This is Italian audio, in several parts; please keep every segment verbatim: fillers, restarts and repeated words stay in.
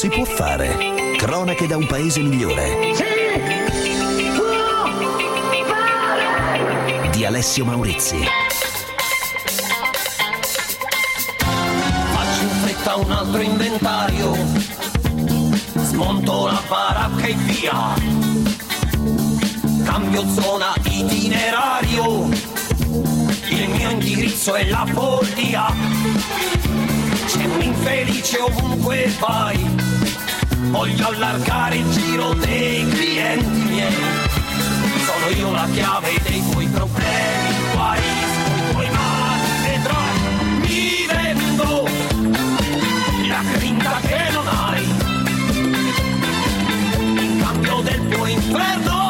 si può fare. Cronache da un paese migliore. Si può fare! Di Alessio Maurizi. Faccio in fretta un altro inventario, smonto la baracca e via, cambio zona itinerario, il mio indirizzo è la follia, c'è un infelice ovunque vai, voglio allargare il giro dei clienti miei, sono io la chiave dei tuoi problemi, guarisco i tuoi mali, vedrai, mi vendo la grinta che non hai, in cambio del tuo inferno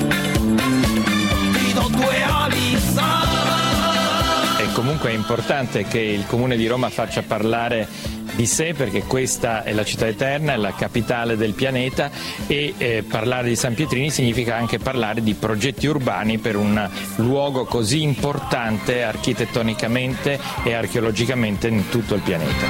ti do due ali, sai. E comunque è importante che il Comune di Roma faccia parlare di sé, perché questa è la città eterna, è la capitale del pianeta e eh, parlare di San Pietrini significa anche parlare di progetti urbani per un luogo così importante architettonicamente e archeologicamente in tutto il pianeta.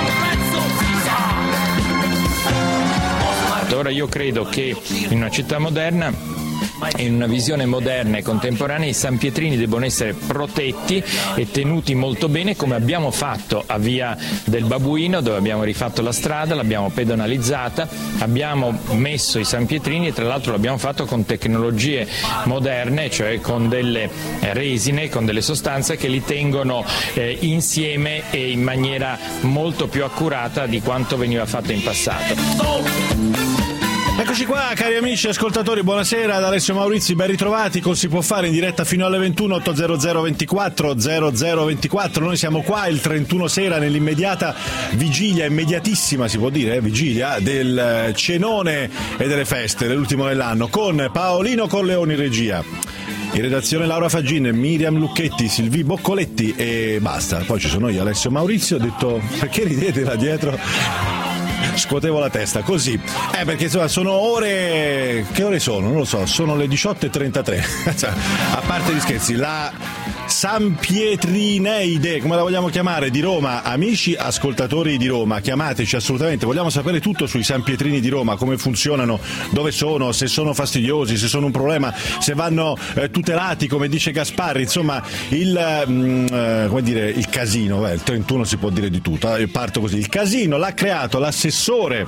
Ora io credo che in una città moderna, in una visione moderna e contemporanea, i San Pietrini devono essere protetti e tenuti molto bene, come abbiamo fatto a Via del Babuino, dove abbiamo rifatto la strada, l'abbiamo pedonalizzata, abbiamo messo i San Pietrini e tra l'altro l'abbiamo fatto con tecnologie moderne, cioè con delle resine, con delle sostanze che li tengono eh, insieme e in maniera molto più accurata di quanto veniva fatto in passato. Eccoci qua, cari amici ascoltatori, buonasera da Alessio Maurizi, ben ritrovati con Si può fare in diretta fino alle ventuno, otto zero zero ventiquattro zero zero ventiquattro. Noi siamo qua il trentuno sera nell'immediata vigilia, immediatissima si può dire, eh, vigilia del cenone e delle feste dell'ultimo dell'anno, con Paolino Corleoni in regia. In redazione Laura Faggin, Miriam Lucchetti, Silvi Boccoletti e basta. Poi ci sono io, Alessio Maurizio, ho detto perché ridete là dietro? Scuotevo la testa, così. Eh, perché insomma sono ore... Che ore sono? Non lo so, sono le diciotto e trentatré. Cioè, a parte gli scherzi, la San Pietrineide, come la vogliamo chiamare, di Roma. Amici ascoltatori di Roma, chiamateci assolutamente, vogliamo sapere tutto sui San Pietrini di Roma, come funzionano, dove sono, se sono fastidiosi, se sono un problema, se vanno eh, tutelati, come dice Gasparri, insomma, il, mh, eh, come dire, il casino, beh, il trentuno si può dire di tutto, eh, io parto così, il casino l'ha creato l'assessore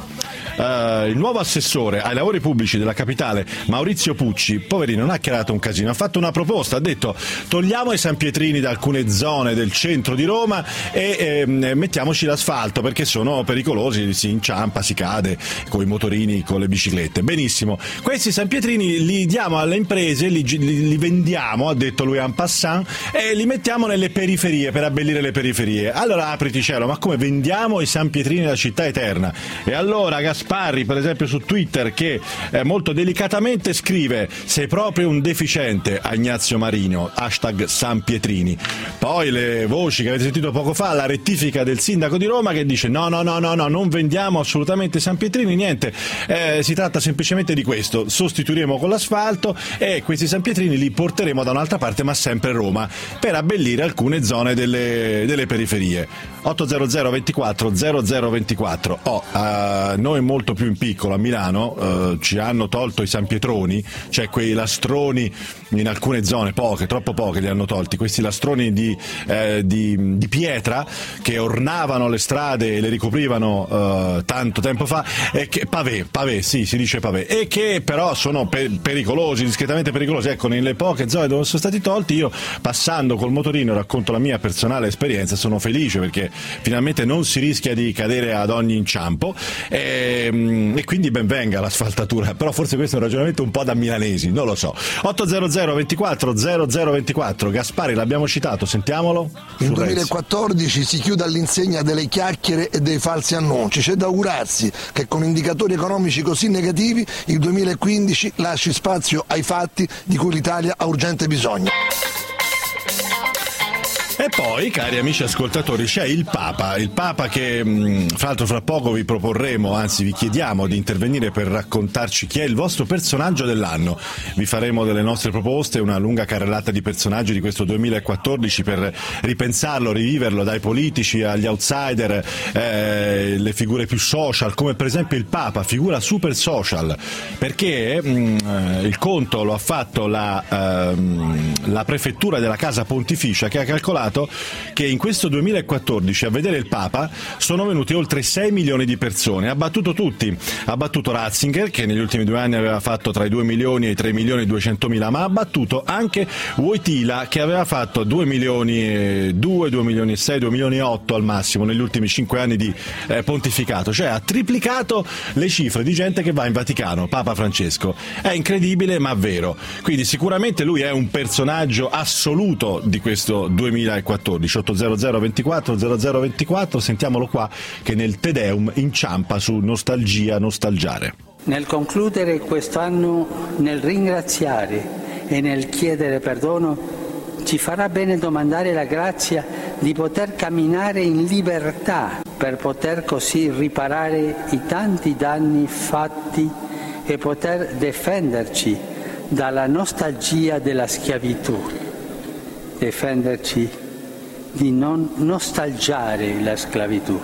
Uh, il nuovo assessore ai lavori pubblici della capitale, Maurizio Pucci. Poverino, non ha creato un casino, ha fatto una proposta, ha detto togliamo i San Pietrini da alcune zone del centro di Roma e eh, mettiamoci l'asfalto perché sono pericolosi, si inciampa, si cade con i motorini, con le biciclette. Benissimo, questi San Pietrini li diamo alle imprese, li, li, li vendiamo, ha detto lui en passant, e li mettiamo nelle periferie per abbellire le periferie. Allora apriti cielo, ma come vendiamo i San Pietrini della città eterna? E allora Gasparri, per esempio su Twitter, che eh, molto delicatamente scrive: sei proprio un deficiente a Ignazio Marino, hashtag San Pietrini. Poi le voci che avete sentito poco fa, la rettifica del sindaco di Roma che dice no no no no no non vendiamo assolutamente San Pietrini, niente, eh, si tratta semplicemente di questo, sostituiremo con l'asfalto e questi San Pietrini li porteremo da un'altra parte, ma sempre Roma, per abbellire alcune zone delle, delle periferie. otto zero zero ventiquattro zero zero ventiquattro. Oh, uh, noi molto più in piccolo a Milano uh, ci hanno tolto i San Pietroni, cioè quei lastroni in alcune zone, poche, troppo poche li hanno tolti, questi lastroni di, eh, di, di pietra che ornavano le strade e le ricoprivano uh, tanto tempo fa, e che, pavé, pavé, sì, si dice pavé, e che però sono per, pericolosi, discretamente pericolosi. Ecco, nelle poche zone dove sono stati tolti, io passando col motorino, racconto la mia personale esperienza, sono felice perché finalmente non si rischia di cadere ad ogni inciampo e, e quindi ben venga l'asfaltatura, però forse questo è un ragionamento un po' da milanesi, non lo so. otto zero zero ventiquattro zero zero ventiquattro. Gasparri l'abbiamo citato, sentiamolo. Il duemilaquattordici si chiude all'insegna delle chiacchiere e dei falsi annunci. C'è da augurarsi che con indicatori economici così negativi il duemilaquindici lasci spazio ai fatti di cui l'Italia ha urgente bisogno. E poi, cari amici ascoltatori, c'è il Papa, il Papa che mh, fra l'altro fra poco vi proporremo, anzi vi chiediamo di intervenire per raccontarci chi è il vostro personaggio dell'anno. Vi faremo delle nostre proposte, una lunga carrellata di personaggi di questo duemilaquattordici per ripensarlo, riviverlo, dai politici agli outsider, eh, le figure più social, come per esempio il Papa, figura super social, perché mh, il conto lo ha fatto la, ehm, la prefettura della Casa Pontificia, che ha calcolato che in questo duemilaquattordici a vedere il Papa sono venuti oltre sei milioni di persone. Ha battuto tutti, ha battuto Ratzinger, che negli ultimi due anni aveva fatto tra i due milioni e i tre milioni e duecentomila, ma ha battuto anche Wojtyla, che aveva fatto due milioni e due, due milioni e sei, due milioni e otto al massimo negli ultimi cinque anni di eh, pontificato, cioè ha triplicato le cifre di gente che va in Vaticano, Papa Francesco. È incredibile ma vero, quindi sicuramente lui è un personaggio assoluto di questo duemilaquattordici. otto zero zero ventiquattro zero zero ventiquattro, sentiamolo qua che nel Te Deum inciampa su Nostalgia, nostalgiare. Nel concludere quest'anno, nel ringraziare e nel chiedere perdono, ci farà bene domandare la grazia di poter camminare in libertà per poter così riparare i tanti danni fatti e poter difenderci dalla nostalgia della schiavitù, difenderci di non nostalgiare la sclavitù.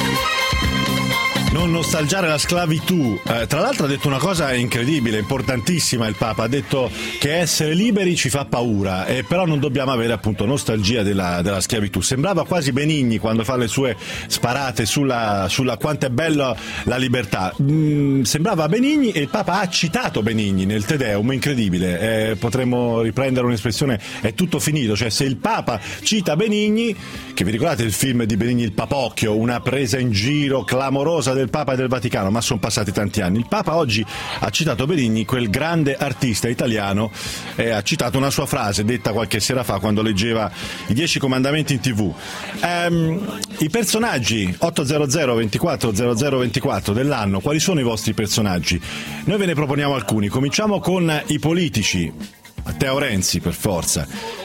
Non nostalgiare la sclavitù. Eh, tra l'altro ha detto una cosa incredibile, importantissima il Papa, ha detto che essere liberi ci fa paura, eh, però non dobbiamo avere appunto nostalgia della, della schiavitù. Sembrava quasi Benigni quando fa le sue sparate sulla, sulla quanto è bella la libertà. Mm, sembrava Benigni, e il Papa ha citato Benigni nel Te Deum, incredibile. Eh, potremmo riprendere un'espressione, è tutto finito, cioè se il Papa cita Benigni, che vi ricordate il film di Benigni Il Papocchio, una presa in giro clamorosa del Papa e del Vaticano, ma sono passati tanti anni. Il Papa oggi ha citato Benigni, quel grande artista italiano, e ha citato una sua frase detta qualche sera fa quando leggeva i Dieci Comandamenti in tivù. Ehm, I personaggi otto zero zero ventiquattro zero zero ventiquattro dell'anno, quali sono i vostri personaggi? Noi ve ne proponiamo alcuni, cominciamo con i politici. Matteo Renzi, per forza.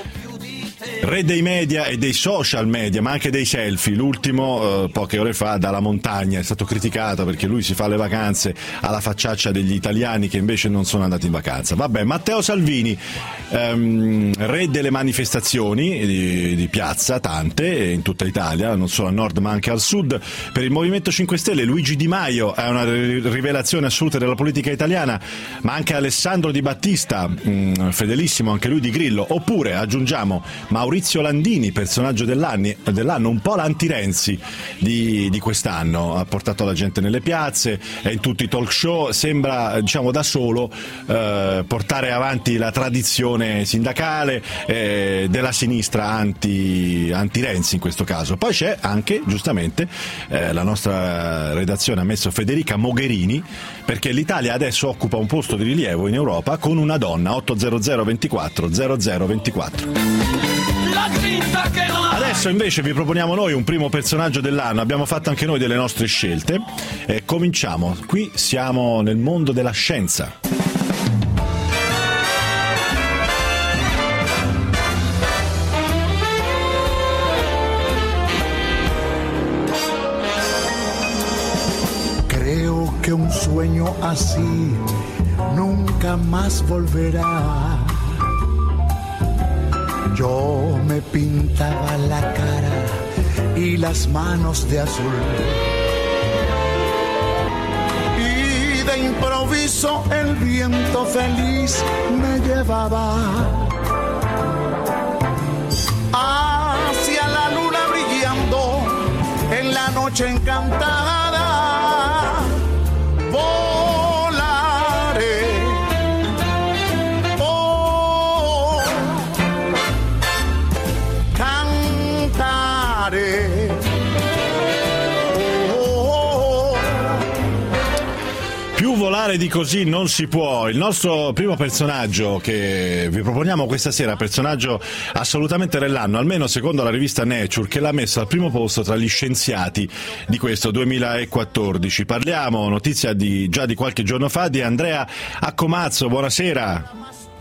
Re dei media e dei social media, ma anche dei selfie. L'ultimo, eh, poche ore fa, dalla montagna, è stato criticato perché lui si fa le vacanze alla facciaccia degli italiani che invece non sono andati in vacanza. Vabbè, Matteo Salvini, ehm, re delle manifestazioni di, di piazza, tante in tutta Italia, non solo al nord ma anche al sud. Per il Movimento cinque Stelle Luigi Di Maio è una rivelazione assoluta della politica italiana, ma anche Alessandro Di Battista, mh, fedelissimo anche lui di Grillo. Oppure aggiungiamo Maurizio Landini, personaggio dell'anno, dell'anno un po' l'anti-Renzi di, di quest'anno, ha portato la gente nelle piazze, è in tutti i talk show, sembra, diciamo, da solo eh, portare avanti la tradizione sindacale eh, della sinistra anti, anti-Renzi in questo caso. Poi c'è anche, giustamente, eh, la nostra redazione ha messo Federica Mogherini, perché l'Italia adesso occupa un posto di rilievo in Europa con una donna. Otto zero zero ventiquattro zero zero ventiquattro. Adesso invece vi proponiamo noi un primo personaggio dell'anno, abbiamo fatto anche noi delle nostre scelte e cominciamo. Qui siamo nel mondo della scienza. Creo que un sueño así nunca más volverá. Yo me pintaba la cara y las manos de azul. Y de improviso el viento feliz me llevaba hacia la luna brillando en la noche encantada. Volare di così non si può. Il nostro primo personaggio che vi proponiamo questa sera, personaggio assolutamente dell'anno, almeno secondo la rivista Nature, che l'ha messo al primo posto tra gli scienziati di questo duemilaquattordici. Parliamo, notizia di già di qualche giorno fa, di Andrea Accomazzo. Buonasera.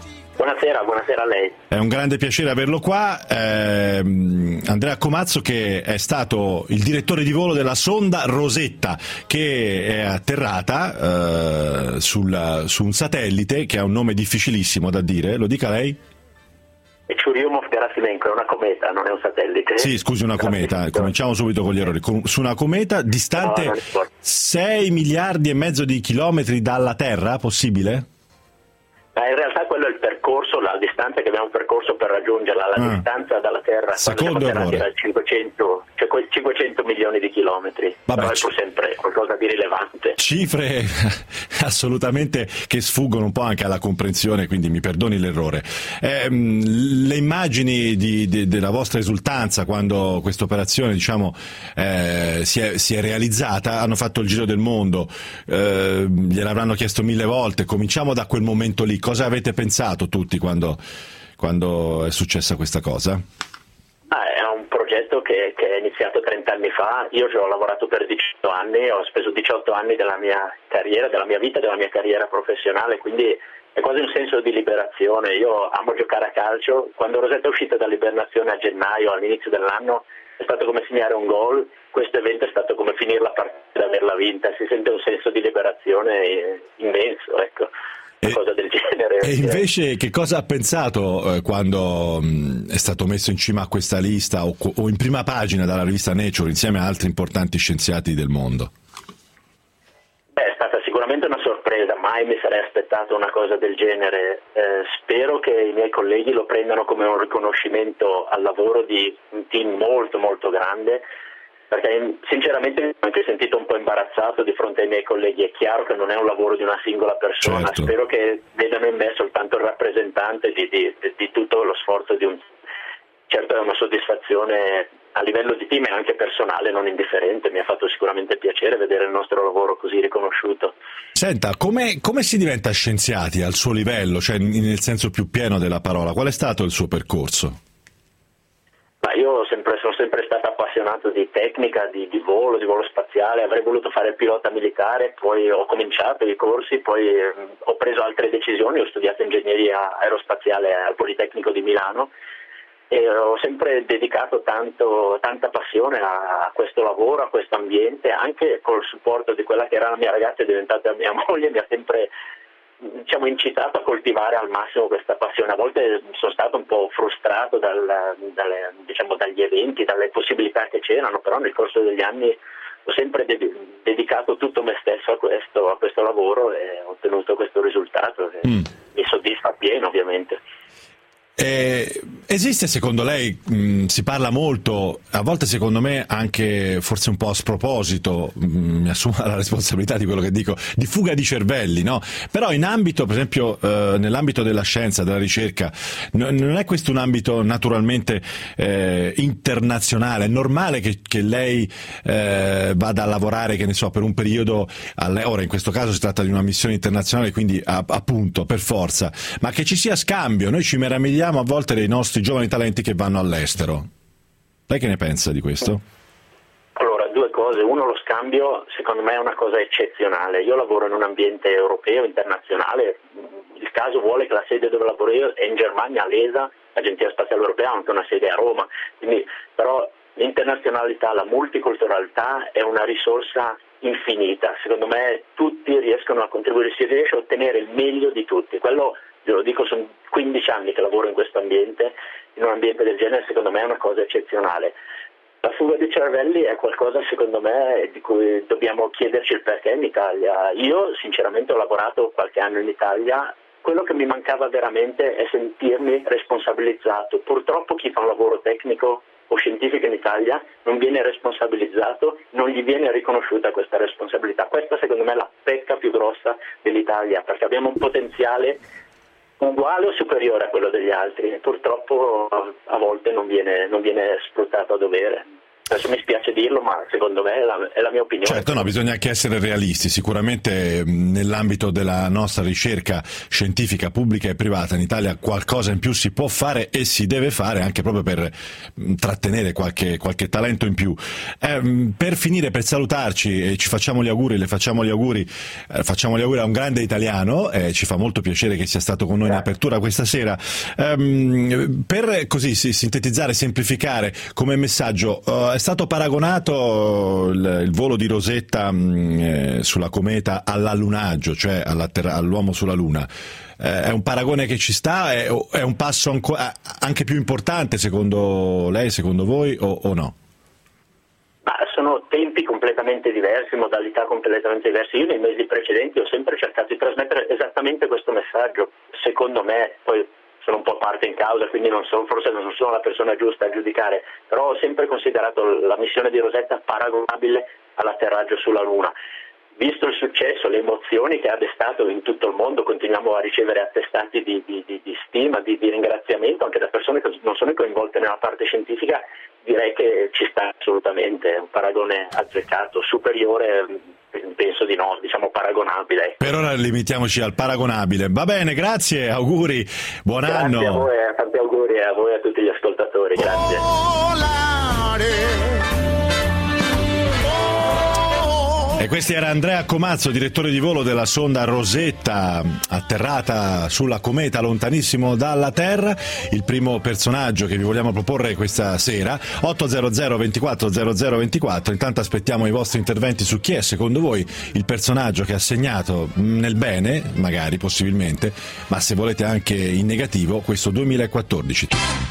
Buonasera, buonasera a lei. È un grande piacere averlo qua. Eh, Andrea Comazzo, che è stato il direttore di volo della sonda Rosetta, che è atterrata eh, sul, su un satellite che ha un nome difficilissimo da dire. Lo dica lei? È Churyumov-Gerasimenko, è una cometa, non è un satellite. Sì, scusi, una cometa. Cominciamo subito con gli errori. Su una cometa distante no, sei miliardi e mezzo di chilometri dalla Terra, possibile? Ma in realtà quello è il percorso, la distanza che abbiamo percorso per raggiungerla, la ah. distanza dalla Terra. Secondo errore. Era cinquecento, cioè cinquecento milioni di chilometri. Vabbè, però è pur sempre qualcosa di rilevante. Cifre assolutamente che sfuggono un po' anche alla comprensione, quindi mi perdoni l'errore. Eh, le immagini di, di, della vostra esultanza quando questa operazione, diciamo, eh, si, è, si è realizzata, hanno fatto il giro del mondo, eh, gliel'avranno chiesto mille volte. Cominciamo da quel momento lì. Cosa avete pensato tutti quando, quando è successa questa cosa? Ah, è un progetto che, che è iniziato trent'anni fa. Io ci ho lavorato per diciotto anni, ho speso diciotto anni della mia carriera, della mia vita, della mia carriera professionale, quindi è quasi un senso di liberazione. Io amo giocare a calcio. Quando Rosetta è uscita dall'ibernazione a gennaio, all'inizio dell'anno, è stato come segnare un gol. Questo evento è stato come finire la partita e averla vinta. Si sente un senso di liberazione immenso, ecco. E, cosa del genere. E invece che cosa ha pensato eh, quando mh, è stato messo in cima a questa lista o, o in prima pagina dalla rivista Nature insieme a altri importanti scienziati del mondo? Beh, è stata sicuramente una sorpresa, mai mi sarei aspettato una cosa del genere. Eh, spero che i miei colleghi lo prendano come un riconoscimento al lavoro di un team molto molto grande, perché sinceramente mi ho anche sentito un po' imbarazzato di fronte ai miei colleghi. È chiaro che non è un lavoro di una singola persona, certo. Spero che vedano in me soltanto il rappresentante di, di, di tutto lo sforzo di un... Certo è una soddisfazione a livello di team e anche personale non indifferente, mi ha fatto sicuramente piacere vedere il nostro lavoro così riconosciuto. Senta, come, come si diventa scienziati al suo livello, cioè nel senso più pieno della parola? Qual è stato il suo percorso? Ma io sempre, sono sempre stato appassionato di tecnica, di, di volo, di volo spaziale, avrei voluto fare il pilota militare, poi ho cominciato i corsi, poi eh, ho preso altre decisioni, ho studiato ingegneria aerospaziale al Politecnico di Milano e ho sempre dedicato tanto, tanta passione a, a questo lavoro, a questo ambiente, anche col supporto di quella che era la mia ragazza e diventata mia moglie, mi ha sempre... diciamo incitato a coltivare al massimo questa passione. A volte sono stato un po' frustrato dal, dalle, diciamo, dagli eventi, dalle possibilità che c'erano, però nel corso degli anni ho sempre de- dedicato tutto me stesso a questo, a questo lavoro e ho ottenuto questo risultato che mm. mi soddisfa pieno, ovviamente. Eh, esiste secondo lei, mh, si parla molto, a volte secondo me anche forse un po' a sproposito, mh, mi assumo la responsabilità di quello che dico, di fuga di cervelli, no? Però in ambito, per esempio, eh, nell'ambito della scienza, della ricerca, n- non è questo un ambito naturalmente eh, internazionale? È normale che, che lei eh, vada a lavorare, che ne so, per un periodo, alle- ora in questo caso si tratta di una missione internazionale, quindi a- appunto, per forza, ma che ci sia scambio, noi ci meravigliamo a volte dei nostri giovani talenti che vanno all'estero. Lei che ne pensa di questo? Allora, due cose. Uno, lo scambio secondo me è una cosa eccezionale. Io lavoro in un ambiente europeo, internazionale. Il caso vuole che la sede dove lavoro io è in Germania, all'E S A, l'Agenzia Spaziale Europea, ha anche una sede a Roma. Quindi, però l'internazionalità, la multiculturalità è una risorsa infinita. Secondo me tutti riescono a contribuire, si riesce a ottenere il meglio di tutti. Quello, io lo dico, sono quindici anni che lavoro in questo ambiente, in un ambiente del genere secondo me è una cosa eccezionale. La fuga di cervelli è qualcosa secondo me di cui dobbiamo chiederci il perché in Italia. Io sinceramente ho lavorato qualche anno in Italia, quello che mi mancava veramente è sentirmi responsabilizzato. Purtroppo chi fa un lavoro tecnico o scientifico in Italia non viene responsabilizzato, non gli viene riconosciuta questa responsabilità. Questa secondo me è la pecca più grossa dell'Italia, perché abbiamo un potenziale uguale o superiore a quello degli altri e purtroppo a volte non viene, non viene sfruttato a dovere. Adesso mi spiace dirlo, ma secondo me è la, è la mia opinione. Certo, no, bisogna anche essere realisti. Sicuramente nell'ambito della nostra ricerca scientifica pubblica e privata in Italia qualcosa in più si può fare e si deve fare, anche proprio per trattenere qualche, qualche talento in più. Eh, per finire, per salutarci, e ci facciamo gli auguri, le facciamo gli auguri, eh, facciamo gli auguri a un grande italiano, eh, ci fa molto piacere che sia stato con noi in apertura questa sera. Eh, per così sintetizzare, semplificare come messaggio, eh, è stato paragonato il, il volo di Rosetta mh, eh, sulla cometa all'allunaggio, cioè all'uomo sulla Luna. Eh, è un paragone che ci sta? È, è un passo anco, anche più importante secondo lei, secondo voi, o, o no? Ma sono tempi completamente diversi, modalità completamente diverse. Io nei mesi precedenti ho sempre cercato di trasmettere esattamente questo messaggio. Secondo me, poi sono un po' parte in causa, quindi non sono, forse non sono la persona giusta a giudicare, però ho sempre considerato la missione di Rosetta paragonabile all'atterraggio sulla Luna. Visto il successo, le emozioni che ha destato in tutto il mondo, continuiamo a ricevere attestati di, di, di, di stima, di, di ringraziamento anche da persone che non sono coinvolte nella parte scientifica. Direi che ci sta assolutamente, è un paragone azzeccato, superiore, penso di no, diciamo paragonabile. Per ora limitiamoci al paragonabile. Va bene, grazie, auguri, buon grazie anno. Grazie a voi, tanti auguri a voi e a tutti gli ascoltatori, grazie. E questo era Andrea Comazzo, direttore di volo della sonda Rosetta, atterrata sulla cometa lontanissimo dalla Terra, il primo personaggio che vi vogliamo proporre questa sera. otto zero zero ventiquattro zero zero ventiquattro. Intanto aspettiamo i vostri interventi su chi è secondo voi il personaggio che ha segnato nel bene, magari, possibilmente, ma se volete anche in negativo, questo duemilaquattordici.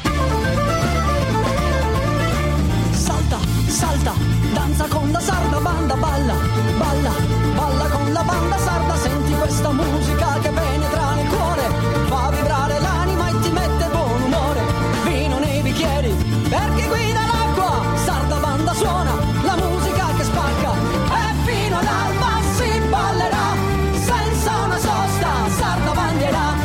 Salta, salta, danza con la sarda banda, balla, balla, balla con la banda sarda, senti questa musica che penetra nel cuore, fa vibrare l'anima e ti mette buon umore, vino nei bicchieri per chi guida l'acqua, sarda banda suona, la musica che spacca, e fino all'alba si ballerà, senza una sosta, sarda bandierà.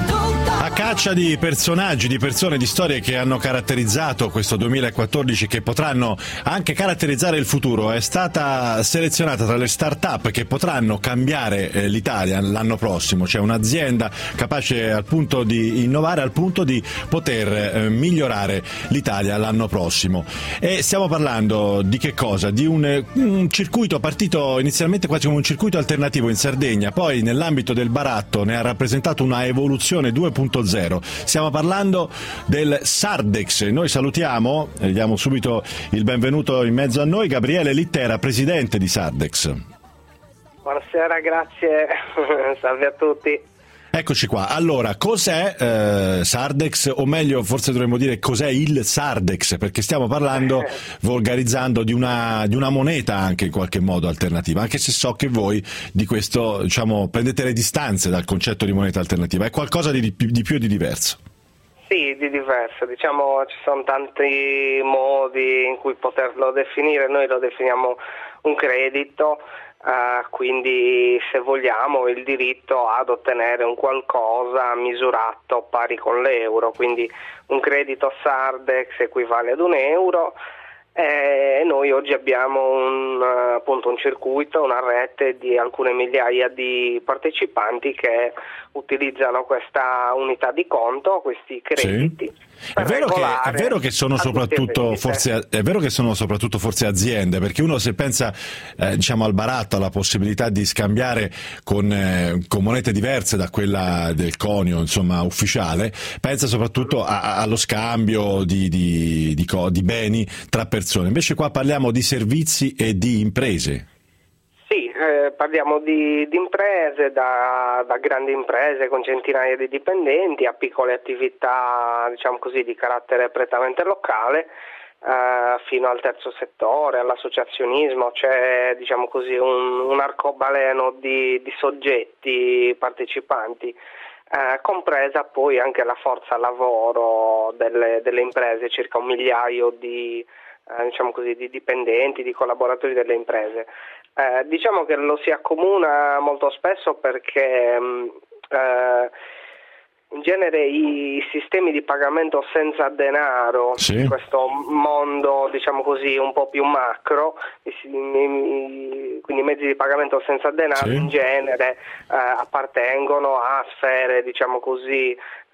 A caccia di personaggi, di persone, di storie che hanno caratterizzato questo duemilaquattordici, che potranno anche caratterizzare il futuro, è stata selezionata tra le start-up che potranno cambiare eh, l'Italia l'anno prossimo. C'è un'azienda capace al punto di innovare, al punto di poter eh, migliorare l'Italia l'anno prossimo. E stiamo parlando di che cosa? Di un, un circuito partito inizialmente quasi come un circuito alternativo in Sardegna, poi nell'ambito del baratto ne ha rappresentato una evoluzione due punto zero. Stiamo parlando del Sardex. Noi salutiamo e diamo subito il benvenuto in mezzo a noi Gabriele Littera, presidente di Sardex. Buonasera, grazie, salve a tutti. Eccoci qua. Allora, cos'è eh, Sardex, o meglio forse dovremmo dire cos'è il Sardex, perché stiamo parlando, volgarizzando, di una, di una moneta anche in qualche modo alternativa, anche se so che voi di questo, diciamo, prendete le distanze dal concetto di moneta alternativa. È qualcosa di, di più e di diverso. Sì, di diverso, diciamo ci sono tanti modi in cui poterlo definire, noi lo definiamo un credito. Uh, quindi se vogliamo il diritto ad ottenere un qualcosa misurato pari con l'euro, quindi un credito Sardex equivale ad un euro e noi oggi abbiamo un, uh, appunto un circuito, una rete di alcune migliaia di partecipanti che utilizzano questa unità di conto, questi crediti. Sì. È vero, che, è vero che sono soprattutto forse è vero che sono soprattutto forse aziende, perché uno se pensa eh, diciamo al baratto, alla possibilità di scambiare con, eh, con monete diverse da quella del conio, insomma ufficiale, pensa soprattutto a, a, allo scambio di, di, di, di beni tra persone. Invece qua parliamo di servizi e di imprese. Sì, eh, parliamo di, di imprese, da, da grandi imprese con centinaia di dipendenti a piccole attività, diciamo così, di carattere prettamente locale, eh, fino al terzo settore, all'associazionismo. C'è, diciamo così, un, un arcobaleno di, di soggetti partecipanti, eh, compresa poi anche la forza lavoro delle, delle imprese, circa un migliaio di, eh, diciamo così, di dipendenti, di collaboratori delle imprese. Eh, diciamo che lo si accomuna molto spesso perché mh, eh, in genere i sistemi di pagamento senza denaro, sì. in questo mondo diciamo così un po' più macro, quindi i mezzi di pagamento senza denaro sì. in genere eh, appartengono a sfere diciamo così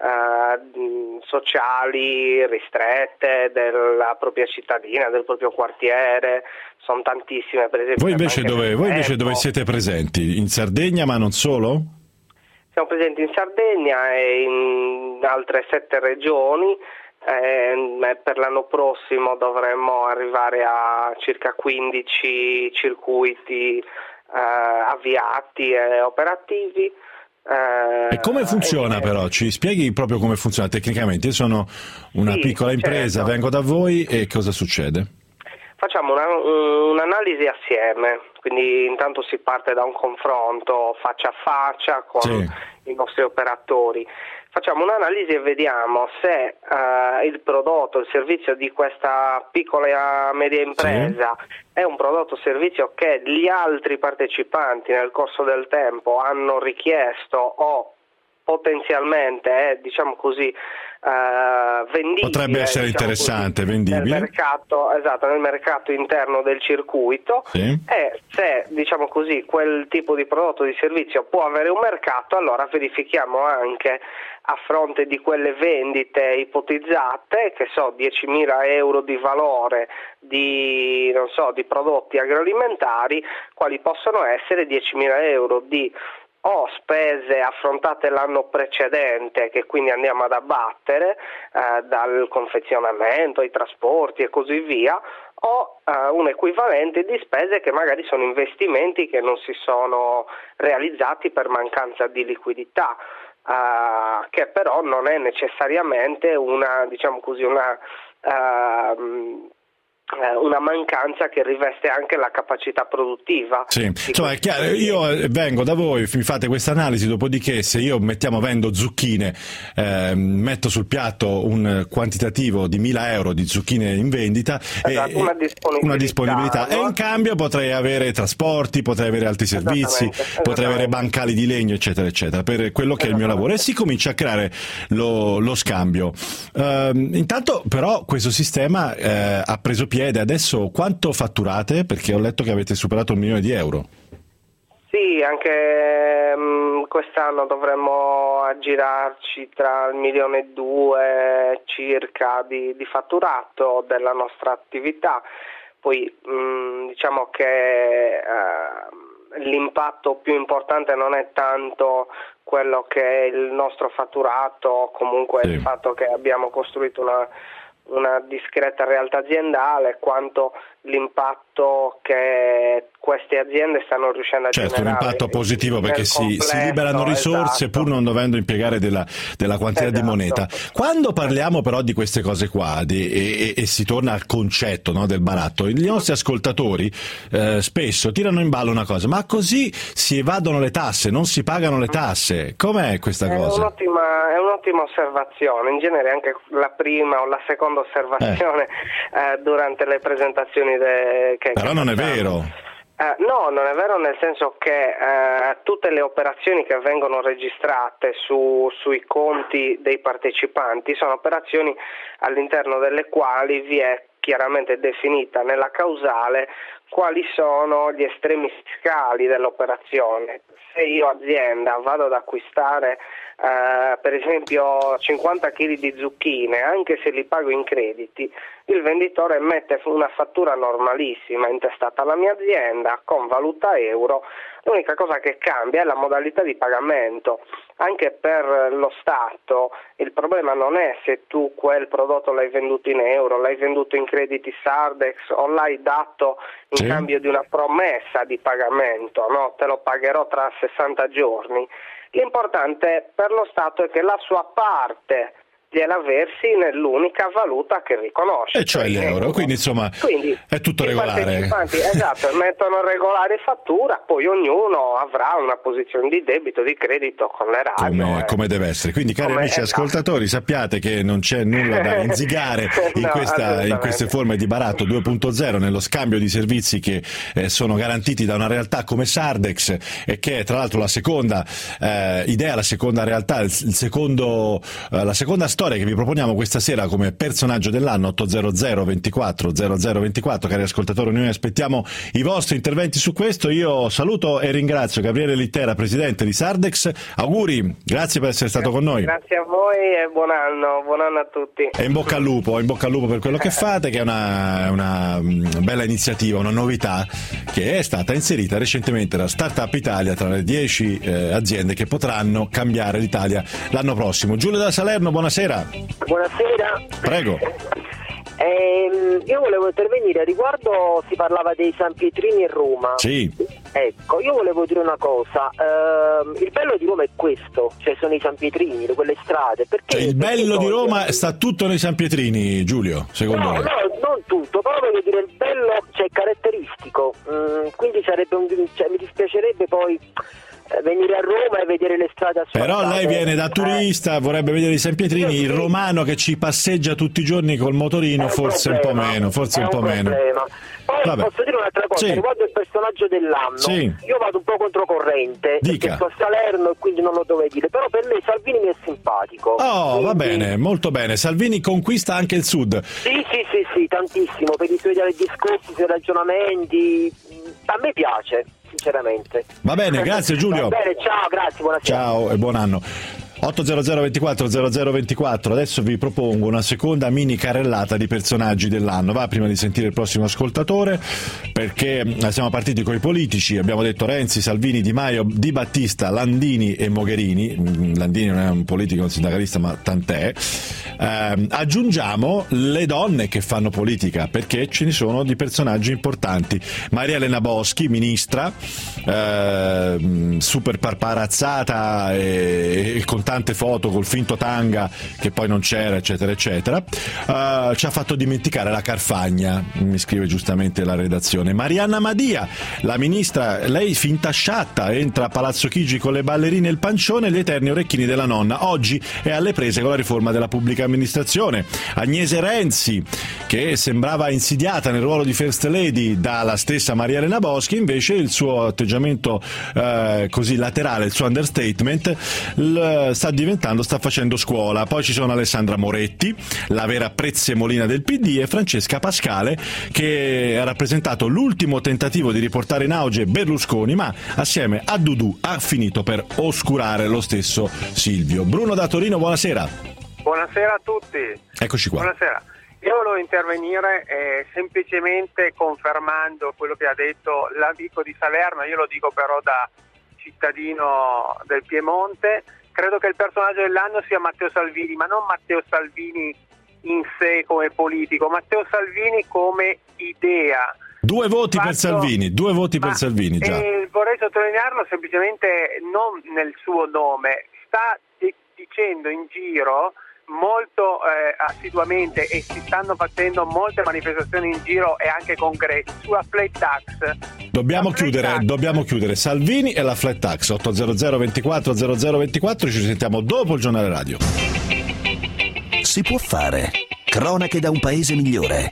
eh, sociali ristrette della propria cittadina, del proprio quartiere, sono tantissime per esempio. Voi invece, dove, voi invece dove siete presenti? In Sardegna ma non solo? Siamo presenti in Sardegna e in altre sette regioni, eh, per l'anno prossimo dovremmo arrivare a circa quindici circuiti eh, avviati e operativi. Eh, e come funziona e, però? Ci spieghi proprio come funziona tecnicamente? Io sono una sì, piccola impresa, certo. vengo da voi e cosa succede? Facciamo una, un'analisi assieme, quindi intanto si parte da un confronto faccia a faccia con sì. i nostri operatori. Facciamo un'analisi e vediamo se uh, il prodotto, il servizio di questa piccola e media impresa sì. è un prodotto o servizio che gli altri partecipanti nel corso del tempo hanno richiesto o potenzialmente è, diciamo così, Uh, vendibile, potrebbe essere diciamo così, interessante, vendibile nel mercato, esatto, nel mercato interno del circuito sì. e se diciamo così quel tipo di prodotto o di servizio può avere un mercato, allora verifichiamo anche a fronte di quelle vendite ipotizzate, che so diecimila euro di valore di non so di prodotti agroalimentari, quali possono essere diecimila euro di o spese affrontate l'anno precedente che quindi andiamo ad abbattere eh, dal confezionamento ai trasporti e così via, o eh, un equivalente di spese che magari sono investimenti che non si sono realizzati per mancanza di liquidità, eh, che però non è necessariamente una diciamo così una eh, una mancanza che riveste anche la capacità produttiva. Sì. Insomma, è chiaro, io vengo da voi, mi fate questa analisi, dopodiché se io mettiamo vendo zucchine, eh, metto sul piatto un quantitativo di mila euro di zucchine in vendita, esatto, e, una disponibilità, una disponibilità. No? E in cambio potrei avere trasporti, potrei avere altri servizi, potrei avere bancali di legno, eccetera, eccetera, per quello che è il mio lavoro, e si comincia a creare lo, lo scambio. Uh, intanto però questo sistema eh, ha preso piede. Adesso quanto fatturate? Perché ho letto che avete superato un milione di euro. Sì, anche um, quest'anno dovremmo aggirarci tra il milione e due circa di, di fatturato della nostra attività. Poi um, diciamo che uh, l'impatto più importante non è tanto quello che è il nostro fatturato, comunque sì. il fatto che abbiamo costruito una una discreta realtà aziendale, quanto l'impatto che queste aziende stanno riuscendo a certo, generare. Certo, un impatto positivo perché si, si liberano risorse, esatto. pur non dovendo impiegare della, della quantità esatto. di moneta. Quando parliamo però di queste cose qua di, e, e, e si torna al concetto, no, del baratto, i nostri ascoltatori eh, spesso tirano in ballo una cosa, ma così si evadono le tasse, non si pagano le tasse. Com'è questa è cosa? Un'ottima, è un'ottima osservazione, in genere anche la prima o la seconda osservazione eh. Eh, durante le presentazioni de, che però che non facciamo. È vero. Eh, no, non è vero, nel senso che eh, tutte le operazioni che vengono registrate su, sui conti dei partecipanti sono operazioni all'interno delle quali vi è chiaramente definita nella causale quali sono gli estremi fiscali dell'operazione. Se io azienda vado ad acquistare eh, per esempio cinquanta chili di zucchine, anche se li pago in crediti, il venditore mette una fattura normalissima intestata alla mia azienda con valuta euro. L'unica cosa che cambia è la modalità di pagamento. Anche per lo Stato il problema non è se tu quel prodotto l'hai venduto in euro, l'hai venduto in crediti Sardex o l'hai dato in sì. cambio di una promessa di pagamento, no? Te lo pagherò tra sessanta giorni. L'importante per lo Stato è che la sua parte gliela versi nell'unica valuta che riconosce. E cioè l'euro, quindi insomma quindi, è tutto regolare. Esatto, mettono regolare fattura, poi ognuno avrà una posizione di debito, di credito con le radio. Come, eh. come deve essere. Quindi cari come, amici esatto. ascoltatori, sappiate che non c'è nulla da inzigare in, no, questa, in queste forme di baratto due punto zero, nello scambio di servizi che eh, sono garantiti da una realtà come Sardex e che è tra l'altro la seconda eh, idea, la seconda realtà, il, il secondo, eh, la seconda storia che vi proponiamo questa sera come personaggio dell'anno. Ottocento ventiquattro zero zero ventiquattro, cari ascoltatori, noi aspettiamo i vostri interventi su questo. Io saluto e ringrazio Gabriele Littera, presidente di Sardex. Auguri, grazie per essere stato con noi. Grazie a voi e buon anno, buon anno a tutti. E in bocca al lupo, in bocca al lupo per quello che fate, che è una, una bella iniziativa, una novità che è stata inserita recentemente da Startup Italia tra le dieci eh, aziende che potranno cambiare l'Italia l'anno prossimo. Giulio da Salerno, buonasera. Buonasera. Prego. Eh, io volevo intervenire riguardo, si parlava dei San Pietrini in Roma. Sì. Ecco, io volevo dire una cosa, eh, il bello di Roma è questo, cioè sono i San Pietrini, quelle strade. Perché Cioè, il bello di Roma sta tutto nei San Pietrini, Giulio, secondo no, me? No, non tutto, però voglio dire il bello, cioè caratteristico, mm, quindi sarebbe un, cioè, mi dispiacerebbe poi venire a Roma e vedere le strade asfaltate. Però lei viene da turista, vorrebbe vedere i San Pietrini, il romano che ci passeggia tutti i giorni col motorino, forse un, un po' meno, forse un, un po' problema. meno. Poi Vabbè. posso dire un'altra cosa, sì. riguardo il personaggio dell'anno, sì. io vado un po' controcorrente, Dica. perché sto a Salerno e quindi non lo dovevo dire, però per me Salvini mi è simpatico. Oh, quindi... va bene, molto bene. Salvini conquista anche il Sud. Sì, sì, sì, sì, tantissimo, per i suoi discorsi, i suoi ragionamenti, a me piace. Sinceramente. Va bene, grazie Giulio. Va bene, ciao, grazie, buonasera. Ciao e buon anno. ottocento ventiquattro zero zero ventiquattro, adesso vi propongo una seconda mini carrellata di personaggi dell'anno. Va, prima di sentire il prossimo ascoltatore, perché siamo partiti con i politici, abbiamo detto Renzi, Salvini, Di Maio, Di Battista, Landini e Mogherini. Landini non è un politico, un sindacalista, ma tant'è. Eh, aggiungiamo le donne che fanno politica, perché ce ne sono di personaggi importanti. Maria Elena Boschi, ministra, eh, super paparazzata e, e con tante foto col finto tanga che poi non c'era, eccetera eccetera. Uh, ci ha fatto dimenticare la Carfagna, mi scrive giustamente la redazione. Marianna Madia, la ministra, lei finta sciatta, entra a Palazzo Chigi con le ballerine e il pancione e gli eterni orecchini della nonna, oggi è alle prese con la riforma della pubblica amministrazione. Agnese Renzi, che sembrava insidiata nel ruolo di First Lady dalla stessa Maria Elena Boschi, invece il suo atteggiamento uh, così laterale, il suo understatement l- sta diventando, sta facendo scuola. Poi ci sono Alessandra Moretti, la vera prezzemolina del P D, e Francesca Pascale, che ha rappresentato l'ultimo tentativo di riportare in auge Berlusconi, ma assieme a Dudu ha finito per oscurare lo stesso Silvio. Bruno da Torino, buonasera. Buonasera a tutti. Eccoci qua. Buonasera. Io volevo intervenire eh, semplicemente confermando quello che ha detto l'amico di Salerno. Io lo dico però da cittadino del Piemonte. Credo che il personaggio dell'anno sia Matteo Salvini, ma non Matteo Salvini in sé come politico, Matteo Salvini come idea. Due voti fatto, per Salvini, due voti ma, per Salvini, già. Eh, vorrei sottolinearlo semplicemente non nel suo nome, sta d- dicendo in giro molto eh, assiduamente, e si stanno facendo molte manifestazioni in giro e anche congressi sulla flat tax. Dobbiamo la chiudere, flat tax. dobbiamo chiudere Salvini e la flat tax. ottocento ventiquattro zero zero ventiquattro, ci sentiamo dopo il giornale radio. Si può fare. Cronache da un paese migliore.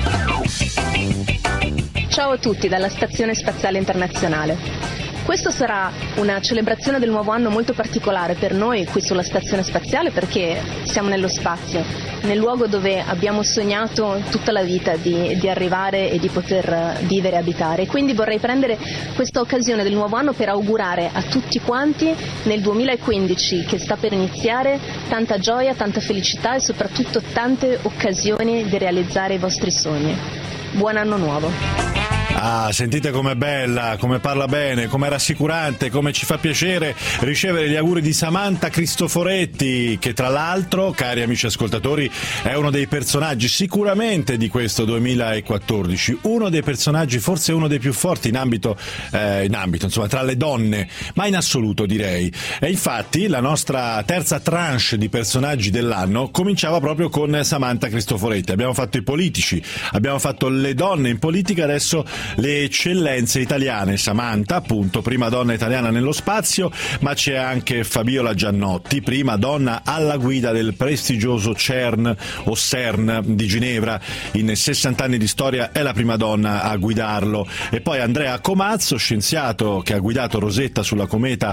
Ciao a tutti dalla Stazione Spaziale Internazionale. Questo sarà una celebrazione del nuovo anno molto particolare per noi qui sulla Stazione Spaziale, perché siamo nello spazio, nel luogo dove abbiamo sognato tutta la vita di, di arrivare e di poter vivere e abitare. Quindi vorrei prendere questa occasione del nuovo anno per augurare a tutti quanti nel duemilaquindici, che sta per iniziare, tanta gioia, tanta felicità e soprattutto tante occasioni di realizzare i vostri sogni. Buon anno nuovo! Ah, sentite com'è bella, come parla bene, com'è rassicurante, come ci fa piacere ricevere gli auguri di Samantha Cristoforetti, che tra l'altro, cari amici ascoltatori, è uno dei personaggi sicuramente di questo duemilaquattordici, uno dei personaggi, forse uno dei più forti in ambito, eh, in ambito, insomma, tra le donne, ma in assoluto direi. E infatti la nostra terza tranche di personaggi dell'anno cominciava proprio con Samantha Cristoforetti. Abbiamo fatto i politici, abbiamo fatto le donne in politica, adesso le eccellenze italiane. Samantha, appunto, prima donna italiana nello spazio, ma c'è anche Fabiola Giannotti, prima donna alla guida del prestigioso CERN o CERN di Ginevra, in sessanta anni di storia è la prima donna a guidarlo. E poi Andrea Comazzo, scienziato che ha guidato Rosetta sulla cometa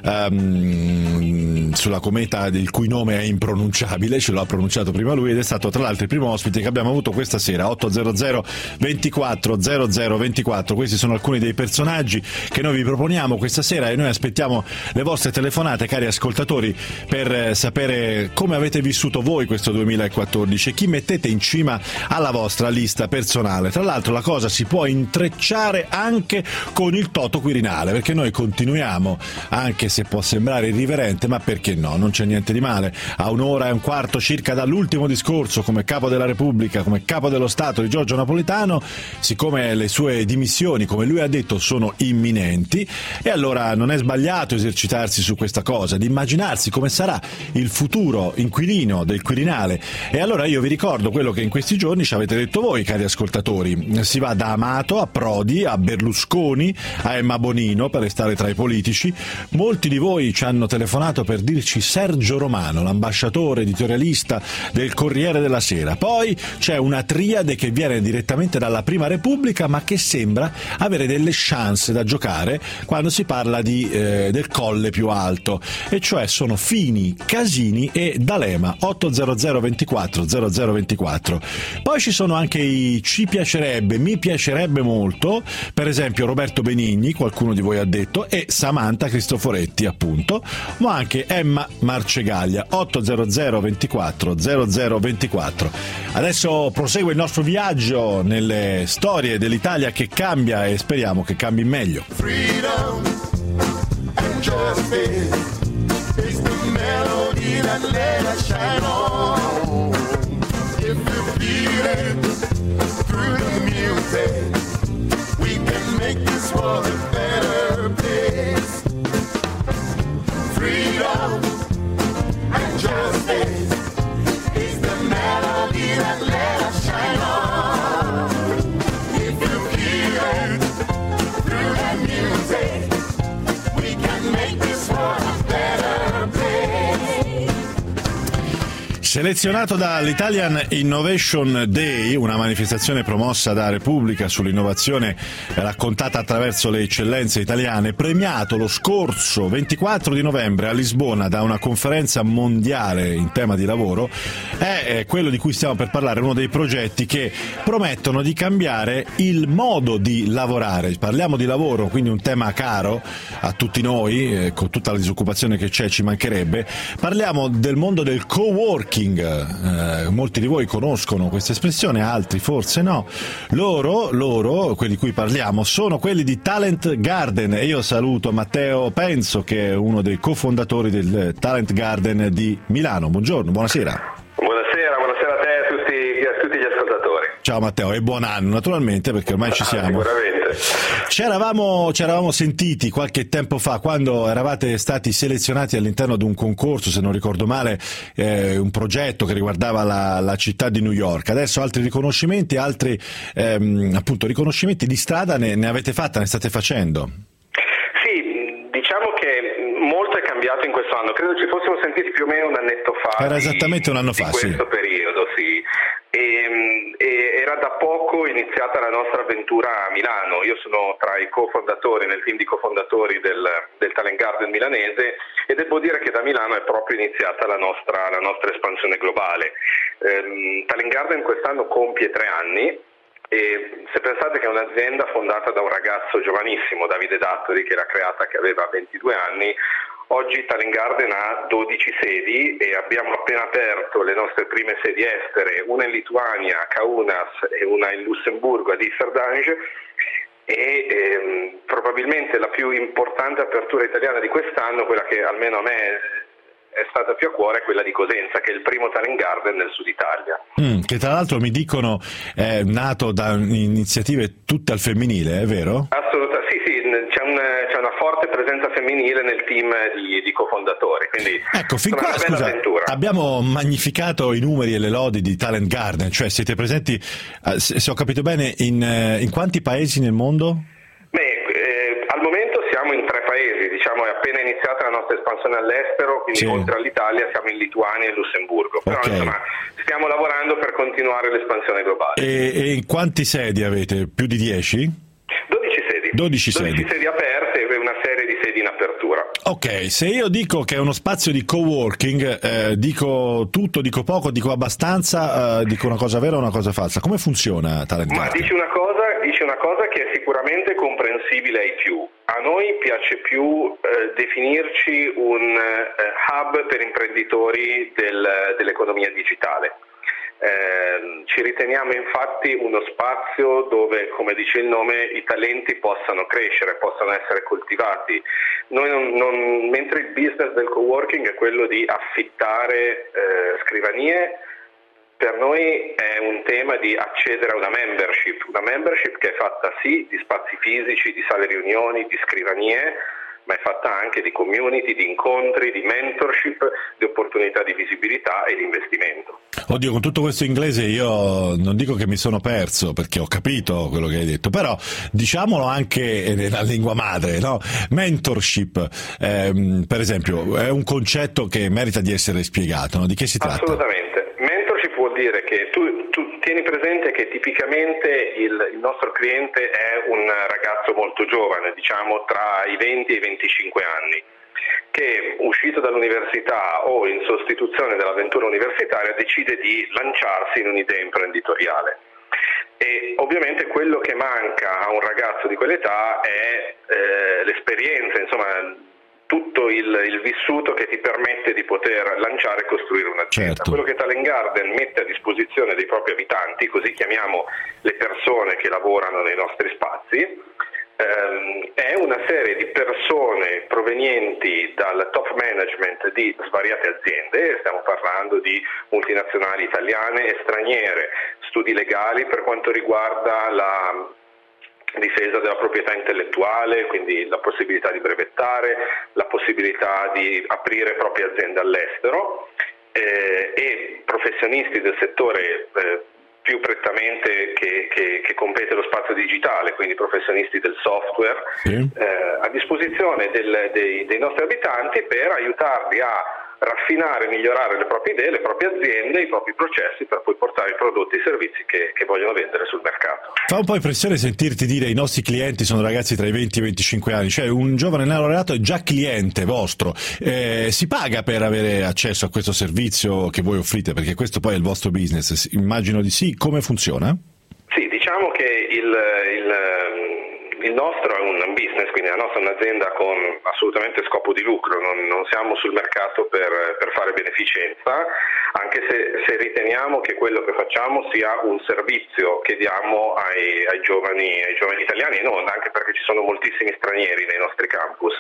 um, sulla cometa il cui nome è impronunciabile, ce l'ha pronunciato prima lui, ed è stato tra l'altro il primo ospite che abbiamo avuto questa sera. Otto zero zero ventiquattro zero zero ventiquattro, questi sono alcuni dei personaggi che noi vi proponiamo questa sera, e noi aspettiamo le vostre telefonate, cari ascoltatori, per sapere come avete vissuto voi questo duemilaquattordici e chi mettete in cima alla vostra lista personale. Tra l'altro la cosa si può intrecciare anche con il Toto Quirinale, perché noi continuiamo, anche se può sembrare irriverente, ma perché no, non c'è niente di male, a un'ora e un quarto circa dall'ultimo discorso come capo della Repubblica, come capo dello Stato di Giorgio Napolitano, siccome le sue dimissioni, come lui ha detto, sono imminenti, e allora non è sbagliato esercitarsi su questa cosa, di immaginarsi come sarà il futuro inquilino del Quirinale. E allora io vi ricordo quello che in questi giorni ci avete detto voi, cari ascoltatori. Si va da Amato a Prodi, a Berlusconi, a Emma Bonino, per restare tra i politici. Molti di voi ci hanno telefonato per dirci Sergio Romano, l'ambasciatore editorialista del Corriere della Sera. Poi c'è una triade che viene direttamente dalla Prima Repubblica, ma che sembra avere delle chance da giocare quando si parla di, eh, del colle più alto, e cioè sono Fini, Casini e D'Alema. Otto zero zero ventiquattro zero zero ventiquattro. Poi ci sono anche i ci piacerebbe, mi piacerebbe molto, per esempio Roberto Benigni, qualcuno di voi ha detto, e Samantha Cristoforetti, appunto, ma anche Emma Marcegaglia. Otto zero zero ventiquattro zero zero ventiquattro. Adesso prosegue il nostro viaggio nelle storie dell'Italia che cambia, e speriamo che cambi in meglio. Freedom and justice is the melody that let us shine on. If you feel it through the music, we can make this world a better place. Freedom and justice is the melody that let us shine on. If you feel it through the music, we can make this world a better place. Selezionato dall'Italian Innovation Day, una manifestazione promossa da Repubblica sull'innovazione raccontata attraverso le eccellenze italiane, premiato lo scorso ventiquattro di novembre a Lisbona da una conferenza mondiale in tema di lavoro, è quello di cui stiamo per parlare, uno dei progetti che promettono di cambiare il modo di lavorare. Parliamo di lavoro, quindi un tema caro a tutti noi, eh, con tutta la disoccupazione che c'è, ci mancherebbe. Parliamo del mondo del co-working. Eh, molti di voi conoscono questa espressione, altri forse no. Loro, loro, quelli di cui parliamo, sono quelli di Talent Garden, e io saluto Matteo Penzo, che è uno dei cofondatori del Talent Garden di Milano. Buongiorno, buonasera. Buonasera, buonasera a te e a tutti, a tutti gli ascoltatori. Ciao Matteo, e buon anno naturalmente, perché ormai ci siamo. Ah, sicuramente. Ci eravamo, ci eravamo sentiti qualche tempo fa, quando eravate stati selezionati all'interno di un concorso, se non ricordo male, eh, un progetto che riguardava la, la città di New York. Adesso altri riconoscimenti, altri ehm, appunto riconoscimenti di strada ne, ne avete fatta, ne state facendo? Sì, diciamo che molto è cambiato in questo anno. Credo ci fossimo sentiti più o meno un annetto fa. Era esattamente un anno fa, sì. In questo periodo, sì. E, e era da poco iniziata la nostra avventura a Milano. Io sono tra i cofondatori, nel team di cofondatori del, del Talent Garden milanese, e devo dire che da Milano è proprio iniziata la nostra, la nostra espansione globale. Ehm, Talent Garden quest'anno compie tre anni, e se pensate che è un'azienda fondata da un ragazzo giovanissimo, Davide Dattori, che l'ha creata, che aveva ventidue anni, oggi Talent Garden ha dodici sedi, e abbiamo appena aperto le nostre prime sedi estere, una in Lituania a Kaunas e una in Lussemburgo ad Isserdange, e ehm, probabilmente la più importante apertura italiana di quest'anno, quella che almeno a me è stata più a cuore, è quella di Cosenza, che è il primo Talent Garden nel sud Italia. Mm, che tra l'altro mi dicono è nato da iniziative tutte al femminile, è vero? Assolutamente, sì, sì, c'è, un, c'è una forte presenza femminile nel team di, di cofondatori, quindi ecco, fin qua, una bella scusa, avventura. Abbiamo magnificato i numeri e le lodi di Talent Garden, cioè siete presenti, eh, se, se ho capito bene, in, eh, in quanti paesi nel mondo? Beh, eh, al momento siamo in tre paesi, diciamo è appena iniziata la nostra espansione all'estero, quindi sì. oltre all'Italia siamo in Lituania e Lussemburgo, però okay. insomma stiamo lavorando per continuare l'espansione globale. E, e in quanti sedi avete? Più di dieci? dodici sedi. dodici sedi. dodici sedi aperte e una serie di sedi in apertura. Ok, se io dico che è uno spazio di coworking, eh, dico tutto, dico poco, dico abbastanza, eh, dico una cosa vera o una cosa falsa. Come funziona Talent Garden? Ma dici una cosa, dici una cosa che è sicuramente comprensibile ai più. A noi piace più eh, definirci un eh, hub per imprenditori del, dell'economia digitale. Eh, ci riteniamo infatti uno spazio dove, come dice il nome, i talenti possano crescere, possano essere coltivati. Noi non, non, mentre il business del coworking è quello di affittare eh, scrivanie, per noi è un tema di accedere a una membership, una membership che è fatta sì di spazi fisici, di sale riunioni, di scrivanie, ma è fatta anche di community, di incontri, di mentorship, di opportunità di visibilità e di investimento. Oddio, con tutto questo inglese io non dico che mi sono perso, perché ho capito quello che hai detto, però diciamolo anche nella lingua madre, no? Mentorship, ehm, per esempio, è un concetto che merita di essere spiegato, no? Di che si tratta? Assolutamente. Mentorship vuol dire che tu, tu tieni presente che tipicamente il, il nostro cliente è un ragazzo molto giovane, diciamo tra i venti e i venticinque anni, che uscito dall'università o in sostituzione dell'avventura universitaria decide di lanciarsi in un'idea imprenditoriale. E ovviamente quello che manca a un ragazzo di quell'età è eh, l'esperienza, insomma tutto il, il vissuto che ti permette di poter lanciare e costruire un'azienda. Certo. Quello che Talent Garden mette a disposizione dei propri abitanti, così chiamiamo le persone che lavorano nei nostri spazi, ehm, è una serie di persone provenienti dal top management di svariate aziende, stiamo parlando di multinazionali italiane e straniere, studi legali per quanto riguarda la difesa della proprietà intellettuale, quindi la possibilità di brevettare, la possibilità di aprire proprie aziende all'estero eh, e professionisti del settore eh, più prettamente che, che, che compete lo spazio digitale, quindi professionisti del software, sì. eh, a disposizione del, dei, dei nostri abitanti per aiutarli a raffinare, migliorare le proprie idee, le proprie aziende, i propri processi per poi portare i prodotti e i servizi che, che vogliono vendere sul mercato. Fa un po' impressione sentirti dire i nostri clienti sono ragazzi tra i venti e i venticinque anni, cioè un giovane neolaureato è già cliente vostro, eh, si paga per avere accesso a questo servizio che voi offrite, perché questo poi è il vostro business, immagino di sì. Come funziona? Sì, diciamo che il, il, il nostro è un business, quindi la nostra è un'azienda con assolutamente scopo di lucro, non, non siamo sul mercato per, per fare beneficenza, anche se, se riteniamo che quello che facciamo sia un servizio che diamo ai, ai, giovani, ai giovani italiani e non, anche perché ci sono moltissimi stranieri nei nostri campus.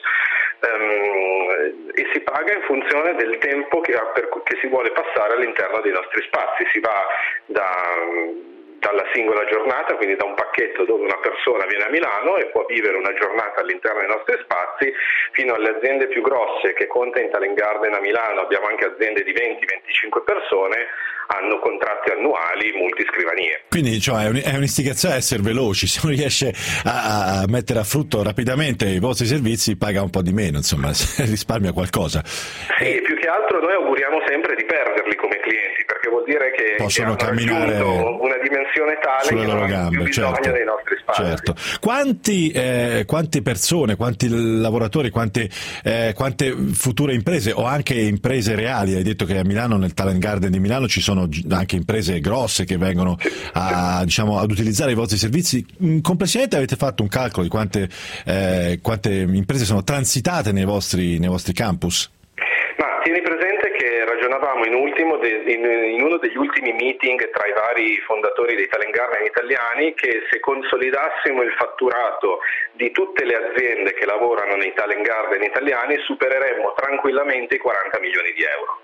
Um, e si paga in funzione del tempo che, per, che si vuole passare all'interno dei nostri spazi, si va da... dalla singola giornata, quindi da un pacchetto dove una persona viene a Milano e può vivere una giornata all'interno dei nostri spazi, fino alle aziende più grosse che conta in Talent Garden a Milano, abbiamo anche aziende di venti venticinque persone, hanno contratti annuali, multiscrivanie. Quindi cioè, è un'istigazione a essere veloci, se uno riesce a, a mettere a frutto rapidamente i vostri servizi paga un po' di meno, insomma, risparmia qualcosa. Sì, più che altro noi auguriamo sempre di perderli come clienti, perché vuol dire che, possono che hanno camminare una dimensione tale che non hanno più bisogno certo. dei nostri spazi. Certo. Quanti, eh, quante persone, quanti lavoratori, quante, eh, quante future imprese o anche imprese reali, hai detto che a Milano, nel Talent Garden di Milano ci sono anche imprese grosse che vengono a, diciamo, ad utilizzare i vostri servizi. Complessivamente avete fatto un calcolo di quante, eh, quante imprese sono transitate nei vostri, nei vostri campus? Ma tieni presente che ragionavamo in, ultimo de, in, in uno degli ultimi meeting tra i vari fondatori dei Talent Garden italiani che se consolidassimo il fatturato di tutte le aziende che lavorano nei Talent Garden italiani supereremmo tranquillamente i quaranta milioni di euro.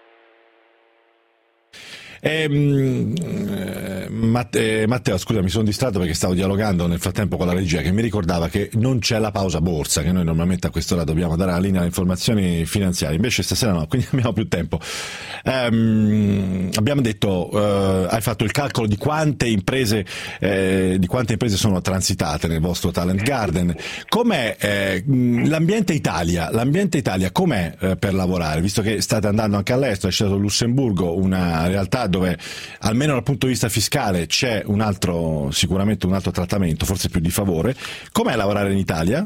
Eh, Matteo, Matteo, scusa, mi sono distratto perché stavo dialogando nel frattempo con la regia che mi ricordava che non c'è la pausa borsa, che noi normalmente a quest'ora dobbiamo dare la linea alle informazioni finanziarie, invece stasera no, quindi abbiamo più tempo. Um, abbiamo detto, uh, hai fatto il calcolo di quante imprese eh, di quante imprese sono transitate nel vostro Talent Garden. Com'è eh, l'ambiente Italia? L'ambiente Italia com'è eh, per lavorare? Visto che state andando anche all'estero, è stato Lussemburgo, una realtà dove almeno dal punto di vista fiscale c'è un altro, sicuramente un altro trattamento, forse più di favore. Com'è lavorare in Italia?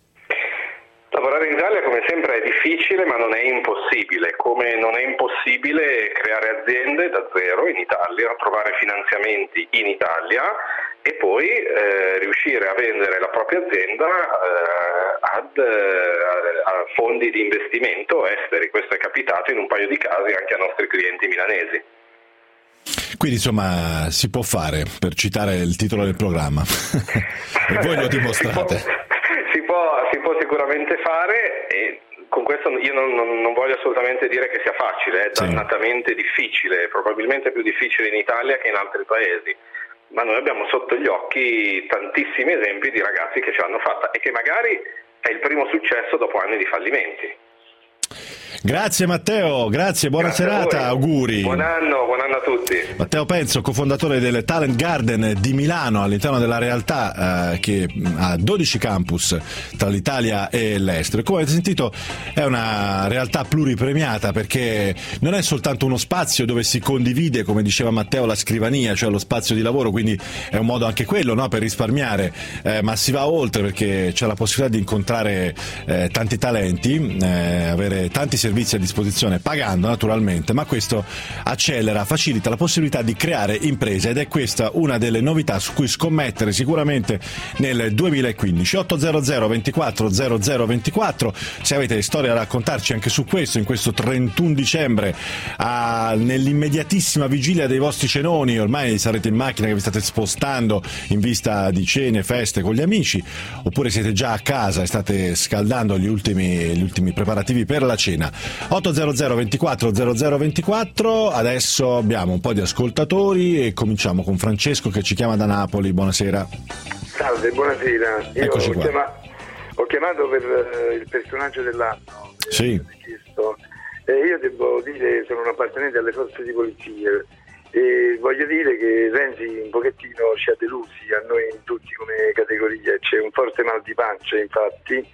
Lavorare in Italia come sempre è difficile, ma non è impossibile, come non è impossibile creare aziende da zero in Italia, trovare finanziamenti in Italia e poi eh, riuscire a vendere la propria azienda eh, ad, eh, a fondi di investimento esteri. Questo è capitato in un paio di casi anche a nostri clienti milanesi. Quindi insomma si può fare, per citare il titolo del programma, e voi lo dimostrate. Si può, si può, si può sicuramente fare, e con questo io non, non, non voglio assolutamente dire che sia facile, è dannatamente difficile, probabilmente più difficile in Italia che in altri paesi, ma noi abbiamo sotto gli occhi tantissimi esempi di ragazzi che ce l'hanno fatta e che magari è il primo successo dopo anni di fallimenti. Grazie Matteo, grazie, buona grazie serata, auguri. Buon anno, buon anno a tutti. Matteo Penzo, cofondatore del Talent Garden di Milano, all'interno della realtà eh, che ha dodici campus tra l'Italia e l'estero. Come avete sentito è una realtà pluripremiata perché non è soltanto uno spazio dove si condivide, come diceva Matteo, la scrivania, cioè lo spazio di lavoro, quindi è un modo anche quello, no, per risparmiare, eh, ma si va oltre perché c'è la possibilità di incontrare eh, tanti talenti, eh, avere tanti servizi a disposizione pagando naturalmente, ma questo accelera, facilita la possibilità di creare imprese ed è questa una delle novità su cui scommettere sicuramente nel duemilaquindici. ottocento ventiquattro zero zero ventiquattro, se avete storie da raccontarci anche su questo in questo trentuno dicembre, a, nell'immediatissima vigilia dei vostri cenoni, ormai sarete in macchina che vi state spostando in vista di cene, feste con gli amici, oppure siete già a casa e state scaldando gli ultimi, gli ultimi preparativi per la cena. ottocento ventiquattro zero zero ventiquattro, adesso abbiamo un po' di ascoltatori e cominciamo con Francesco che ci chiama da Napoli. Buonasera. Salve, buonasera. Io Eccoci ho, qua. chiama- ho chiamato per uh, il personaggio dell'anno. Sì. Chiesto. Eh, io devo dire sono un appartenente alle forze di polizia e voglio dire che Renzi un pochettino ci ha delusi a noi tutti come categoria, c'è un forte mal di pancia infatti,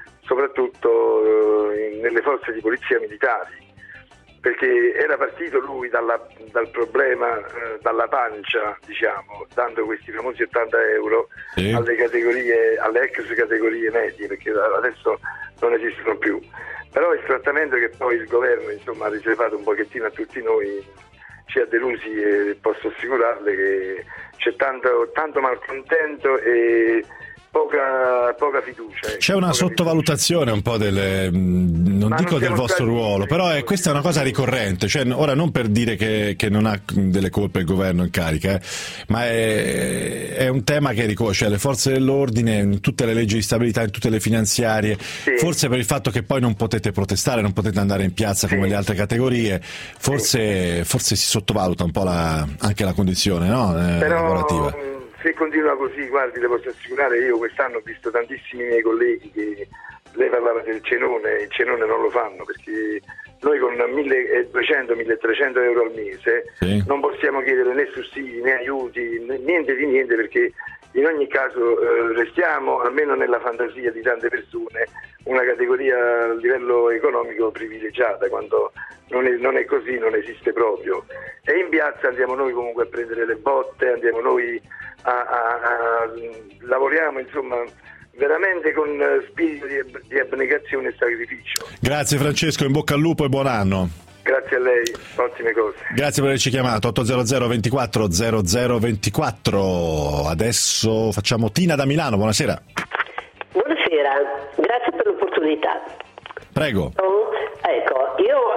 soprattutto eh, nelle forze di polizia militari, perché era partito lui dalla, dal problema, eh, dalla pancia, diciamo, dando questi famosi ottanta euro sì. alle categorie, alle ex categorie medie, perché adesso non esistono più. Però il trattamento che poi il governo insomma ha riservato un pochettino a tutti noi ci ha delusi e posso assicurarle che c'è tanto, tanto malcontento e Poca, poca fiducia. Ecco. C'è una poca sottovalutazione un po' del, non Ma dico non del vostro stati... ruolo, però è, questa è una cosa ricorrente, cioè, ora non per dire che, che non ha delle colpe il governo in carica, eh, ma è, è un tema che ricorre, cioè le forze dell'ordine, in tutte le leggi di stabilità, in tutte le finanziarie, sì. forse per il fatto che poi non potete protestare, non potete andare in piazza sì. come le altre categorie, forse, sì. forse si sottovaluta un po' la, anche la condizione no? eh, però... lavorativa. Se continua così, guardi, le posso assicurare, io quest'anno ho visto tantissimi miei colleghi che lei parlava del cenone, il cenone non lo fanno perché noi con milleduecento milletrecento euro al mese sì. non possiamo chiedere né sussidi né aiuti, né, niente di niente, perché in ogni caso eh, restiamo, almeno nella fantasia di tante persone, una categoria a livello economico privilegiata, quando non è, non è così, non esiste proprio. E in piazza andiamo noi comunque a prendere le botte, andiamo noi a, a, a lavoriamo insomma veramente con spirito di, di abnegazione e sacrificio. Grazie Francesco, in bocca al lupo e buon anno. Grazie a lei, ottime cose. Grazie per averci chiamato. ottocento ventiquattro zero zero ventiquattro. Adesso facciamo Tina da Milano, buonasera. Buonasera, grazie per l'opportunità. Prego. Oh, ecco, io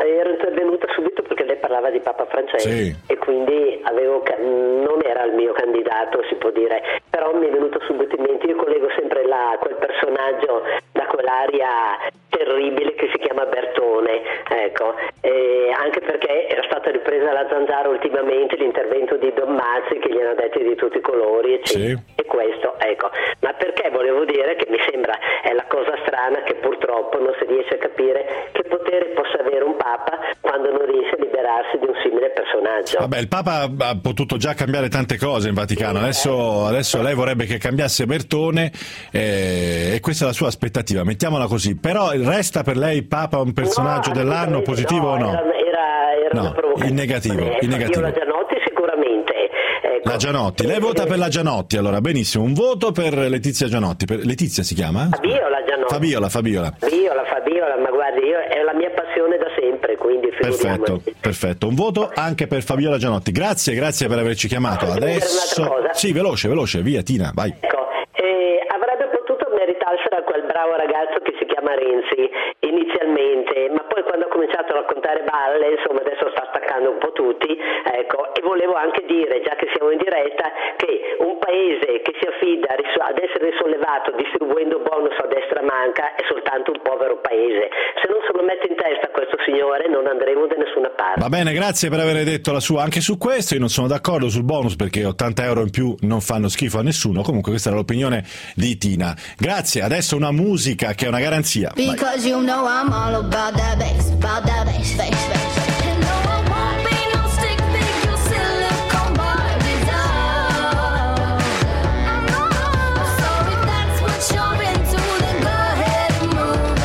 ero intervenuta subito perché lei parlava di Papa Francesco, sì. e quindi avevo, non era il mio candidato, si può dire, però mi è venuto subito in mente. Io collego sempre là quel personaggio da quell'aria terribile che si chiama Bertone, ecco, e anche perché era stata ripresa la Zanzara ultimamente l'intervento di Don Mazzi che gli hanno detti di tutti i colori, eccetera. Sì. E questo, ecco, ma perché volevo dire che mi sembra è la cosa strana che purtroppo non si riesce a capire che potere possa avere un Papa quando non riesce a liberarsi di un simile personaggio. Vabbè, il Papa ha potuto già cambiare tante cose in Vaticano, adesso, adesso lei vorrebbe che cambiasse Bertone, eh, e questa è la sua aspettativa, mettiamola così. Però resta per lei Papa un personaggio no, dell'anno, positivo no, o no? Era, era, era no, una provocazione. in negativo, Eh, in negativo. Io la Gianotti sicuramente. Ecco. La Gianotti, lei vota per la Gianotti, allora benissimo, un voto per Letizia Gianotti. Per... Letizia si chiama? Fabiola Gianotti. Fabiola, Fabiola. Fabiola, Fabiola, ma guardi, io, è la mia passione da sempre, quindi perfetto, perfetto. Un voto anche per Fabiola Gianotti. Grazie, grazie per averci chiamato. Adesso sì, veloce, veloce, via Tina, vai. Ecco, eh, avrebbe potuto meritarsela quel bravo ragazzo che si chiama Renzi inizialmente, ma poi quando ha cominciato a raccontare balle, insomma adesso sta attaccando un po' tutti, ecco, e volevo anche dire, già che siamo in diretta, che un paese che si affida ad essere risollevato distribuendo bonus a destra manca è soltanto un povero paese. Se non se lo mette in testa questo signore non andremo da nessuna parte. Va bene, grazie per aver detto la sua anche su questo. Io non sono d'accordo sul bonus perché ottanta euro in più non fanno schifo a nessuno. Comunque questa era l'opinione di Tina. Grazie, adesso una musica che è una garanzia. Because you know I'm all about that bass, about that bass, bass, bass. And no, I won't be no stick figure, silicone Barbie doll. So if that's what you're into, then go ahead and move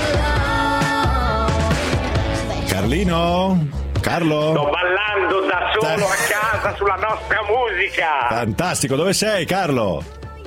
along. Carlino? Carlo? Sto ballando da solo a casa sulla nostra musica. Fantastico, dove sei Carlo?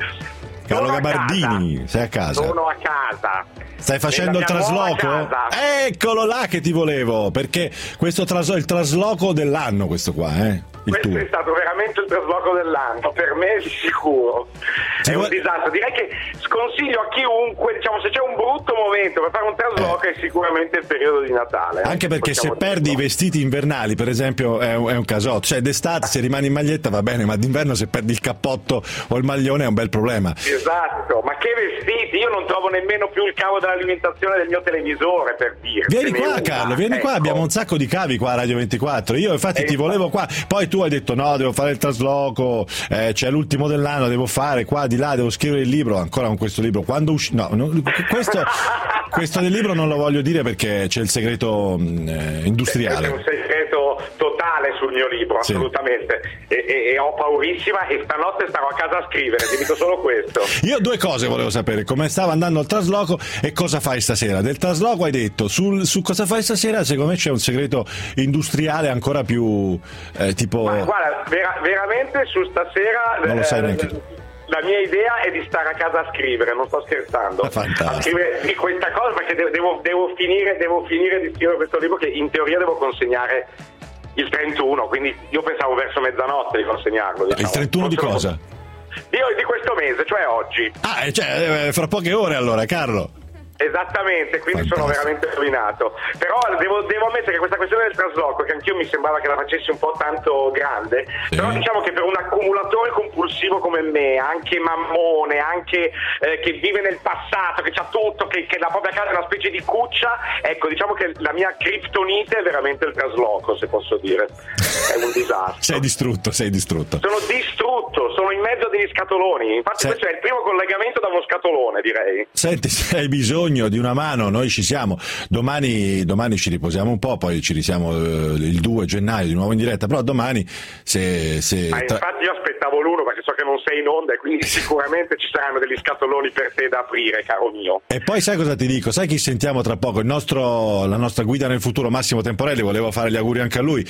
Carlo Sono Gabardini, a sei a casa? Sono a casa. Stai facendo il trasloco? Eccolo là che ti volevo, perché questo tras- il trasloco dell'anno questo qua, eh? Il Questo tuo. è stato veramente il trasloco dell'anno, per me di sicuro. Ti è vuoi... un disastro. Direi che sconsiglio a chiunque, diciamo, se c'è un brutto momento per fare un trasloco eh. è sicuramente il periodo di Natale. Anche perché se perdi i vestiti invernali, per esempio, è un, è un casotto. Cioè d'estate se rimani in maglietta va bene, ma d'inverno se perdi il cappotto o il maglione è un bel problema. Esatto, ma che vestiti? Io non trovo nemmeno più il cavo dell'alimentazione del mio televisore, per dire. Vieni qua Carlo, vieni ecco. qua, abbiamo un sacco di cavi qua a Radio ventiquattro. Io infatti e ti infatti. volevo qua, poi tu hai detto no, devo fare il trasloco, eh, c'è l'ultimo dell'anno, devo fare qua di là, devo scrivere il libro, ancora con questo libro. Quando usci... No, no questo, questo del libro non lo voglio dire perché c'è il segreto eh, industriale. C'è un segreto totale sul mio libro, sì. assolutamente. E, e, e ho paurissima e stanotte starò a casa a scrivere, ti dico solo questo. Io due cose volevo sapere, come stava andando il trasloco e cosa fai stasera. Del trasloco hai detto, sul, su cosa fai stasera secondo me c'è un segreto industriale ancora più eh, tipo... Ma guarda, vera, veramente su stasera... Non lo sai neanche tu. La mia idea è di stare a casa a scrivere, non sto scherzando. Fantastico. A scrivere di questa cosa perché devo, devo, finire, devo finire di scrivere questo libro che in teoria devo consegnare il trentuno, quindi io pensavo verso mezzanotte di consegnarlo. Diciamo. Il trentuno di cosa? Di, di questo mese, cioè oggi. Ah, cioè fra poche ore allora, Carlo. Esattamente, quindi Fantastico. Sono veramente rovinato. Però devo, devo ammettere che questa questione del trasloco, che anch'io mi sembrava che la facessi un po' tanto grande, sì. Però diciamo che per un accumulatore compulsivo come me, anche mammone, anche eh, che vive nel passato, che c'ha tutto, che, che la propria casa è una specie di cuccia, ecco, diciamo che la mia criptonite è veramente il trasloco, se posso dire. È un disastro. Sei distrutto, sei distrutto. Sono distrutto, sono in mezzo degli scatoloni. Infatti Se... questo è il primo collegamento da uno scatolone, direi. Senti, se hai bisogno di una mano, noi ci siamo. Domani, domani ci riposiamo un po', poi ci risiamo eh, il due gennaio di nuovo in diretta, però domani se... se Ma tra... infatti io aspettavo l'uno perché so che non sei in onda e quindi sicuramente ci saranno degli scatoloni per te da aprire, caro mio. E poi sai cosa ti dico? Sai chi sentiamo tra poco? Il nostro, la nostra guida nel futuro, Massimo Temporelli, volevo fare gli auguri anche a lui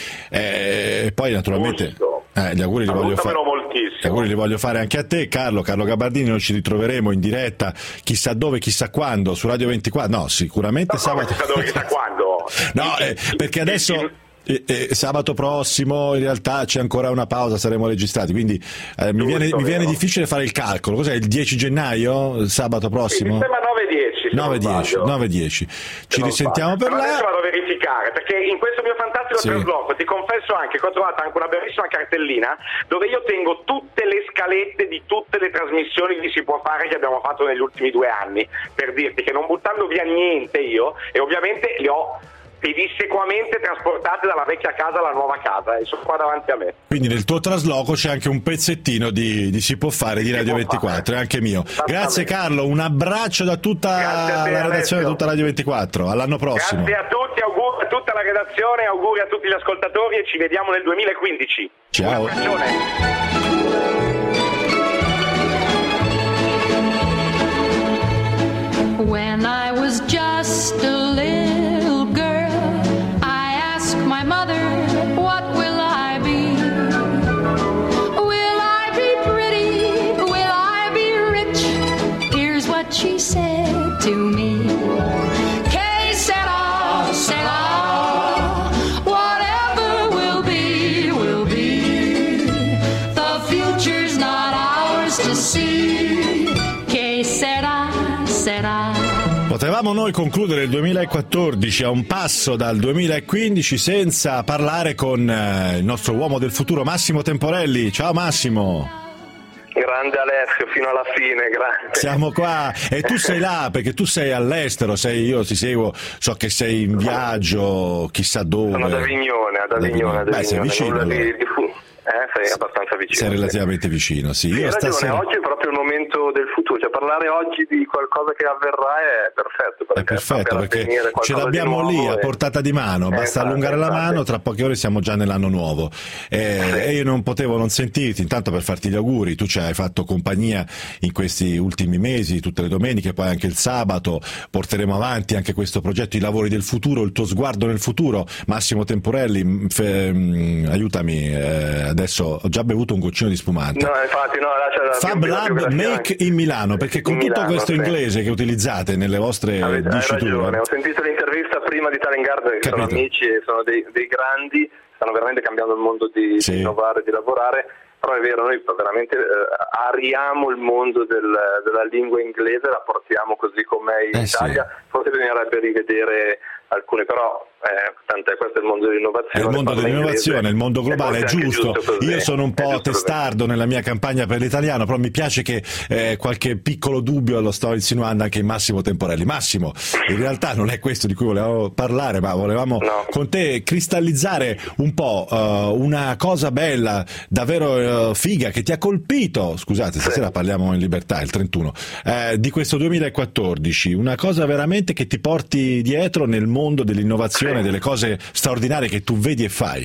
e, e poi naturalmente eh, gli auguri li voglio fare. Gli auguri li voglio fare anche a te, Carlo, Carlo Gabardini. Noi ci ritroveremo in diretta chissà dove, chissà quando, su Radio ventiquattro. No, sicuramente no, sabato. Chissà dove, chissà quando. No, eh, perché adesso eh, eh, sabato prossimo in realtà c'è ancora una pausa, saremo registrati, quindi eh, mi, viene, mi viene difficile fare il calcolo. Cos'è, il dieci gennaio, sabato prossimo? Mi sembra nove dieci, nove e dieci Ci risentiamo per là. Adesso là. vado a verificare, perché in questo mio fantastico Sì. trasloco ti confesso anche che ho trovato anche una bellissima cartellina dove io tengo tutte le scalette di tutte le trasmissioni che si può fare che abbiamo fatto negli ultimi due anni, per dirti che non buttando via niente io, e ovviamente le ho pedissequamente trasportate dalla vecchia casa alla nuova casa e sono qua davanti a me. Quindi nel tuo trasloco c'è anche un pezzettino di, di Si può fare di Radio ventiquattro, è anche mio. Grazie Carlo, un abbraccio da tutta te, la redazione di Alessio. tutta Radio ventiquattro, all'anno prossimo. Grazie a tutti, auguri a tutta la redazione, auguri a tutti gli ascoltatori e ci vediamo nel duemilaquindici. Ciao. Buona stagione. When I was just a little girl, I asked my mother, what will I be? Will I be pretty? Will I be rich? Here's what she said to me. Que sera, sera, whatever will be, will be. The future's not ours to see. Que sera, sera. Potevamo noi concludere il duemilaquattordici a un passo dal duemilaquindici senza parlare con eh, il nostro uomo del futuro Massimo Temporelli. Ciao Massimo. Grande Alessio, fino alla fine, grazie. Siamo qua e tu sei là perché tu sei all'estero, sei, io ti seguo, so che sei in viaggio, chissà dove. Sono ad Avignone, ad Avignone, ad Beh, sei Avignone, vicino, nulla allora. di, di fu- eh, sei abbastanza vicino. Sei relativamente vicino, sì. Sì, Io hai ragione, stasera... oggi è proprio il momento del futuro, cioè parlare oggi di qualcosa che avverrà è perfetto. È perfetto perché ce l'abbiamo lì a portata di mano, basta eh, allungare la infatti. mano, tra poche ore siamo già nell'anno nuovo e, Sì. e io non potevo non sentirti, intanto per farti gli auguri, tu ci hai fatto compagnia in questi ultimi mesi, tutte le domeniche, poi anche il sabato, porteremo avanti anche questo progetto, i lavori del futuro, il tuo sguardo nel futuro. Massimo Temporelli, m- fe- m- aiutami, eh, adesso ho già bevuto un goccino di spumante. No, infatti, no, lascia la Fab Lab Make in Milano, perché con In tutto Milano, questo sì. inglese che utilizzate nelle vostre Avete, hai diciture, ragione, ho sentito l'intervista prima di Talent Garden, che sono Capito. amici e sono dei, dei grandi, stanno veramente cambiando il mondo di, Sì. di innovare, di lavorare, però è vero, noi veramente eh, ariamo il mondo del, della lingua inglese, la portiamo così com'è in Eh, sì. Italia, forse bisognerebbe rivedere alcune, però eh, tant'è, questo è il mondo È dell'innovazione. il mondo parla dell'innovazione, inglese, il mondo globale, e è forse anche giusto. così, Io sono un è po' giusto così. testardo nella mia campagna per l'italiano, però mi piace che eh, qualche piccolo dubbio lo sto insinuando anche in Massimo Temporelli. Massimo, in realtà non è questo di cui volevamo parlare, ma volevamo No. con te cristallizzare un po' eh, una cosa bella, davvero eh, figa, che ti ha colpito, scusate, stasera parliamo in libertà, il trentuno, eh, di questo duemilaquattordici, una cosa veramente che ti porti dietro nel mondo dell'innovazione, delle cose straordinarie che tu vedi e fai.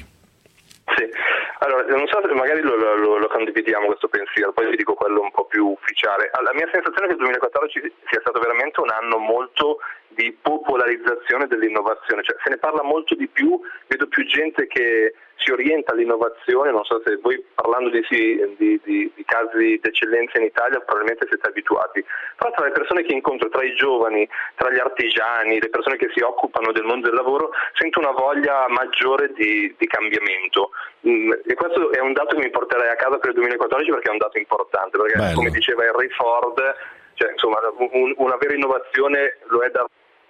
Sì, allora non so se magari lo, lo, lo condividiamo questo pensiero, poi vi dico quello un po' più ufficiale. La mia sensazione è che il duemilaquattordici sia stato veramente un anno molto di popolarizzazione dell'innovazione, cioè se ne parla molto di più, vedo più gente che si orienta all'innovazione, non so se voi parlando di, sì, di, di, di casi d'eccellenza in Italia probabilmente siete abituati, però tra le persone che incontro, tra i giovani, tra gli artigiani, le persone che si occupano del mondo del lavoro, sento una voglia maggiore di, di cambiamento. Mm, e questo è un dato che mi porterei a casa per il duemilaquattordici perché è un dato importante, perché Bello. come diceva Henry Ford, cioè, insomma, un, una vera innovazione lo è da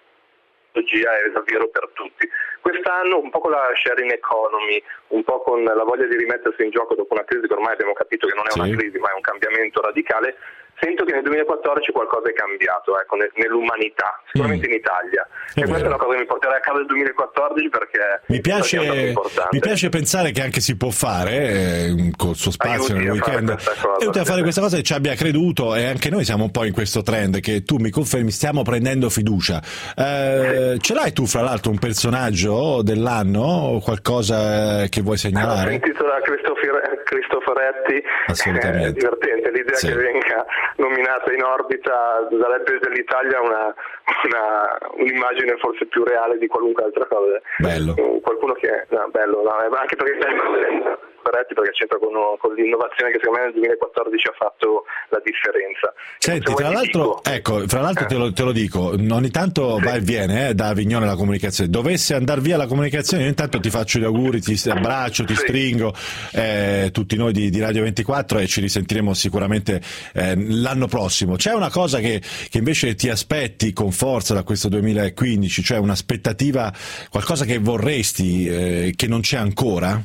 è davvero per tutti. Quest'anno un po' con la sharing economy, un po' con la voglia di rimettersi in gioco dopo una crisi che ormai abbiamo capito che non è Sì. una crisi ma è un cambiamento radicale, sento che nel duemilaquattordici qualcosa è cambiato, ecco, nell'umanità, sicuramente Mm. in Italia. È e questa vero. è una cosa che mi porterà a casa del duemilaquattordici perché Mi piace, perché è un dato importante. mi piace pensare che anche si può fare eh, col suo spazio Aiuti nel a fare weekend, questa cosa, aiuti a sì, fare sì. questa cosa e ci abbia creduto, e anche noi siamo un po' in questo trend che tu mi confermi, stiamo prendendo fiducia. Eh, ce l'hai tu fra l'altro un personaggio dell'anno o qualcosa che vuoi Ho segnalare? sentito da Cristofer- Cristoforetti, Assolutamente. è divertente l'idea Sì. che venga nominata in orbita dall'Apple dell'Italia una, una, un'immagine forse più reale di qualunque altra cosa. Bello. Qualcuno che no, bello, no, anche perché Ferretti perché c'entra con, con l'innovazione che secondo me nel duemilaquattordici ha fatto la differenza. Senti, tra l'altro, ecco, fra l'altro te lo, te lo dico, ogni tanto va e viene eh, da Avignone la comunicazione. Dovesse andare via la comunicazione, io intanto ti faccio gli auguri, ti abbraccio, ti stringo, eh, tutti noi di, di Radio ventiquattro, e ci risentiremo sicuramente eh, l'anno prossimo. C'è una cosa che, che invece ti aspetti con forza da questo duemilaquindici, cioè un'aspettativa, qualcosa che vorresti, eh, che non c'è ancora?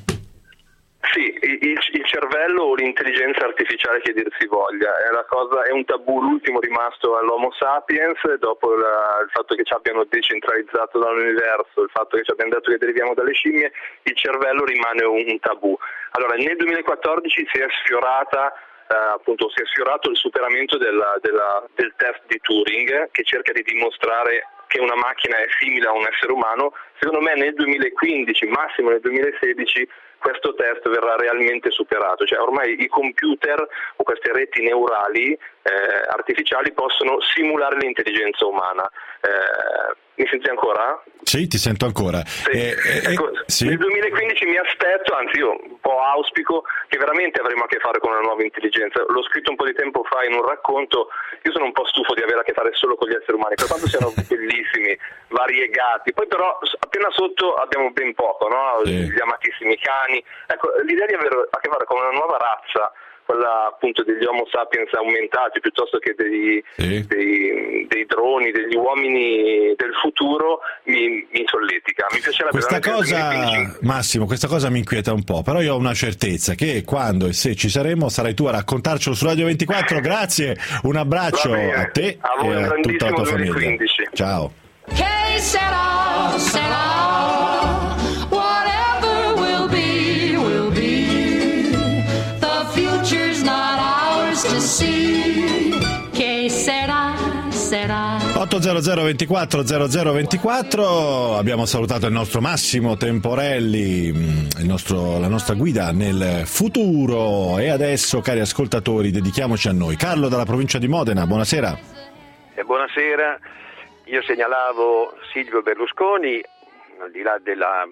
Sì, il, il cervello o l'intelligenza artificiale che dir si voglia, è, la cosa, è un tabù, l'ultimo rimasto all'Homo sapiens, dopo la, il fatto che ci abbiano decentralizzato dall'universo, il fatto che ci abbiano detto che deriviamo dalle scimmie, il cervello rimane un, un tabù. Allora, nel duemilaquattordici si è sfiorata Uh, appunto si è sfiorato il superamento della, della, del test di Turing, che cerca di dimostrare che una macchina è simile a un essere umano. Secondo me nel duemilaquindici, massimo nel duemilasedici, questo test verrà realmente superato, cioè ormai i computer o queste reti neurali eh, artificiali possono simulare l'intelligenza umana. Eh, mi senti ancora? Sì, ti sento ancora. Sì. Eh, eh, ecco, sì. Nel duemilaquindici mi aspetto, anzi io un po' auspico, che veramente avremo a che fare con una nuova intelligenza. L'ho scritto un po' di tempo fa in un racconto, io sono un po' stufo di avere a che fare solo con gli esseri umani, per quanto siano bellissimi, variegati, poi però appena sotto abbiamo ben poco, no? Sì. Gli amatissimi cani. Ecco, l'idea di avere a che fare con una nuova razza, quella appunto degli Homo sapiens aumentati piuttosto che dei, sì. dei, dei droni, degli uomini del futuro, mi, mi solletica. Mi piacerebbe questa cosa, Massimo, questa cosa mi inquieta un po', però io ho una certezza che quando e se ci saremo sarai tu a raccontarcelo su Radio ventiquattro. Grazie, un abbraccio a te a voi, e a tutta la tua famiglia. duemilaquindici. Ciao. Che sarà, sarà, whatever will be, will be. The future's not ours to see. Che sarà, sarà. otto zero zero ventiquattro zero zero ventiquattro, abbiamo salutato il nostro Massimo Temporelli, il nostro, la nostra guida nel futuro, e adesso, cari ascoltatori, dedichiamoci a noi. Carlo dalla provincia di Modena, buonasera. Eh, buonasera. Io segnalavo Silvio Berlusconi, al di là della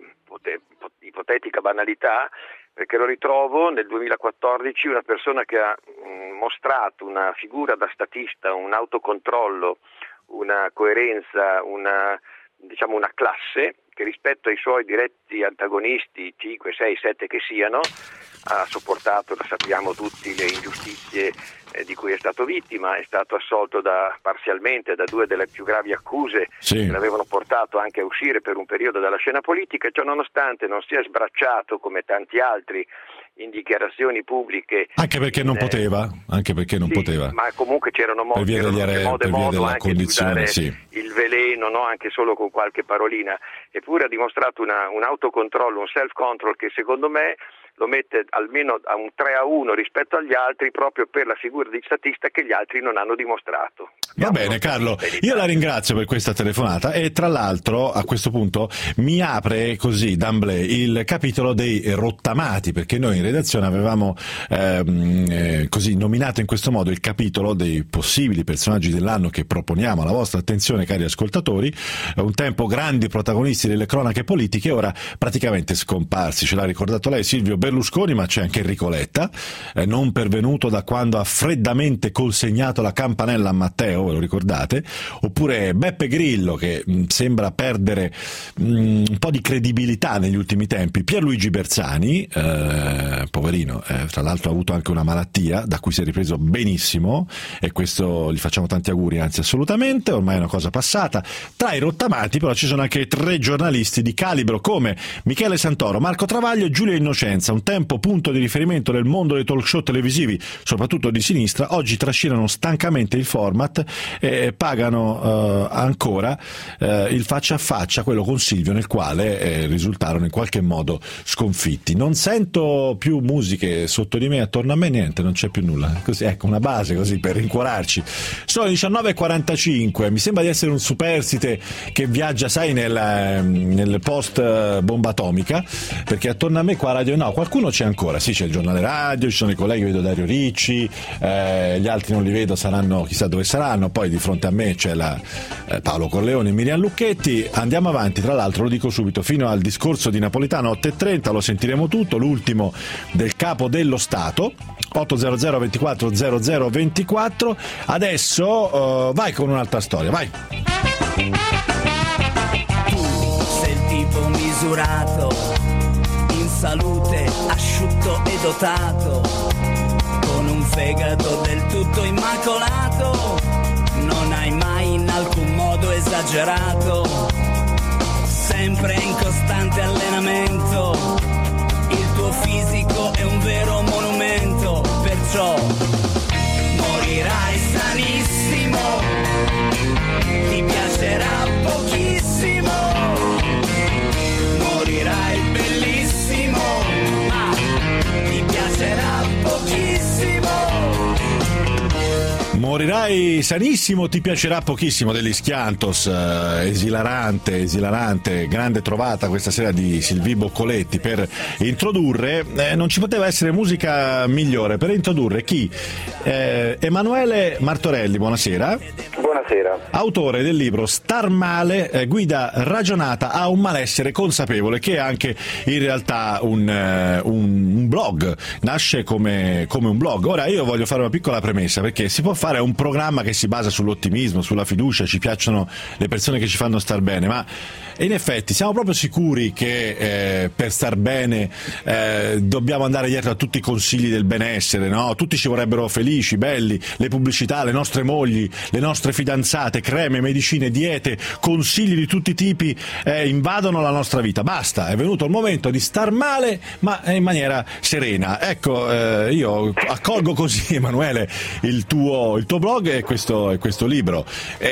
ipotetica banalità, perché lo ritrovo nel duemilaquattordici una persona che ha mh, mostrato una figura da statista, un autocontrollo, una coerenza, una, diciamo una classe che rispetto ai suoi diretti antagonisti, cinque, sei, sette che siano, ha sopportato, lo sappiamo tutti, le ingiustizie eh, di cui è stato vittima, è stato assolto da, parzialmente da due delle più gravi accuse sì. che l'avevano portato anche a uscire per un periodo dalla scena politica, e ciò nonostante non si è sbracciato come tanti altri in dichiarazioni pubbliche. Anche perché non eh, poteva, anche perché non sì, poteva. Ma comunque c'erano modi, per via degli are- modo, per via modo della anche condizione, di usare sì. il veleno, no? Anche solo con qualche parolina. Eppure ha dimostrato una, un autocontrollo, un self-control che secondo me lo mette almeno a un tre a uno rispetto agli altri, proprio per la figura di statista che gli altri non hanno dimostrato. Va bene Carlo, io la ringrazio per questa telefonata, e tra l'altro a questo punto mi apre così d'amblè il capitolo dei rottamati, perché noi in redazione avevamo ehm, eh, così nominato in questo modo il capitolo dei possibili personaggi dell'anno che proponiamo alla vostra attenzione, cari ascoltatori. Un tempo grandi protagonisti delle cronache politiche, ora praticamente scomparsi. Ce l'ha ricordato lei, Silvio Berlusconi, ma c'è anche Enrico Letta, eh, non pervenuto da quando ha freddamente consegnato la campanella a Matteo, ve lo ricordate? Oppure Beppe Grillo, che mh, sembra perdere mh, un po' di credibilità negli ultimi tempi. Pierluigi Bersani, eh, poverino, eh, tra l'altro ha avuto anche una malattia da cui si è ripreso benissimo, e questo gli facciamo tanti auguri, anzi assolutamente, ormai è una cosa passata. Tra i rottamati però ci sono anche tre giornalisti di calibro come Michele Santoro, Marco Travaglio e Giulia Innocenza, un tempo punto di riferimento del mondo dei talk show televisivi, soprattutto di sinistra. Oggi trascinano stancamente il format e pagano eh, ancora eh, il faccia a faccia, quello con Silvio, nel quale eh, risultarono in qualche modo sconfitti. Non sento più musiche sotto di me, attorno a me niente, non c'è più nulla. Così, ecco, una base così per rincuorarci. Sono le diciannove e quarantacinque, mi sembra di essere un superstite che viaggia, sai, nel, nel post bomba atomica, perché attorno a me qua radio no, qualcuno c'è ancora, sì, c'è il giornale radio, ci sono i colleghi, vedo Dario Ricci, eh, gli altri non li vedo, saranno chissà dove saranno, poi di fronte a me c'è la, eh, Paolo Corleone e Miriam Lucchetti. Andiamo avanti, tra l'altro lo dico subito, fino al discorso di Napolitano otto e trenta, lo sentiremo tutto, l'ultimo del Capo dello Stato, ottocento ventiquattro zero zero ventiquattro. Adesso uh, vai con un'altra storia, vai. Tu sei il tipo misurato, in salute, asciutto e dotato, con un fegato del tutto immacolato, non hai mai in alcun modo esagerato, sempre in costante allenamento, il tuo fisico è un vero monumento, perciò morirai sanissimo, ti piacerà pochissimo, morirai bellissimo, ma ti piacerà pochissimo. Morirai sanissimo, ti piacerà pochissimo degli Schiantos, eh, esilarante, esilarante, grande trovata questa sera di Silvì Boccoletti per introdurre, eh, non ci poteva essere musica migliore per introdurre chi? Eh, Emanuele Martorelli, buonasera. Buonasera. Autore del libro Star male, eh, guida ragionata a un malessere consapevole, che è anche in realtà un, eh, un, un blog, nasce come, come un blog. Ora io voglio fare una piccola premessa, perché si può fare un programma che si basa sull'ottimismo, sulla fiducia, ci piacciono le persone che ci fanno star bene, ma in effetti siamo proprio sicuri che eh, per star bene eh, dobbiamo andare dietro a tutti i consigli del benessere, no? Tutti ci vorrebbero felici, belli, le pubblicità, le nostre mogli, le nostre fidanzate, creme, medicine, diete, consigli di tutti i tipi eh, invadono la nostra vita. Basta, è venuto il momento di star male, ma in maniera serena. Ecco, eh, io accolgo così, Emanuele, il tuo, il tuo blog e questo, e questo libro.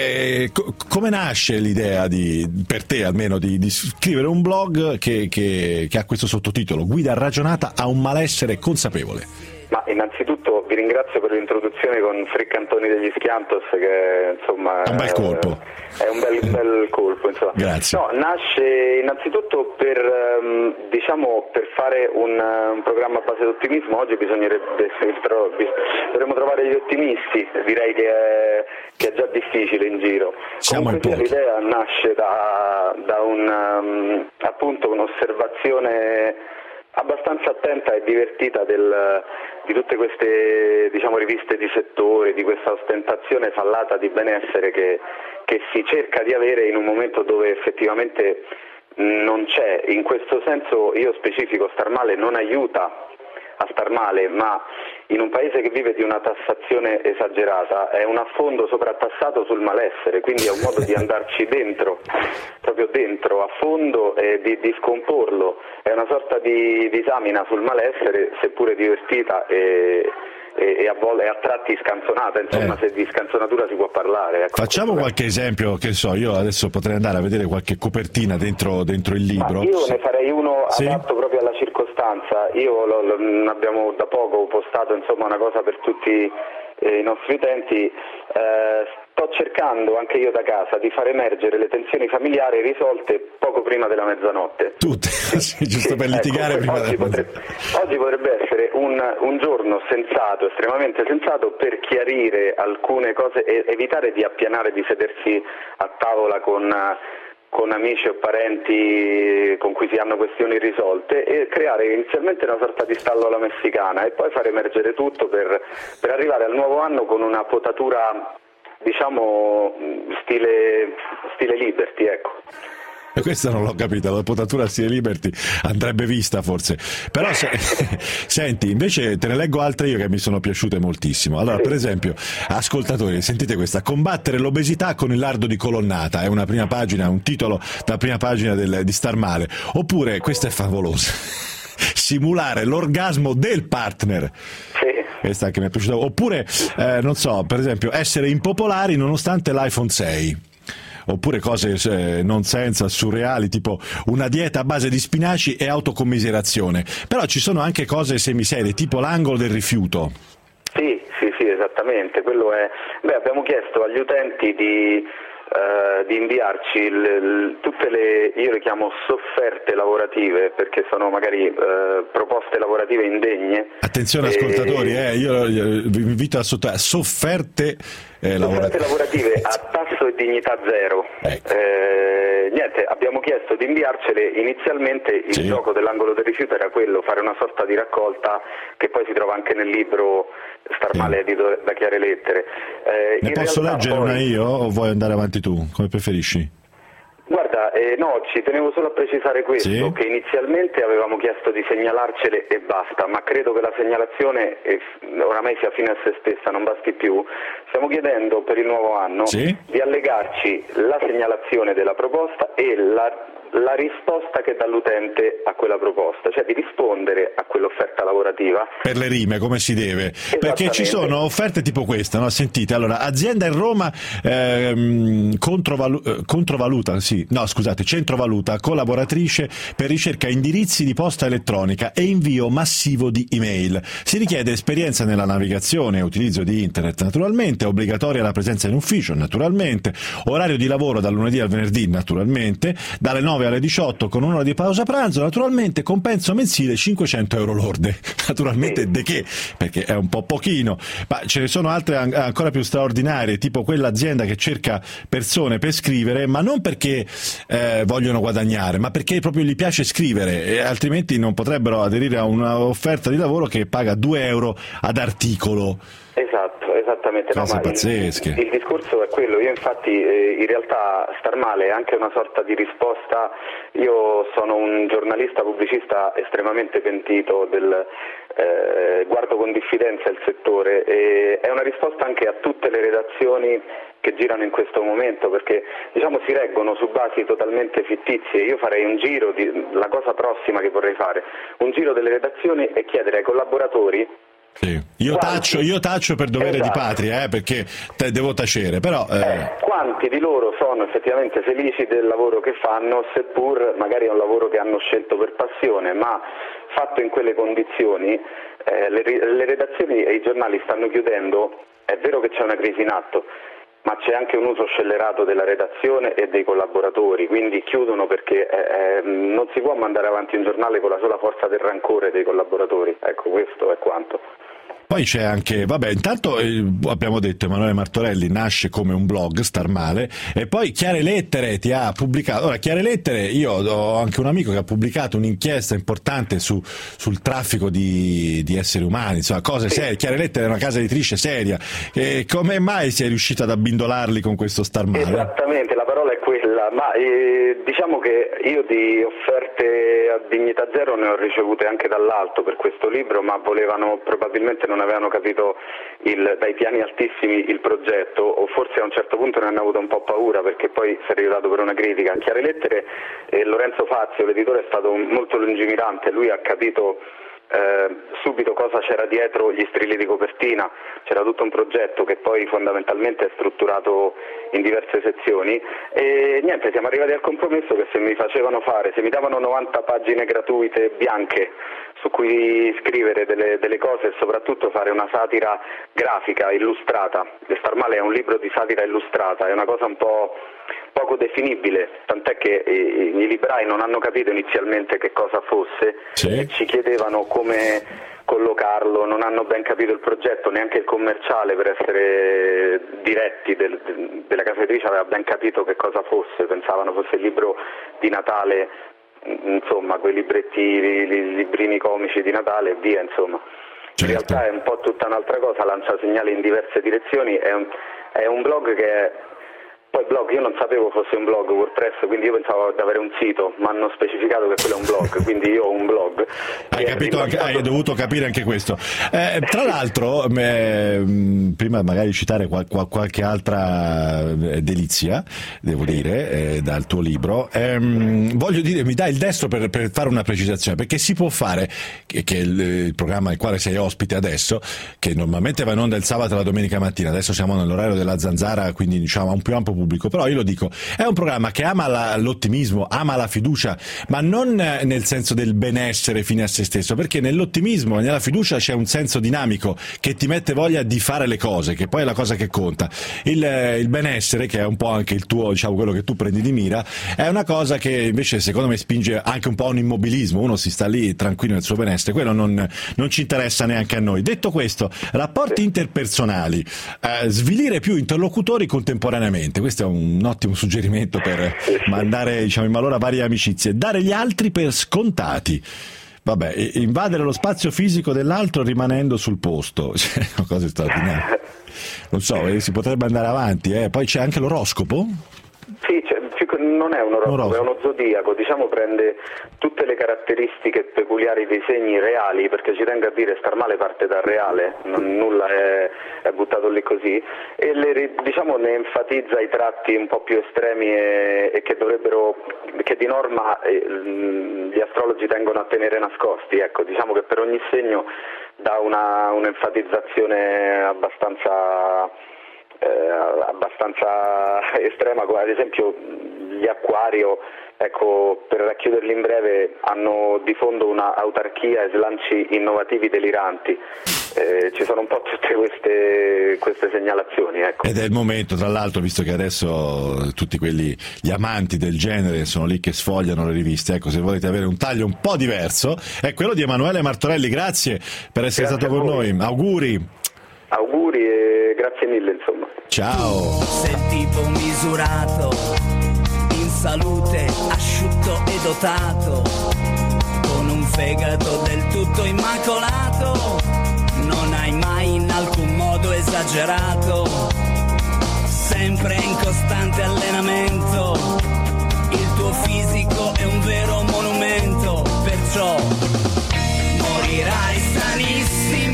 E co- come nasce l'idea di, per te almeno, di, di scrivere un blog che, che, che ha questo sottotitolo, Guida ragionata a un malessere consapevole? Ma innanzitutto vi ringrazio per l'introduzione con Tre Cantoni degli Schiantos, che insomma è un bel colpo. È un bel, bel colpo, insomma. Grazie. No, nasce innanzitutto per um, diciamo per fare un, un programma a base di ottimismo. Oggi bisognerebbe dovremmo trovare gli ottimisti, direi che è, che è già difficile in giro. Siamo Comunque in pochi. l'idea nasce da, da un um, appunto un'osservazione abbastanza attenta e divertita del, di tutte queste diciamo riviste di settore, di questa ostentazione fallata di benessere che, che si cerca di avere in un momento dove effettivamente non c'è. In questo senso io specifico star male non aiuta a star male, ma in un paese che vive di una tassazione esagerata è un affondo sopratassato sul malessere, quindi è un modo di andarci dentro, proprio dentro, a fondo, e di, di scomporlo. È una sorta di disamina sul malessere, seppure divertita e, e, e, a, vol- e a tratti scanzonata, insomma, eh. se di scanzonatura si può parlare. Ecco. Facciamo qualche esempio, che so, io adesso potrei andare a vedere qualche copertina dentro, dentro il libro. Ma io sì. ne farei uno sì? adatto proprio alla circostanza. Io lo, lo, abbiamo da poco postato insomma una cosa per tutti eh, i nostri utenti. Eh, sto cercando anche io da casa di far emergere le tensioni familiari risolte poco prima della mezzanotte. Tutte, sì, giusto sì, per litigare ecco, prima oggi della potrebbe, oggi potrebbe essere un, un giorno sensato, estremamente sensato, per chiarire alcune cose e evitare di appianare, di sedersi a tavola con con amici o parenti con cui si hanno questioni risolte, e creare inizialmente una sorta di stallo alla messicana e poi far emergere tutto per, per arrivare al nuovo anno con una potatura, diciamo, stile, stile Liberty, ecco. E questa non l'ho capita, la potatura stile Liberty andrebbe vista forse, però se, senti, invece te ne leggo altre io che mi sono piaciute moltissimo. Allora, per esempio, ascoltatori, sentite questa: combattere l'obesità con il lardo di colonnata, è una prima pagina, un titolo da prima pagina del, di Star Male. Oppure, questa è favolosa, simulare l'orgasmo del partner. Sì. Questa anche mi è piaciuta. Oppure, eh, non so, per esempio, essere impopolari nonostante l'iPhone sei. Oppure cose eh, non senza, surreali, tipo una dieta a base di spinaci e autocommiserazione. Però ci sono anche cose semiserie, tipo l'angolo del rifiuto. Sì, sì, sì, esattamente. Quello è. Beh, abbiamo chiesto agli utenti di, uh, di inviarci il, il, tutti io le chiamo sofferte lavorative perché sono magari eh, proposte lavorative indegne. Attenzione e... ascoltatori, eh, io vi invito a sottolineare sofferte eh, Sofferte lavorative a tasso e dignità zero. Ecco. Eh, niente, abbiamo chiesto di inviarcele. Inizialmente il Sì. gioco dell'angolo del rifiuto era quello, fare una sorta di raccolta che poi si trova anche nel libro Star male edito da Chiare Lettere. Eh, Ne in posso realtà leggere poi- una io o vuoi andare avanti tu? Come preferisci? Guarda, eh, no, ci tenevo solo a precisare questo, Sì? che inizialmente avevamo chiesto di segnalarcele e basta, ma credo che la segnalazione eh, oramai sia fine a se stessa, non basti più. Stiamo chiedendo per il nuovo anno Sì? di allegarci la segnalazione della proposta e la, la risposta che dà l'utente a quella proposta, cioè di rispondere a quell'offerta lavorativa. Per le rime, come si deve, perché ci sono offerte tipo questa, no? Sentite, allora, azienda in Roma ehm, controvalu- eh, controvaluta, sì, no scusate, centrovaluta, collaboratrice per ricerca indirizzi di posta elettronica e invio massivo di email. Si richiede esperienza nella navigazione e utilizzo di internet, naturalmente, obbligatoria la presenza in ufficio, naturalmente, orario di lavoro dal lunedì al venerdì, naturalmente, dalle nove alle diciotto con un'ora di pausa pranzo, naturalmente, compenso mensile cinquecento euro lorde. Naturalmente de che? Perché è un po' pochino, ma ce ne sono altre an- ancora più straordinarie, tipo quell'azienda che cerca persone per scrivere, ma non perché eh, vogliono guadagnare, ma perché proprio gli piace scrivere, e altrimenti non potrebbero aderire a una offerta di lavoro che paga due euro ad articolo. Esatto, esattamente. No, Cose ma il, pazzesche. il discorso è quello, io infatti eh, in realtà Star male è anche una sorta di risposta. Io sono un giornalista pubblicista estremamente pentito del eh, guardo con diffidenza il settore, e è una risposta anche a tutte le redazioni che girano in questo momento, perché diciamo si reggono su basi totalmente fittizie. Io farei un giro, di, la cosa prossima che vorrei fare, un giro delle redazioni e chiedere ai collaboratori. Sì. Io taccio, io taccio per dovere Esatto. di patria, eh, perché te devo tacere, però eh, Eh, quanti di loro sono effettivamente felici del lavoro che fanno, seppur magari è un lavoro che hanno scelto per passione, ma fatto in quelle condizioni, eh, le, le redazioni e i giornali stanno chiudendo. È vero che c'è una crisi in atto, ma c'è anche un uso scellerato della redazione e dei collaboratori, quindi chiudono perché eh, non si può mandare avanti un giornale con la sola forza del rancore dei collaboratori. Ecco, questo è quanto. poi c'è anche, vabbè, intanto eh, abbiamo detto Emanuele Martorelli nasce come un blog, Star male, e poi Chiare Lettere ti ha pubblicato. Ora, Chiare Lettere, io ho anche un amico che ha pubblicato un'inchiesta importante su, sul traffico di, di esseri umani, insomma, cose serie. Chiare Lettere è una casa editrice seria, e come mai si è riuscita ad abbindolarli con questo Star male? Esattamente, la parola è quella, ma eh, diciamo che io di offerte a dignità zero ne ho ricevute anche dall'alto per questo libro, ma volevano, probabilmente non avevano capito il, dai piani altissimi il progetto, o forse a un certo punto ne hanno avuto un po' paura, perché poi si è arrivato per una critica. Chiare Lettere, eh, Lorenzo Fazio, l'editore, è stato molto lungimirante, lui ha capito Eh, subito cosa c'era dietro gli strilli di copertina. C'era tutto un progetto che poi fondamentalmente è strutturato in diverse sezioni, e niente, siamo arrivati al compromesso che se mi facevano fare, se mi davano novanta pagine gratuite bianche su cui scrivere delle, delle cose e soprattutto fare una satira grafica illustrata. Star male è un libro di satira illustrata, è una cosa un po' poco definibile, tant'è che i, i librai non hanno capito inizialmente che cosa fosse, sì. e ci chiedevano come collocarlo, non hanno ben capito il progetto, neanche il commerciale, per essere diretti del, della casa editrice, aveva ben capito che cosa fosse, pensavano fosse il libro di Natale, insomma quei libretti, i librini comici di Natale e via, insomma. Certo. In realtà è un po' tutta un'altra cosa, lancia segnali in diverse direzioni, è un, è un blog che è... Poi blog, io non sapevo fosse un blog WordPress, quindi io pensavo di avere un sito, ma hanno specificato che quello è un blog, quindi io ho un blog. Hai capito anche, hai dovuto capire anche questo. Eh, tra l'altro, eh, prima magari citare qual, qual, qualche altra delizia, devo dire, eh, dal tuo libro, ehm, voglio dire, mi dai il destro per, per fare una precisazione, perché si può fare, che, che il, il programma al quale sei ospite adesso, che normalmente va in onda il sabato e la domenica mattina, adesso siamo nell'orario della zanzara, quindi diciamo ha un più ampio pubblico, però io lo dico, è un programma che ama la, l'ottimismo, ama la fiducia, ma non nel senso del benessere fine a se stesso, perché nell'ottimismo e nella fiducia c'è un senso dinamico che ti mette voglia di fare le cose, che poi è la cosa che conta. Il, il benessere, che è un po' anche il tuo, diciamo, quello che tu prendi di mira, è una cosa che invece secondo me spinge anche un po' a un immobilismo, uno si sta lì tranquillo nel suo benessere, quello non, non ci interessa neanche a noi. Detto questo, rapporti interpersonali, eh, svilire più interlocutori contemporaneamente, questo è un ottimo suggerimento per mandare, diciamo, in malora varie amicizie, dare gli altri per scontati. Vabbè, invadere lo spazio fisico dell'altro rimanendo sul posto, cioè, una cosa straordinaria. Non so, eh, si potrebbe andare avanti, eh. Poi c'è anche l'oroscopo? Sì, c'è, non è un oroscopo, è uno zodiaco, diciamo prende tutte le caratteristiche peculiari dei segni reali, perché ci tengo a dire star male parte dal reale, non, nulla è, è buttato lì così, e le, diciamo ne enfatizza i tratti un po' più estremi e, e che dovrebbero, che di norma eh, gli astrologi tengono a tenere nascosti, ecco, diciamo che per ogni segno dà una, un'enfatizzazione abbastanza Eh, abbastanza estrema, come ad esempio gli Acquario, ecco, per racchiuderli in breve, hanno di fondo una autarchia e slanci innovativi deliranti. Eh, ci sono un po' tutte queste, queste segnalazioni, ecco. Ed è il momento, tra l'altro, visto che adesso tutti quelli, gli amanti del genere sono lì che sfogliano le riviste, ecco, se volete avere un taglio un po' diverso è quello di Emanuele Martorelli. Grazie per essere Grazie stato con noi, auguri. Auguri e grazie mille, insomma. Ciao. Sei tipo misurato, in salute, asciutto e dotato, con un fegato del tutto immacolato, non hai mai in alcun modo esagerato, sempre in costante allenamento, il tuo fisico è un vero monumento, perciò morirai sanissimo,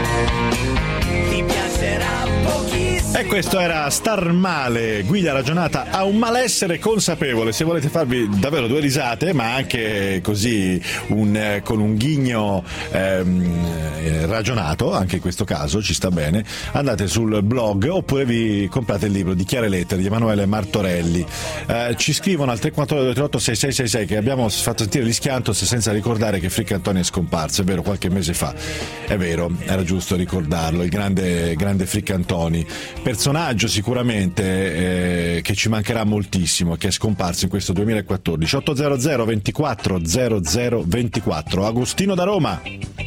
ti piacerà pochissimo. E questo era Star Male, guida ragionata a un malessere consapevole. Se volete farvi davvero due risate, ma anche così un, eh, con un ghigno ehm, ragionato, anche in questo caso ci sta bene, andate sul blog oppure vi comprate il libro di Chiare Lettere di Emanuele Martorelli. Eh, ci scrivono al tre quattro due tre otto sei sei sei sei che abbiamo fatto sentire gli Schiantos senza ricordare che Fricantoni è scomparso, è vero, qualche mese fa, è vero, era giusto ricordarlo, il grande, grande Fricantoni, personaggio sicuramente eh, che ci mancherà moltissimo, che è scomparso in questo duemilaquattordici. Ottocento ventiquattro zero zero ventiquattro. Agostino da Roma.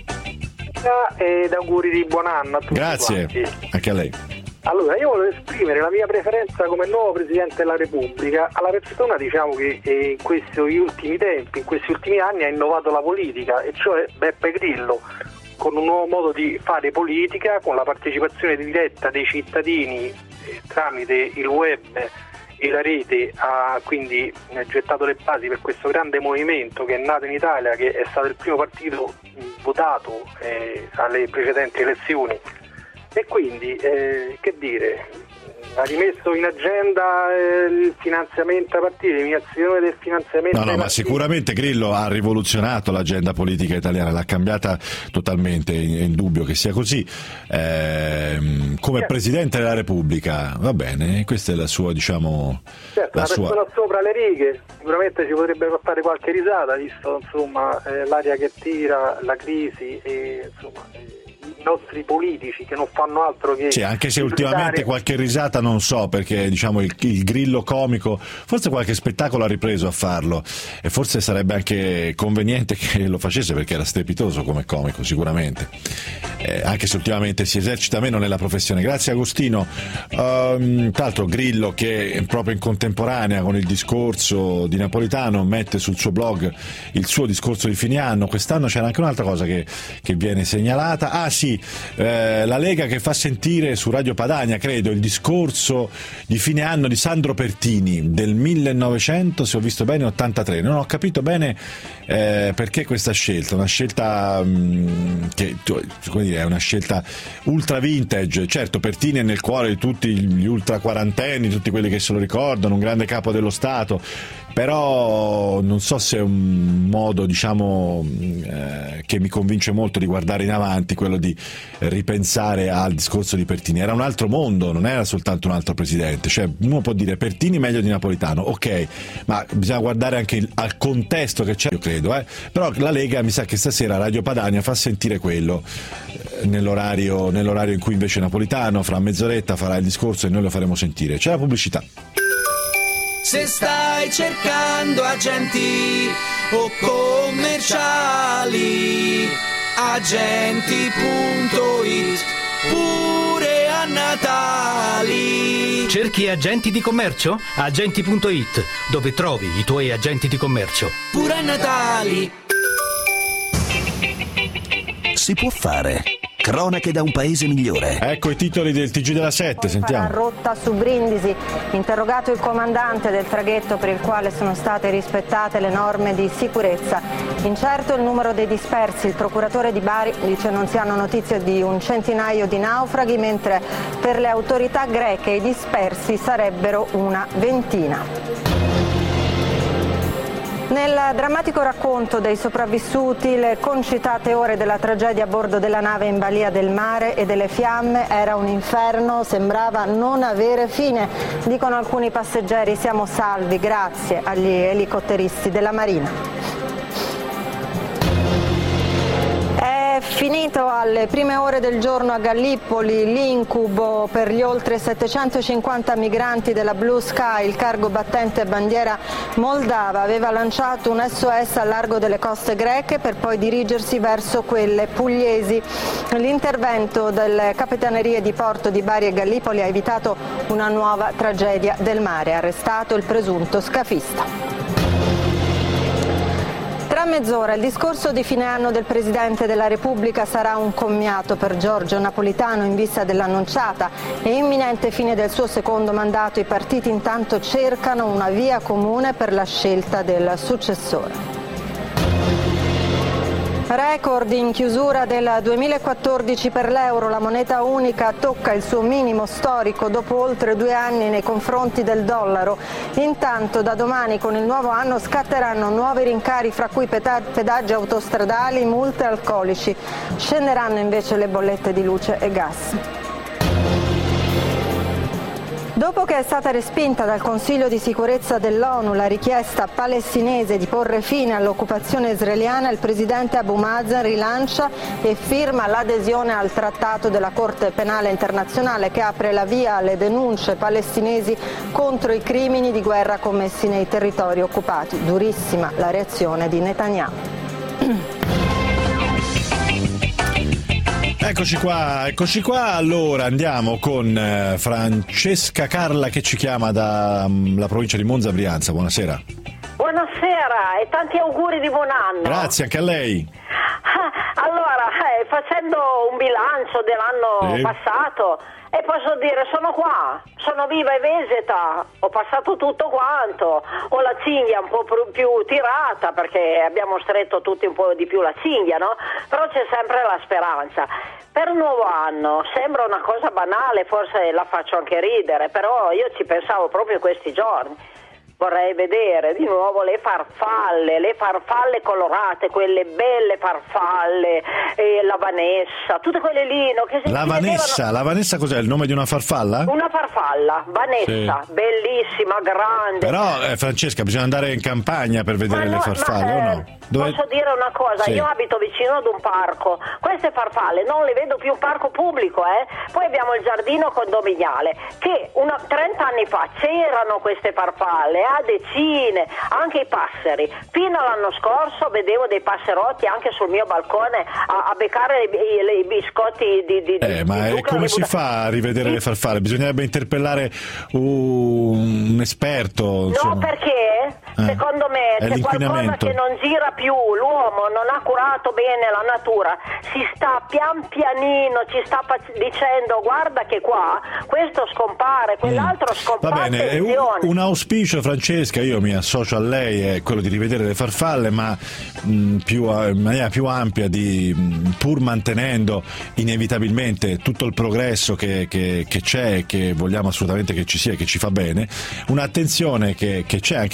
Ed auguri di buon anno a tutti. Grazie, quanti. anche a lei. Allora, io volevo esprimere la mia preferenza come nuovo Presidente della Repubblica alla persona, diciamo, che in questi ultimi tempi, in questi ultimi anni ha innovato la politica, e cioè Beppe Grillo, con un nuovo modo di fare politica, con la partecipazione diretta dei cittadini eh, tramite il web e la rete, ha quindi eh, gettato le basi per questo grande movimento che è nato in Italia, che è stato il primo partito mh, votato eh, alle precedenti elezioni, e quindi eh, che dire, ha rimesso in agenda eh, il finanziamento a partire, l'eliminazione del finanziamento. No, no, ma sicuramente Grillo ha rivoluzionato l'agenda politica italiana, l'ha cambiata totalmente, è indubbio che sia così. Ehm, come certo. Presidente della Repubblica, va bene, questa è la sua, diciamo, certo, la una sua... persona sopra le righe, sicuramente ci potrebbe fare qualche risata, visto insomma eh, l'aria che tira, la crisi e insomma eh, i nostri politici che non fanno altro che... Sì, anche se ultimamente qualche risata non so, perché diciamo il, il Grillo comico, forse qualche spettacolo ha ripreso a farlo, e forse sarebbe anche conveniente che lo facesse, perché era strepitoso come comico sicuramente, eh, anche se ultimamente si esercita meno nella professione. Grazie Agostino. Um, tra l'altro Grillo, che proprio in contemporanea con il discorso di Napolitano mette sul suo blog il suo discorso di fine anno. Quest'anno c'era anche un'altra cosa che, che viene segnalata, ah sì, eh, la Lega che fa sentire su Radio Padania, credo, il discorso di fine anno di Sandro Pertini del millenovecento, se ho visto bene, ottantatré. Non ho capito bene eh, perché questa scelta, una scelta mh, che come dire, è una scelta ultra vintage. Certo, Pertini è nel cuore di tutti gli ultra quarantenni, tutti quelli che se lo ricordano, un grande capo dello Stato, però non so se è un modo, diciamo, eh, che mi convince molto di guardare in avanti, quello di ripensare al discorso di Pertini. Era un altro mondo, non era soltanto un altro presidente, cioè uno può dire Pertini meglio di Napolitano, ok, ma bisogna guardare anche il, al contesto che c'è, io credo, eh. Però la Lega mi sa che stasera Radio Padania fa sentire quello eh, nell'orario, nell'orario in cui invece Napolitano fra mezz'oretta farà il discorso e noi lo faremo sentire. C'è la pubblicità. Se stai cercando agenti o commerciali, agenti punto it, pure a Natali. Cerchi agenti di commercio? agenti punto it, dove trovi i tuoi agenti di commercio. Pure a Natali. Si può fare. Cronache da un paese migliore. Ecco i titoli del T G della sette, sentiamo. Rotta su Brindisi, interrogato il comandante del traghetto per il quale sono state rispettate le norme di sicurezza. Incerto il numero dei dispersi, il procuratore di Bari dice non si hanno notizie di un centinaio di naufraghi, mentre per le autorità greche i dispersi sarebbero una ventina. Nel drammatico racconto dei sopravvissuti, le concitate ore della tragedia a bordo della nave in balia del mare e delle fiamme era un inferno, sembrava non avere fine. Dicono alcuni passeggeri, siamo salvi grazie agli elicotteristi della Marina. È finito alle prime ore del giorno a Gallipoli l'incubo per gli oltre settecentocinquanta migranti della Blue Sky. Il cargo battente bandiera moldava aveva lanciato un S O S al largo delle coste greche per poi dirigersi verso quelle pugliesi. L'intervento delle capitanerie di porto di Bari e Gallipoli ha evitato una nuova tragedia del mare. Arrestato il presunto scafista. Tra mezz'ora il discorso di fine anno del Presidente della Repubblica sarà un commiato per Giorgio Napolitano in vista dell'annunciata e imminente fine del suo secondo mandato. I partiti intanto cercano una via comune per la scelta del successore. Record in chiusura del duemilaquattordici per l'euro, la moneta unica tocca il suo minimo storico dopo oltre due anni nei confronti del dollaro. Intanto da domani con il nuovo anno scatteranno nuovi rincari, fra cui pedaggi autostradali, multe alcolici. Scenderanno invece le bollette di luce e gas. Dopo che è stata respinta dal Consiglio di sicurezza dell'ONU la richiesta palestinese di porre fine all'occupazione israeliana, il presidente Abu Mazen rilancia e firma l'adesione al trattato della Corte Penale Internazionale che apre la via alle denunce palestinesi contro i crimini di guerra commessi nei territori occupati. Durissima la reazione di Netanyahu. Eccoci qua, eccoci qua. Allora andiamo con eh, Francesca Carla che ci chiama dalla um, provincia di Monza, Brianza. Buonasera. Buonasera e tanti auguri di buon anno. Grazie anche a lei. Ah, allora, eh, facendo un bilancio dell'anno sì. passato, e posso dire sono qua, sono viva e veseta, ho passato tutto quanto, ho la cinghia un po' più tirata perché abbiamo stretto tutti un po' di più la cinghia, no? Però c'è sempre la speranza. Per il nuovo anno sembra una cosa banale, forse la faccio anche ridere, però io ci pensavo proprio questi giorni. Vorrei vedere di nuovo le farfalle, le farfalle colorate, quelle belle farfalle, e la Vanessa, tutte quelle lì, no, che si La Vanessa, vedevano... la Vanessa cos'è? Il nome di una farfalla? Una farfalla, Vanessa, sì. Bellissima, grande. Però eh, Francesca, bisogna andare in campagna per vedere ma le no, farfalle, ma, o eh, no? Dove... Posso dire una cosa, sì. Io abito vicino ad un parco, queste farfalle non le vedo più, parco pubblico, eh? Poi abbiamo il giardino condominiale, che una, trenta anni fa c'erano queste farfalle, a decine, anche i passeri. Fino all'anno scorso vedevo dei passerotti anche sul mio balcone a, a beccare i, i biscotti di, di, eh, di ma di è come si fa a rivedere le farfalle? Bisognerebbe interpellare un, un esperto. No, perché eh, secondo me c'è qualcosa che non gira più, l'uomo non ha curato bene la natura, si sta pian pianino, ci sta dicendo guarda che qua questo scompare, quell'altro scompare. Va bene, è un, un auspicio, Francesca, io mi associo a lei, è quello di rivedere le farfalle, ma mh, più, in maniera più ampia, di, mh, pur mantenendo inevitabilmente tutto il progresso che, che, che c'è, che vogliamo assolutamente che ci sia, che ci fa bene, un'attenzione che, che c'è anche quella, e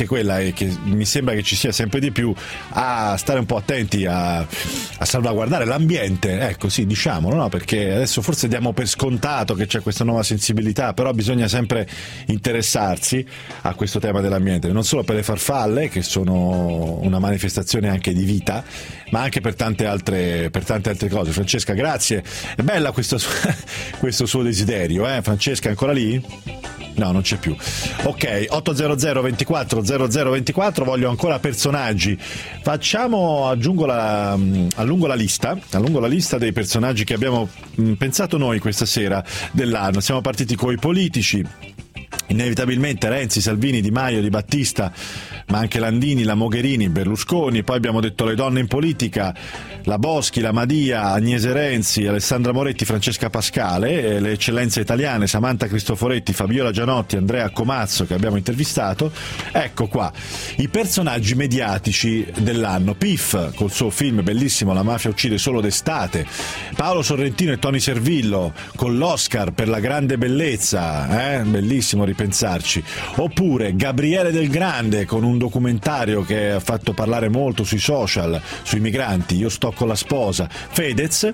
che, che mi sembra che ci sia sempre di più, a stare un po' attenti a, a salvaguardare l'ambiente, ecco, sì, diciamolo, no? Perché adesso forse diamo per scontato che c'è questa nuova sensibilità, però bisogna sempre interessarsi a questo tema dell'ambiente, non solo per le farfalle, che sono una manifestazione anche di vita, ma anche per tante altre, per tante altre cose. Francesca, grazie, è bella questo, questo suo desiderio, eh? Francesca, ancora lì? No, non c'è più. Ok, ottocento ventiquattro zero zero ventiquattro, voglio ancora personaggi. Facciamo, aggiungo la, allungo la lista, allungo la lista dei personaggi che abbiamo mh, pensato noi questa sera dell'anno. Siamo partiti coi politici, inevitabilmente Renzi, Salvini, Di Maio, Di Battista, ma anche Landini, la Mogherini, Berlusconi, poi abbiamo detto le donne in politica, la Boschi, la Madia, Agnese Renzi, Alessandra Moretti, Francesca Pascale, le eccellenze italiane, Samantha Cristoforetti, Fabiola Gianotti, Andrea Comazzo, che abbiamo intervistato. Ecco qua i personaggi mediatici dell'anno. Piff col suo film bellissimo La mafia uccide solo d'estate, Paolo Sorrentino e Tony Servillo con l'Oscar per La grande bellezza, eh? Bellissimo ripensarci. Oppure Gabriele Del Grande con un documentario che ha fatto parlare molto sui social sui migranti, Io sto con la sposa. Fedez,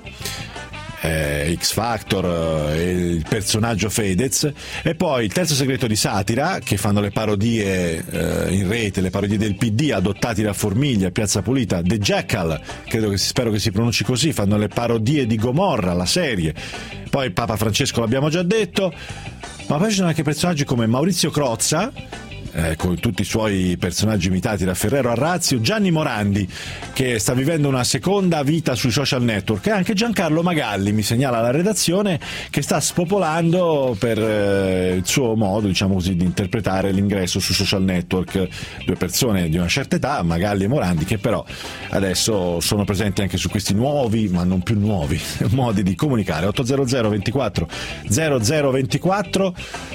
eh, X Factor, eh, il personaggio Fedez. E poi Il terzo segreto di satira, che fanno le parodie eh, in rete, le parodie del P D adottati da Formiglia, Piazza Pulita. The Jackal, credo che spero che si pronunci così, fanno le parodie di Gomorra, la serie. Poi Papa Francesco l'abbiamo già detto, ma poi ci sono anche personaggi come Maurizio Crozza, Eh, con tutti i suoi personaggi imitati da Ferrero Arrazio, Gianni Morandi, che sta vivendo una seconda vita sui social network, e anche Giancarlo Magalli, mi segnala la redazione, che sta spopolando per eh, il suo modo, diciamo così, di interpretare l'ingresso sui social network. Due persone di una certa età, Magalli e Morandi, che però adesso sono presenti anche su questi nuovi, ma non più nuovi, modi di comunicare. ottocento ventiquattro zero zero ventiquattro.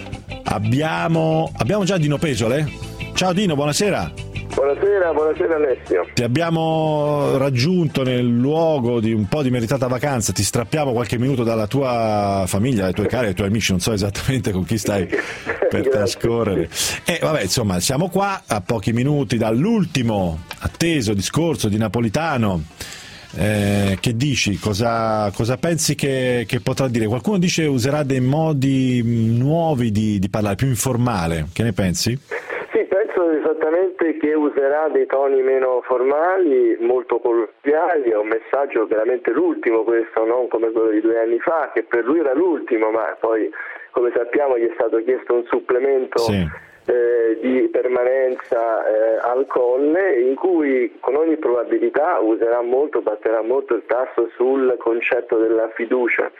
Abbiamo, abbiamo già Dino Pesole? Ciao Dino, buonasera. Buonasera, buonasera Alessio. Ti abbiamo raggiunto nel luogo di un po' di meritata vacanza, ti strappiamo qualche minuto dalla tua famiglia, dai tuoi cari, dai tuoi amici, non so esattamente con chi stai per trascorrere. E vabbè, insomma, siamo qua a pochi minuti dall'ultimo atteso discorso di Napolitano. Eh, che dici? Cosa, cosa pensi che, che potrà dire? Qualcuno dice userà dei modi nuovi di, di parlare, più informale. Che ne pensi? Sì, penso esattamente che userà dei toni meno formali, molto colloquiali. È un messaggio veramente l'ultimo questo, non come quello di due anni fa, che per lui era l'ultimo, ma poi, come sappiamo, gli è stato chiesto un supplemento. Sì. Eh, di permanenza eh, al Colle, in cui con ogni probabilità userà molto, batterà molto il tasto sul concetto della fiducia.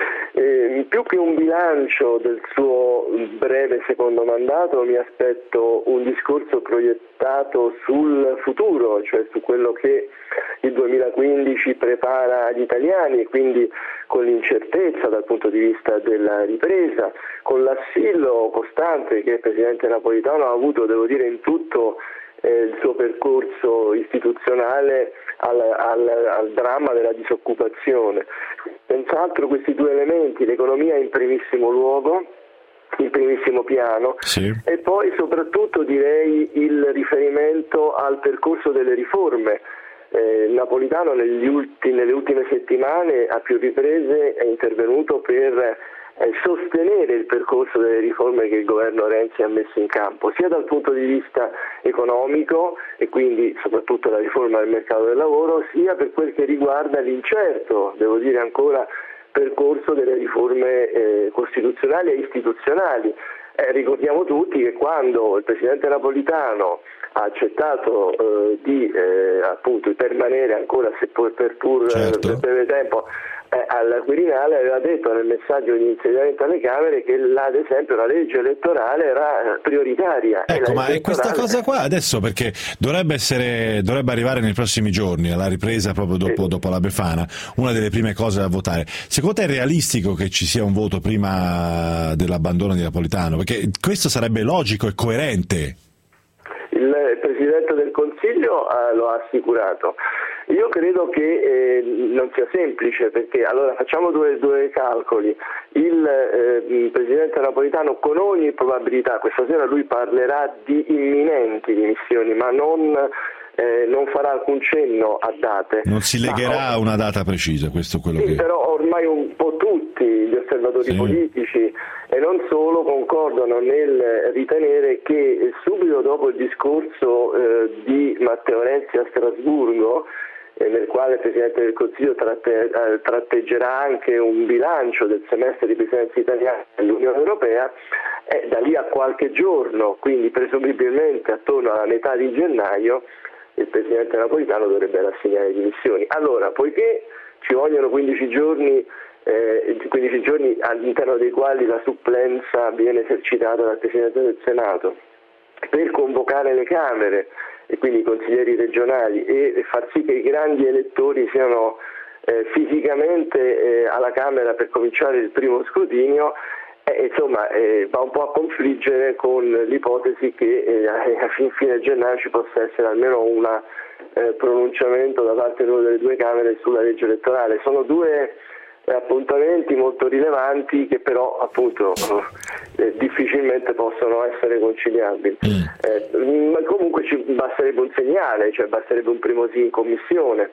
Eh, più che un bilancio del suo breve secondo mandato, mi aspetto un discorso proiettato sul futuro, cioè su quello che il duemilaquindici prepara agli italiani, e quindi con l'incertezza dal punto di vista della ripresa, con l'assillo costante che il Presidente Napolitano ha avuto, devo dire, in tutto eh, il suo percorso istituzionale al, al, al dramma della disoccupazione. Senz'altro questi due elementi, l'economia in primissimo luogo, in primissimo piano, sì. E poi soprattutto direi il riferimento al percorso delle riforme. Eh, Napolitano negli ulti, nelle ultime settimane a più riprese è intervenuto per eh, sostenere il percorso delle riforme che il governo Renzi ha messo in campo, sia dal punto di vista economico, e quindi soprattutto la riforma del mercato del lavoro, sia per quel che riguarda l'incerto, devo dire ancora, percorso delle riforme eh, costituzionali e istituzionali. Eh, ricordiamo tutti che quando il Presidente Napolitano ha accettato eh, di eh, appunto permanere ancora, seppur per pur certo. per breve tempo, eh, al Quirinale, aveva detto nel messaggio di insediamento alle Camere che la, ad esempio la legge elettorale era prioritaria. Ecco, ma elettorale... è questa cosa qua adesso, perché dovrebbe essere dovrebbe arrivare nei prossimi giorni, alla ripresa proprio dopo, sì. dopo la Befana, una delle prime cose da votare. Secondo te è realistico che ci sia un voto prima dell'abbandono di Napolitano? Perché questo sarebbe logico e coerente. Il Presidente del Consiglio eh, lo ha assicurato. Io credo che eh, non sia semplice, perché allora facciamo due, due calcoli. Il eh, Presidente Napolitano con ogni probabilità questa sera lui parlerà di imminenti dimissioni, ma non, eh, non farà alcun cenno a date. Non si legherà ma, a una data precisa, questo è quello sì, che... però ormai un po' tutti gli osservatori sì. politici e non solo concordano nel ritenere che subito dopo il discorso eh, di Matteo Renzi a Strasburgo, eh, nel quale il Presidente del Consiglio tratte, eh, tratteggerà anche un bilancio del semestre di presidenza italiana dell'Unione Europea, eh, da lì a qualche giorno, quindi presumibilmente attorno alla metà di gennaio, il Presidente Napolitano dovrebbe rassegnare le dimissioni. Allora, poiché ci vogliono quindici giorni, eh, quindici giorni all'interno dei quali la supplenza viene esercitata dal Presidente del Senato, per convocare le Camere e quindi i consiglieri regionali e far sì che i grandi elettori siano eh, fisicamente eh, alla Camera per cominciare il primo scrutinio, eh, insomma eh, va un po' a confliggere con l'ipotesi che eh, a fine gennaio ci possa essere almeno un eh, pronunciamento da parte di una delle due Camere sulla legge elettorale. Sono due appuntamenti molto rilevanti che però appunto eh, difficilmente possono essere conciliabili. Eh, ma comunque ci basterebbe un segnale, cioè basterebbe un primo sì in commissione.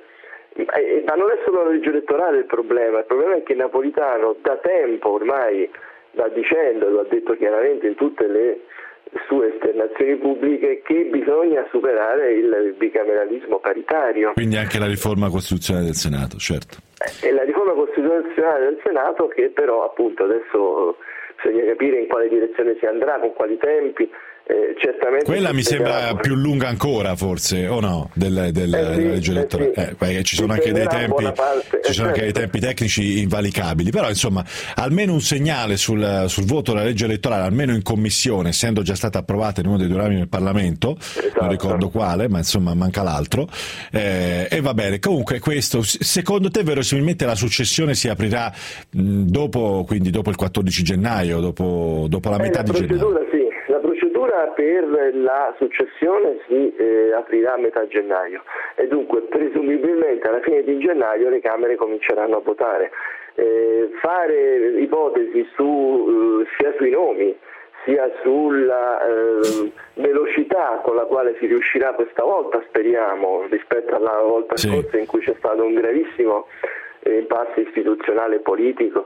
Eh, ma non è solo la legge elettorale il problema, il problema è che Napolitano da tempo ormai sta dicendo, lo ha detto chiaramente in tutte le sue esternazioni pubbliche, che bisogna superare il bicameralismo paritario. Quindi anche la riforma costituzionale del Senato, certo. E la riforma costituzionale del Senato che però appunto adesso bisogna capire in quale direzione si andrà, con quali tempi. Eh, certamente quella mi sembra più lunga ancora forse o no del, del, eh sì, della legge elettorale eh sì. eh, perché ci sono anche dei tempi parte, ci sono eh, anche certo. dei tempi tecnici invalicabili, però insomma almeno un segnale sul, sul voto della legge elettorale, almeno in commissione, essendo già stata approvata in uno dei due rami del Parlamento, esatto. non ricordo quale, ma insomma manca l'altro, eh, e va bene. Comunque questo, secondo te verosimilmente la successione si aprirà mh, dopo, quindi dopo il quattordici gennaio, dopo, dopo la metà eh, di la gennaio? Sì. La procedura per la successione si eh, aprirà a metà gennaio e dunque presumibilmente alla fine di gennaio le Camere cominceranno a votare. Eh, fare ipotesi su, eh, sia sui nomi sia sulla eh, velocità con la quale si riuscirà questa volta, speriamo, rispetto alla volta sì. scorsa in cui c'è stato un gravissimo eh, impasse istituzionale e politico,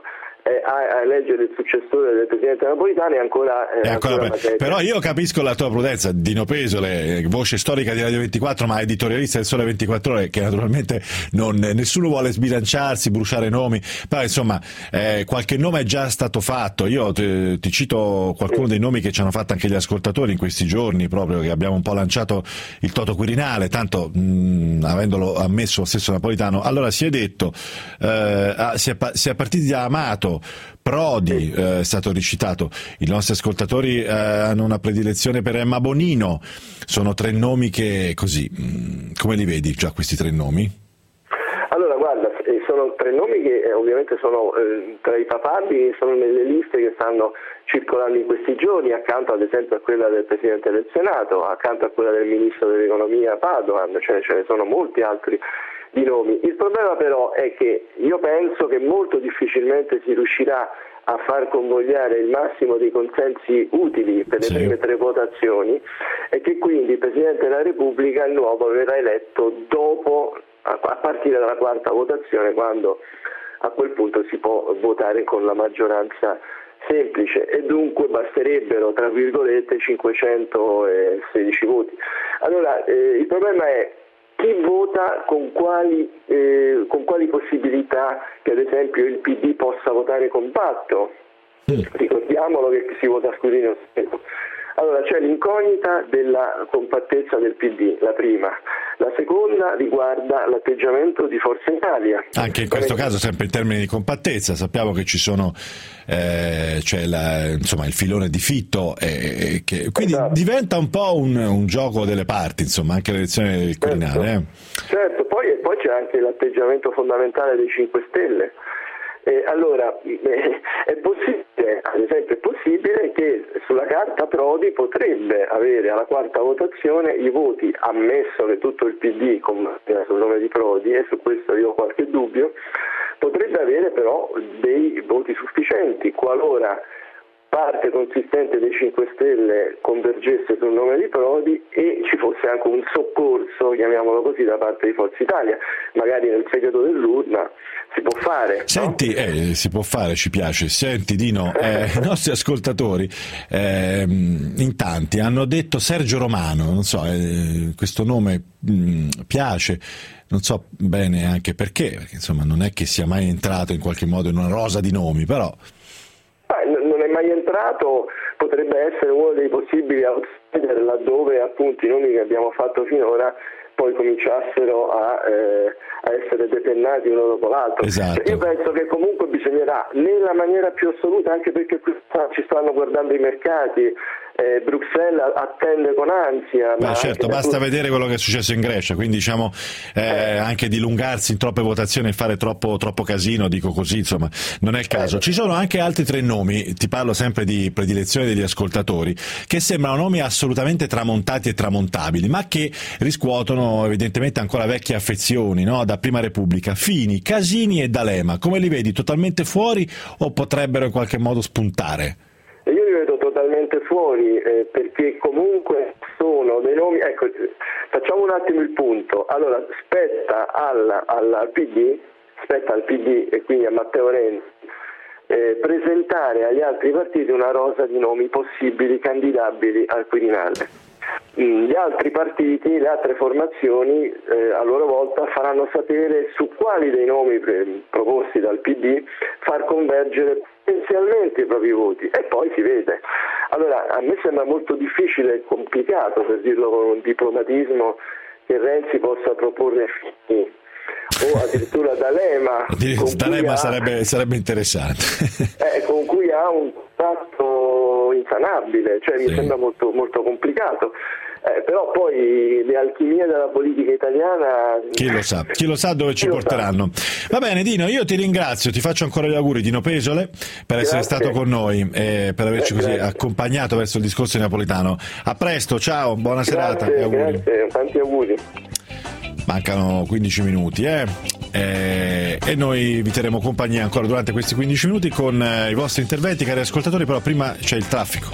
a eleggere il successore del Presidente Napolitano è ancora, eh, è ancora, ancora per... però io capisco la tua prudenza. Dino Pesole, voce storica di Radio ventiquattro ma editorialista del Sole ventiquattro Ore, che naturalmente non, nessuno vuole sbilanciarsi, bruciare nomi, però insomma eh, qualche nome è già stato fatto. Io ti, ti cito qualcuno dei nomi che ci hanno fatto anche gli ascoltatori in questi giorni, proprio che abbiamo un po' lanciato il Toto Quirinale, tanto mh, avendolo ammesso lo stesso Napolitano. Allora si è detto eh, si, è, si è partiti da Amato, Prodi eh, è stato ricitato, i nostri ascoltatori eh, hanno una predilezione per Emma Bonino. Sono tre nomi che così, mh, come li vedi già questi tre nomi? Allora guarda, sono tre nomi che eh, ovviamente sono eh, tra i papabili, sono nelle liste che stanno circolando in questi giorni, accanto ad esempio a quella del Presidente del Senato, accanto a quella del Ministro dell'Economia Padoan, cioè ce ne sono molti altri di nomi. Il problema però è che io penso che molto difficilmente si riuscirà a far convogliare il massimo dei consensi utili per le sì. prime tre votazioni e che quindi il Presidente della Repubblica il nuovo verrà eletto dopo, a partire dalla quarta votazione, quando a quel punto si può votare con la maggioranza semplice e dunque basterebbero tra virgolette cinquecentosedici voti. Allora eh, il problema è chi vota con quali, eh, con quali possibilità che ad esempio il P D possa votare compatto. Mm. Ricordiamolo che si vota a scrutinio segreto. Allora c'è l'incognita della compattezza del P D, la prima. La seconda riguarda l'atteggiamento di Forza Italia. Anche in questo caso sempre in termini di compattezza, sappiamo che ci sono eh, c'è la, insomma il filone di Fitto, eh, che, quindi esatto. diventa un po' un, un gioco delle parti, insomma, anche l'elezione del Quirinale. Certo, eh. certo poi, poi c'è anche l'atteggiamento fondamentale dei cinque Stelle. Eh, allora, eh, è possibile, ad esempio è possibile che sulla carta Prodi potrebbe avere alla quarta votazione i voti, ammesso che tutto il P D combatta sul nome di Prodi, e su questo io ho qualche dubbio, potrebbe avere però dei voti sufficienti qualora parte consistente dei cinque Stelle convergesse sul nome di Prodi e ci fosse anche un soccorso, chiamiamolo così, da parte di Forza Italia, magari nel segreto dell'urna si può fare. Senti, no? eh, si può fare, ci piace. Senti Dino, eh, i nostri ascoltatori eh, in tanti hanno detto Sergio Romano, non so, eh, questo nome mh, piace. Non so bene anche perché, perché insomma non è che sia mai entrato in qualche modo in una rosa di nomi, però... Non è mai entrato, potrebbe essere uno dei possibili outsider laddove appunto i nomi che abbiamo fatto finora poi cominciassero a, eh, a essere depennati uno dopo l'altro. Esatto. Io penso che comunque bisognerà, nella maniera più assoluta, anche perché qui ci stanno guardando i mercati, eh, Bruxelles attende con ansia. Beh, ma certo, basta tu... vedere quello che è successo in Grecia, quindi diciamo eh, eh. anche dilungarsi in troppe votazioni e fare troppo, troppo casino, dico così, insomma, non è il caso. Ci sono anche altri tre nomi, ti parlo sempre di predilezione degli ascoltatori, che sembrano nomi assolutamente tramontati e tramontabili, ma che riscuotono evidentemente ancora vecchie affezioni, no? Da Prima Repubblica. Fini, Casini e D'Alema, come li vedi? Totalmente fuori o potrebbero in qualche modo spuntare? Io li vedo totalmente fuori, eh, perché comunque sono dei nomi, ecco, facciamo un attimo il punto. Allora, spetta al, al P D, spetta al P D e quindi a Matteo Renzi eh, presentare agli altri partiti una rosa di nomi possibili candidabili al Quirinale. Gli altri partiti, le altre formazioni eh, a loro volta faranno sapere su quali dei nomi pre- proposti dal P D far convergere potenzialmente i propri voti e poi si vede. Allora a me sembra molto difficile e complicato, per dirlo con un diplomatismo, che Renzi possa proporre Fini o addirittura D'Alema. D'Alema ha, sarebbe, sarebbe interessante. eh, con cui ha un contatto insanabile, cioè mi sì. sembra molto, molto complicato. Eh, però poi le alchimie della politica italiana chi lo sa, chi lo sa dove ci porteranno. Va bene Dino, io ti ringrazio, ti faccio ancora gli auguri, Dino Pesole, per essere Grazie. stato con noi e per averci così Grazie. accompagnato verso il discorso napoletano. A presto, ciao, buona Grazie, serata e auguri. Grazie, tanti auguri. Mancano quindici minuti eh? Eh, e noi vi terremo compagnia ancora durante questi quindici minuti con eh, i vostri interventi, cari ascoltatori, però prima c'è il traffico.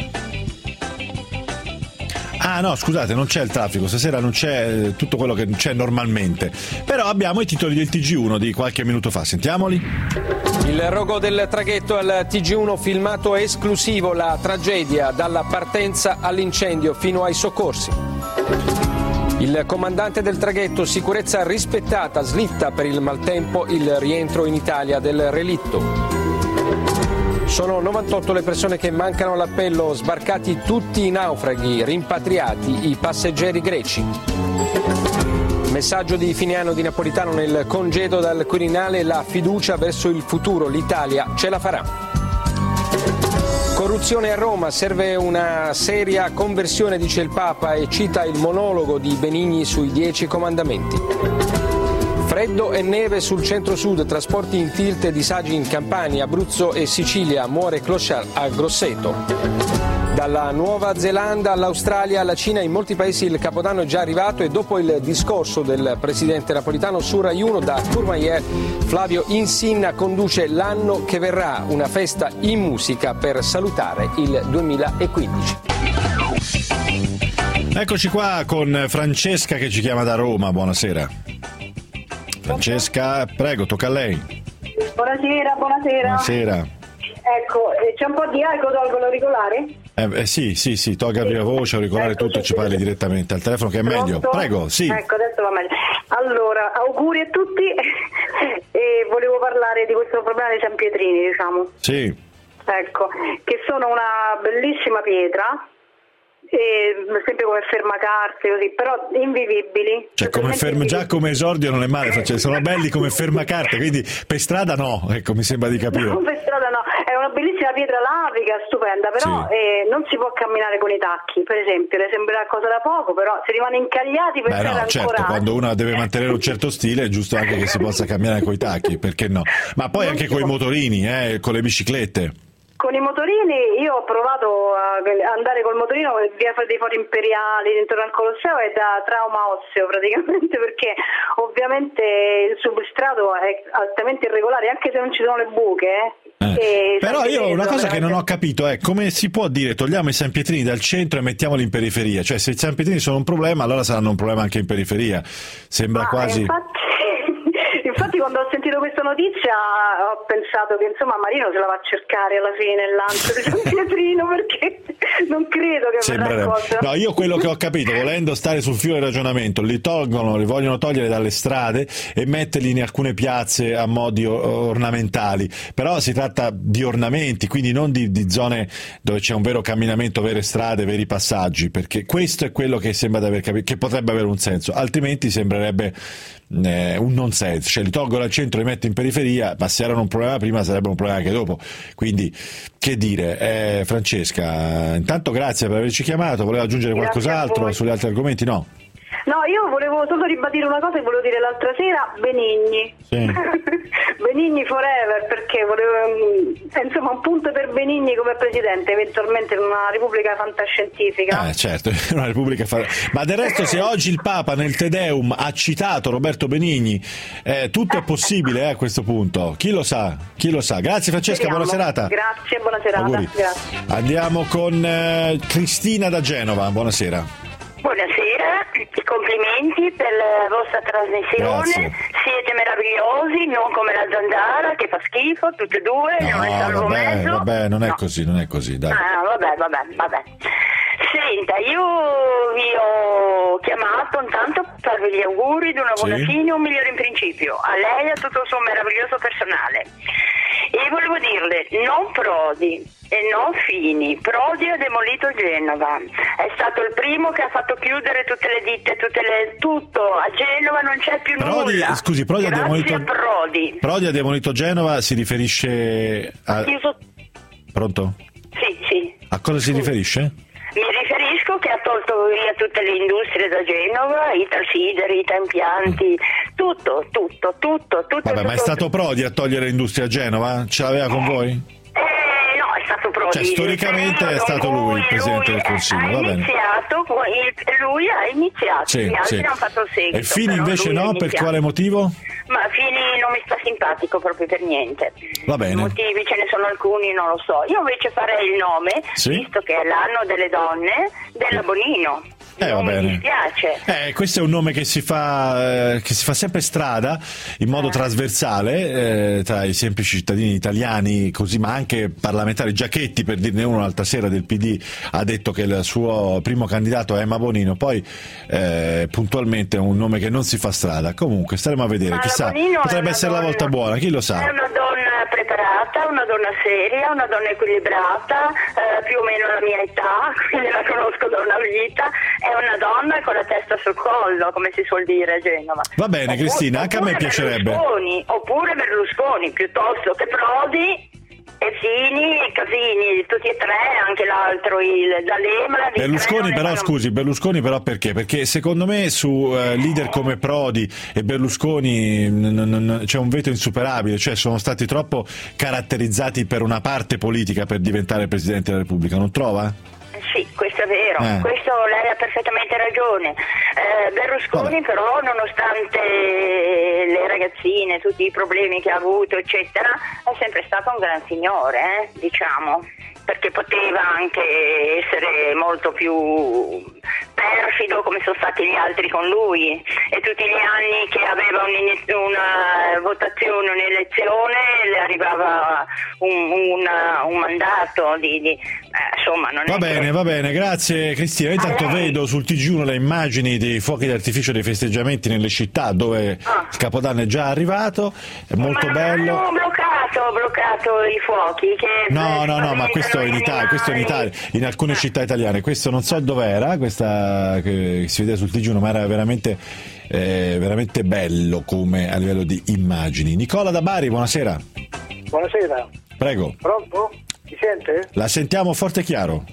Ah no, scusate, non c'è il traffico, stasera non c'è tutto quello che c'è normalmente, però abbiamo i titoli del T G uno di qualche minuto fa, sentiamoli. Il rogo del traghetto al T G uno, filmato esclusivo, la tragedia dalla partenza all'incendio fino ai soccorsi. Il comandante del traghetto, sicurezza rispettata, slitta per il maltempo il rientro in Italia del relitto. Sono novantotto le persone che mancano all'appello, sbarcati tutti i naufraghi, rimpatriati i passeggeri greci. Messaggio di fine anno di Napolitano nel congedo dal Quirinale, la fiducia verso il futuro, l'Italia ce la farà. Corruzione a Roma, serve una seria conversione, dice il Papa e cita il monologo di Benigni sui Dieci Comandamenti. Freddo e neve sul centro-sud, trasporti in tilt e disagi in Campania, Abruzzo e Sicilia, muore Clochard a Grosseto. Dalla Nuova Zelanda all'Australia, alla Cina, in molti paesi il Capodanno è già arrivato e dopo il discorso del presidente napolitano su Rai uno da Courmayeur, Flavio Insinna conduce l'anno che verrà, una festa in musica per salutare il duemilaquindici. Eccoci qua con Francesca che ci chiama da Roma, buonasera. Francesca, prego, tocca a lei. Buonasera, buonasera. Buonasera. Ecco, eh, c'è un po' di eco, tolgo l'auricolare? Eh, eh, sì, sì, sì, tolga la prima voce, auricolare, ecco, tutto, sì, ci parli sì. direttamente al telefono che è Pronto? meglio. Prego, sì. Ecco, adesso va meglio. Allora, auguri a tutti e volevo parlare di questo problema dei San Pietrini, diciamo. Sì. Ecco, che sono una bellissima pietra, e sempre come fermacarte così, però invivibili. Cioè come ferma, già come esordio non è male, cioè, sono belli come fermacarte, quindi per strada no, ecco, mi sembra di capire. No, per strada no, è una bellissima pietra lavica, stupenda, però Sì. eh, non si può camminare con i tacchi, per esempio, le sembra cosa da poco, però si rimane incagliati per Beh essere no, certo, ancorati. quando uno deve mantenere un certo stile è giusto anche che si possa camminare coi tacchi, perché no? Ma poi anche coi motorini, eh, con le biciclette. Con i motorini io ho provato a andare col motorino via dei Fori Imperiali intorno al Colosseo e da trauma osseo praticamente, perché ovviamente il substrato è altamente irregolare anche se non ci sono le buche. Eh. E Però io una cosa che veramente- non ho capito è come si può dire togliamo i San Pietrini dal centro e mettiamoli in periferia, cioè se i San Pietrini sono un problema allora saranno un problema anche in periferia, sembra Ma, quasi... infatti, infatti quando ho sentito questa notizia ho pensato che insomma Marino se la va a cercare alla fine il lancio di San Pietrino, perché non credo che verrà Sembrerebbe. cosa. No, io quello che ho capito, volendo stare sul filo del ragionamento, li tolgono, li vogliono togliere dalle strade e metterli in alcune piazze a modi o- ornamentali, però si tratta di ornamenti, quindi non di, di zone dove c'è un vero camminamento, vere strade, veri passaggi, perché questo è quello che sembra di aver capito, che potrebbe avere un senso, altrimenti sembrerebbe eh, un non sense, cioè li tolgono al centro e li metto in periferia, ma se erano un problema prima sarebbe un problema anche dopo, quindi che dire. eh, Francesca, intanto grazie per averci chiamato, voleva aggiungere Grazie a qualcos'altro voi. sugli altri argomenti? No? No, io volevo solo ribadire una cosa che volevo dire l'altra sera, Benigni. Sì. Benigni forever, perché volevo, mm, insomma, un punto per Benigni come presidente, eventualmente in una repubblica fantascientifica. Eh, certo, è una repubblica fa... ma del resto se oggi il Papa nel Te Deum ha citato Roberto Benigni, eh, tutto è possibile eh, a questo punto, chi lo sa, chi lo sa. Grazie Francesca, Speriamo. buona serata. Grazie, buona serata. Auguri. Grazie. Andiamo con eh, Cristina da Genova, buonasera. Buonasera, complimenti per la vostra trasmissione, Grazie. siete meravigliosi, non come la Zanzara che fa schifo, tutte e due, non ne No, salvo vabbè, mezzo. vabbè, non è No. così, non è così, dai. Ah, vabbè, vabbè, vabbè. Senta, io vi ho chiamato intanto per farvi gli auguri di una buona Sì. fine e un migliore in principio, a lei e a tutto il suo meraviglioso personale. E volevo dirle, non Prodi e non Fini, Prodi ha demolito Genova, è stato il primo che ha fatto chiudere tutte le ditte, tutte le, tutto, a Genova non c'è più Prodi, nulla. scusi, Prodi ha Grazie demolito a Prodi. Prodi ha demolito Genova, si riferisce a... Chiuso- Pronto? Sì, sì. A cosa si riferisce? Mi riferisco che ha tolto via tutte le industrie da Genova, i trassideri, i impianti, tutto, tutto, tutto, tutto. Vabbè, tutto, ma è stato Prodi a togliere l'industria a Genova? Ce l'aveva con voi? Eh, no, è stato Prodi. Cioè, storicamente è stato lui il Presidente del Consiglio, Ha va bene. iniziato, il- lui ha iniziato, Sì, gli altri sì. hanno fatto il seguito. E Fini però invece lui ha no, per iniziato. quale motivo? Ma Fini non mi sta simpatico proprio per niente. Va bene. I motivi ce ne sono alcuni, non lo so. Io invece farei il nome, Sì? visto che è l'anno delle donne, della Bonino. Eh, va non mi bene. dispiace. Eh, questo è un nome che si fa, eh, che si fa sempre strada in modo trasversale eh, tra i semplici cittadini italiani, così, ma anche parlamentari. Giachetti, per dirne uno, l'altra sera del P D ha detto che il suo primo candidato è Emma Bonino, poi eh, puntualmente è un nome che non si fa strada. Comunque staremo a vedere, Ma la chissà, Bonino è potrebbe una essere la donna- volta buona, chi lo È sa. una donna preparata, una donna seria, una donna equilibrata, eh, più o meno la mia età, quindi la conosco da una vita, è una donna con la testa sul collo, come si suol dire a Genova. Va bene Cristina, anche a me Oppure piacerebbe. Berlusconi, oppure Berlusconi, piuttosto che Prodi e Fini e Casini, tutti e tre, anche l'altro, il D'Alema. di Berlusconi tre non ne però, vanno- scusi, Berlusconi però perché? Perché secondo me su eh, leader come Prodi e Berlusconi n- n- n- c'è un veto insuperabile, cioè sono stati troppo caratterizzati per una parte politica per diventare Presidente della Repubblica, non trova? Sì, questo è vero, Eh. questo lei ha perfettamente ragione. Eh, Berlusconi però, nonostante le ragazzine, tutti i problemi che ha avuto, eccetera, è sempre stato un gran signore, eh, diciamo, perché poteva anche essere molto più perfido come sono stati gli altri con lui, e tutti gli anni che aveva un- una votazione, un'elezione, le arrivava un, una- un mandato di, di eh, insomma non Va è bene, che... va bene, grazie Cristina. Io intanto vedo sul T G uno le immagini dei fuochi d'artificio dei festeggiamenti nelle città dove il Capodanno è già arrivato, è molto bello. Hanno bloccato, bloccato i fuochi che No, no, no, ma questo è in spaventano gli Italia, questo è in animali. Italia, in alcune città italiane. Questo non so dov'era, questa che si vedeva sul T G uno, ma era veramente, eh, veramente bello come a livello di immagini. Nicola da Bari, buonasera. Buonasera. Prego. Pronto? sente? La sentiamo forte e chiaro.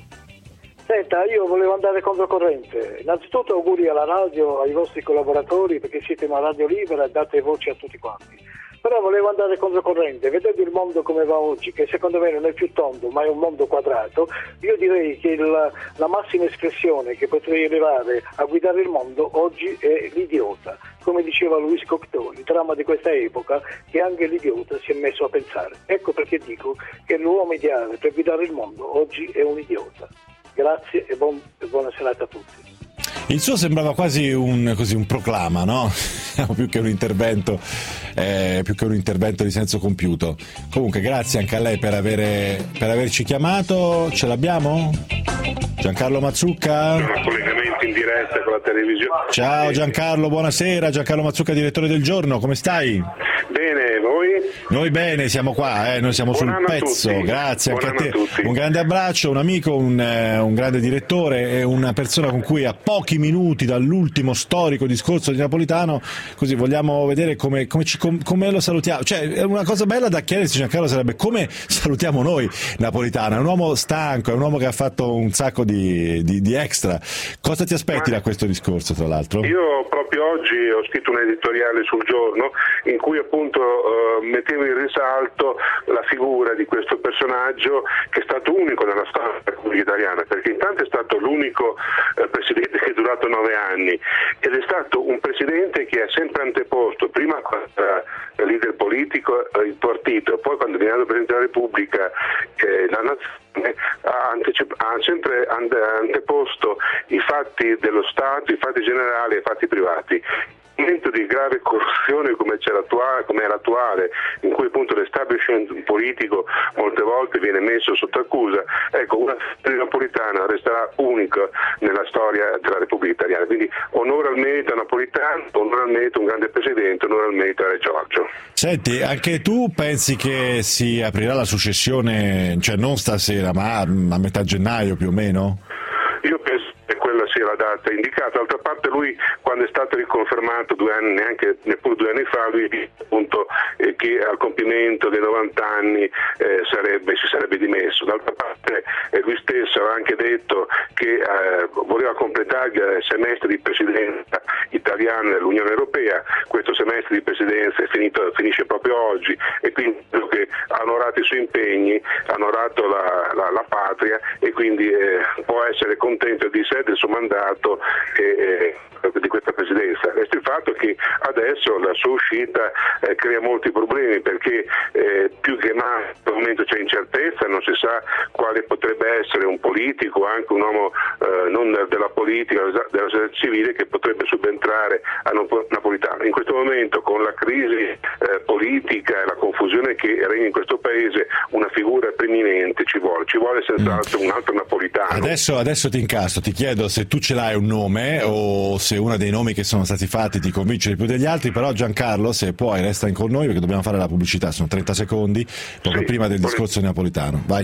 Senta, io volevo andare controcorrente. Innanzitutto auguri alla radio, ai vostri collaboratori, perché siete una radio libera e date voce a tutti quanti. Però volevo andare controcorrente, vedendo il mondo come va oggi, che secondo me non è più tondo ma è un mondo quadrato, io direi che il, la massima espressione che potrei elevare a guidare il mondo oggi è l'idiota. Come diceva Louis Cocteau, il dramma di questa epoca, che anche l'idiota si è messo a pensare. Ecco perché dico che l'uomo ideale per guidare il mondo oggi è un idiota. Grazie e, buon, e buona serata a tutti. Il suo sembrava quasi un, così, un proclama, no? più che un intervento, eh, più che un intervento di senso compiuto. Comunque, grazie anche a lei per, avere, per averci chiamato. Ce l'abbiamo? Giancarlo Mazzucca? Sono collegamenti in diretta con la televisione. Ciao Giancarlo, buonasera. Giancarlo Mazzucca, direttore del Giorno, come stai? Bene, voi? Noi bene, siamo qua, eh, noi siamo Buon sul pezzo, tutti. grazie Buon anche a te. anno a tutti. Un grande abbraccio, un amico, un, eh, un grande direttore e una persona con cui a pochi minuti dall'ultimo storico discorso di Napolitano, così vogliamo vedere come, come, ci, com, come lo salutiamo. Cioè, è una cosa bella da chiedersi, Giancarlo, sarebbe come salutiamo noi Napolitano. È un uomo stanco, è un uomo che ha fatto un sacco di, di, di extra. Cosa ti aspetti Ma da questo discorso, tra l'altro? Io proprio oggi ho scritto un editoriale sul Giorno in cui appunto uh, mettevo in risalto la figura di questo personaggio che è stato unico nella storia della Repubblica Italiana, perché intanto è stato l'unico uh, presidente che è durato nove anni ed è stato un presidente che ha sempre anteposto, prima quando era leader politico, uh, il partito, poi quando è diventato Presidente della Repubblica eh, la nazione, ha, antecip- ha sempre anteposto i fatti dello Stato, i fatti generali ai fatti privati. In un momento di grave corruzione come, c'era attuale, come era attuale, in cui appunto l'establishment politico molte volte viene messo sotto accusa, ecco, una figura napolitana resterà unica nella storia della Repubblica Italiana. Quindi onore al merito a Napolitano, onore al merito a un grande presidente, onore al merito a Re Giorgio. Senti, anche tu pensi che si aprirà la successione, cioè non stasera, ma a metà gennaio più o meno? Io penso che quella sia la data indicata. D'altra parte lui, quando è stato riconfermato due anni, neanche neppure due anni fa, lui disse appunto eh, che al compimento dei novanta anni eh, sarebbe, si sarebbe dimesso. D'altra parte eh, lui stesso aveva anche detto che eh, voleva completare il semestre di presidenza italiana dell'Unione Europea. Questo semestre di presidenza è finito, finisce proprio oggi e quindi credo che ha onorato i suoi impegni, ha onorato la, la, la patria e quindi eh, può essere contento di sé, del suo mandato e eh, di questa presidenza. Resta il fatto che adesso la sua uscita eh, crea molti problemi perché eh, più che mai al momento c'è incertezza, non si sa quale potrebbe essere un politico, anche un uomo eh, non della politica, della società civile che potrebbe subentrare a Napolitano. In questo momento con la crisi eh, politica e la confusione che regna in questo paese una figura preminente ci vuole, ci vuole senz'altro mm. un altro Napolitano. Adesso, adesso ti incastro, ti chiedo se tu ce l'hai un nome o se uno dei nomi che sono stati fatti ti convince di più degli altri, però Giancarlo, se puoi resta con noi perché dobbiamo fare la pubblicità, sono trenta secondi proprio sì, prima del discorso di Napolitano. Vai.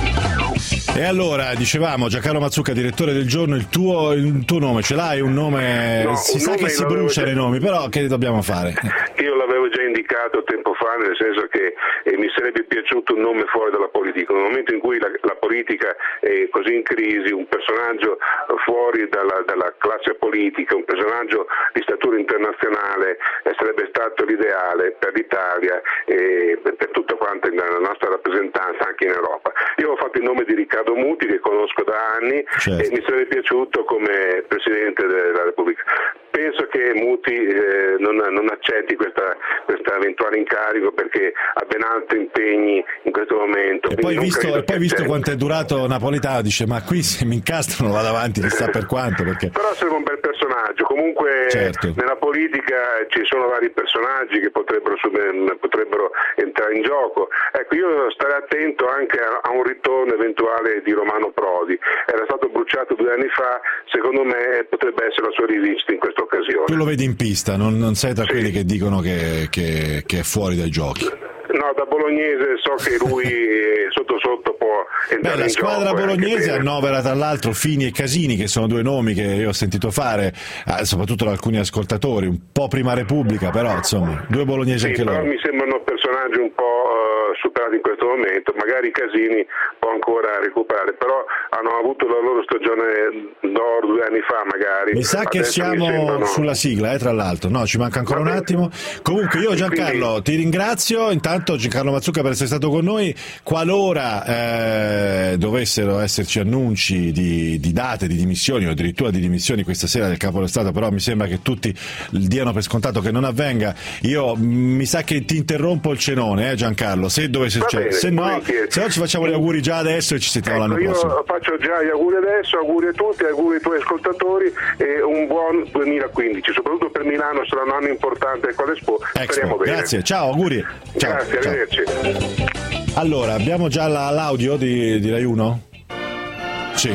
E allora, dicevamo, Giancarlo Mazzucca, direttore del Giorno, il tuo, il tuo nome, ce l'hai un nome? No, si un sa nome che si bruciano già... i nomi, però che dobbiamo fare? Io l'avevo già indicato tempo fa, nel senso che eh, mi sarebbe piaciuto un nome fuori dalla politica. Nel momento in cui la, la politica è così in crisi, un personaggio fuori dalla, dalla classe politica, un personaggio di statura internazionale eh, sarebbe stato l'ideale per l'Italia e per, per tutta quanta la nostra rappresentanza anche in Europa. Io ho fatto il nome di Riccardo Muti, che conosco da anni, certo. E mi sarebbe piaciuto come Presidente della Repubblica. Penso che Muti eh, non, non accetti questa, questa eventuale incarico perché ha ben altri impegni in questo momento. E poi visto, e poi visto quanto è durato Napolitano, dice ma qui se mi incastrano vado avanti chissà per quanto. Perché... Però serve un bel personaggio, comunque certo. Nella politica ci sono vari personaggi che potrebbero, potrebbero entrare in gioco. Ecco, io starei attento anche a, a un ritorno eventuale di Romano Prodi. Era stato bruciato due anni fa, secondo me potrebbe essere la sua rivincita in questa occasione. Tu lo vedi in pista, non, non sei tra sì. quelli che dicono che, che, che è fuori dai giochi. No, da bolognese so che lui sotto sotto può, entrare Beh, la in squadra gioco. bolognese annovera tra l'altro Fini e Casini, che sono due nomi che io ho sentito fare, eh, soprattutto da alcuni ascoltatori, un po' prima Repubblica, però insomma, due bolognesi Sì, anche però loro. mi sembrano personaggi un po' uh, superati in questo momento, magari Casini può ancora recuperare, però hanno avuto la loro stagione d'oro due anni fa magari. Mi sa che Adesso mi siamo sembrano... sulla sigla, eh, tra l'altro. No, ci manca ancora un attimo. Comunque io Giancarlo ti ringrazio, intanto Giancarlo Mazzucca per essere stato con noi. Qualora eh, dovessero esserci annunci di, di date di dimissioni o addirittura di dimissioni questa sera del Capo dello Stato, però mi sembra che tutti diano per scontato che non avvenga, io mi sa che ti interrompo il cenone, eh, Giancarlo, se dovesse succedere. Se no, se no ci facciamo gli auguri già adesso e ci sentiamo Ecco, l'anno io prossimo. faccio già gli auguri adesso, auguri a tutti, auguri ai tuoi ascoltatori e un buon duemilaquindici, soprattutto per Milano sarà un anno importante con l'Expo. Speriamo bene. Grazie, ciao, auguri. Ciao, Grazie, ciao. arrivederci. Allora, abbiamo già la, l'audio di, di Rai uno? Sì.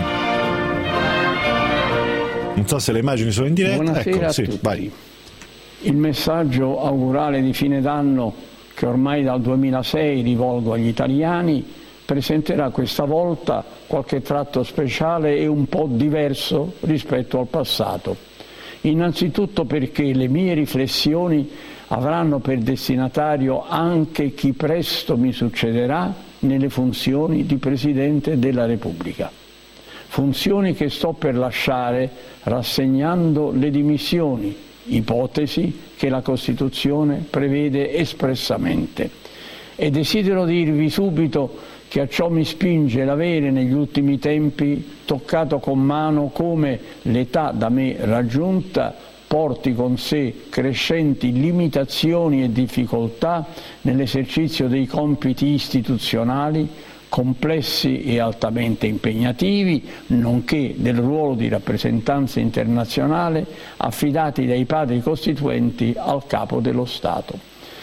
Non so se le immagini sono in diretta. Buonasera ecco, a sì, tutti. vai. Il messaggio augurale di fine d'anno che ormai dal duemilasei rivolgo agli italiani presenterà questa volta qualche tratto speciale e un po' diverso rispetto al passato. Innanzitutto perché le mie riflessioni avranno per destinatario anche chi presto mi succederà nelle funzioni di Presidente della Repubblica. Funzioni che sto per lasciare rassegnando le dimissioni, ipotesi che la Costituzione prevede espressamente. E desidero dirvi subito che a ciò mi spinge l'avere negli ultimi tempi toccato con mano come l'età da me raggiunta porti con sé crescenti limitazioni e difficoltà nell'esercizio dei compiti istituzionali complessi e altamente impegnativi, nonché del ruolo di rappresentanza internazionale affidati dai padri costituenti al Capo dello Stato.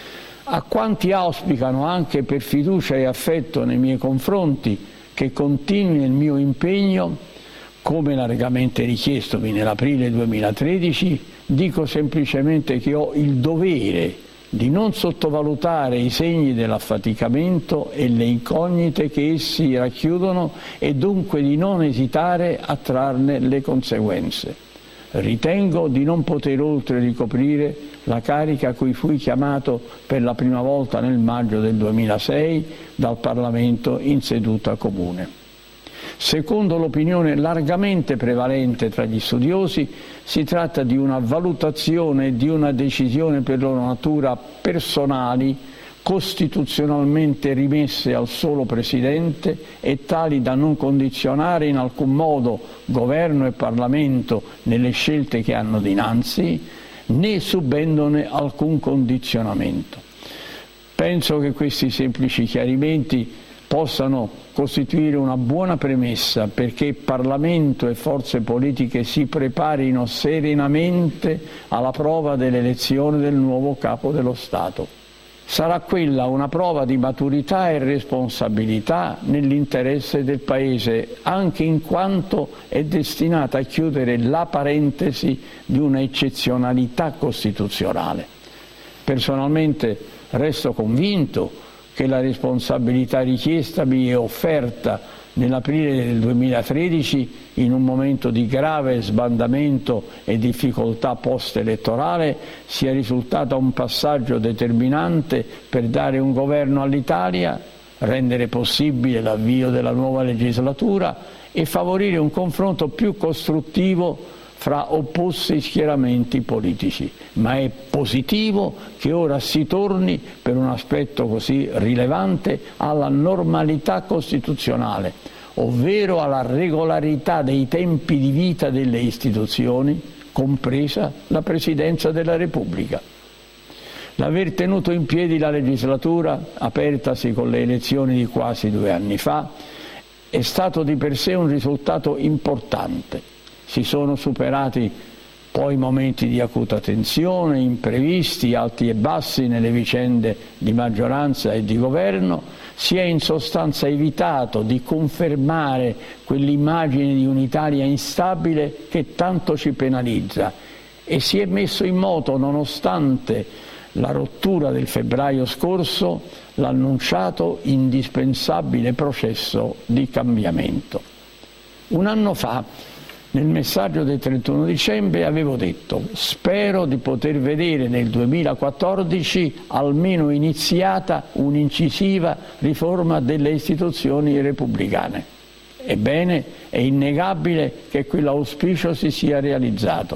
A quanti auspicano anche per fiducia e affetto nei miei confronti che continui il mio impegno, come largamente richiestomi nell'aprile duemilatredici, dico semplicemente che ho il dovere di non sottovalutare i segni dell'affaticamento e le incognite che essi racchiudono e dunque di non esitare a trarne le conseguenze. Ritengo di non poter oltre ricoprire la carica a cui fui chiamato per la prima volta nel maggio del duemilasei dal Parlamento in seduta comune. Secondo l'opinione largamente prevalente tra gli studiosi, si tratta di una valutazione e di una decisione per loro natura personali, costituzionalmente rimesse al solo Presidente e tali da non condizionare in alcun modo Governo e Parlamento nelle scelte che hanno dinanzi, né subendone alcun condizionamento. Penso che questi semplici chiarimenti possano costituire una buona premessa perché Parlamento e forze politiche si preparino serenamente alla prova dell'elezione del nuovo Capo dello Stato. Sarà quella una prova di maturità e responsabilità nell'interesse del Paese, anche in quanto è destinata a chiudere la parentesi di una eccezionalità costituzionale. Personalmente resto convinto che la responsabilità richiesta mi è offerta nell'aprile del duemilatredici in un momento di grave sbandamento e difficoltà post-elettorale sia risultata un passaggio determinante per dare un governo all'Italia, rendere possibile l'avvio della nuova legislatura e favorire un confronto più costruttivo fra opposti schieramenti politici, ma è positivo che ora si torni, per un aspetto così rilevante, alla normalità costituzionale, ovvero alla regolarità dei tempi di vita delle istituzioni, compresa la Presidenza della Repubblica. L'aver tenuto in piedi la legislatura, apertasi con le elezioni di quasi due anni fa, è stato di per sé un risultato importante. Si sono superati poi momenti di acuta tensione, imprevisti, alti e bassi nelle vicende di maggioranza e di governo, si è in sostanza evitato di confermare quell'immagine di un'Italia instabile che tanto ci penalizza e si è messo in moto, nonostante La rottura del febbraio scorso l'ha annunciato indispensabile processo di cambiamento. Un anno fa, nel messaggio del trentuno dicembre, avevo detto: spero di poter vedere nel duemilaquattordici almeno iniziata un'incisiva riforma delle istituzioni repubblicane. Ebbene, è innegabile che quell'auspicio si sia realizzato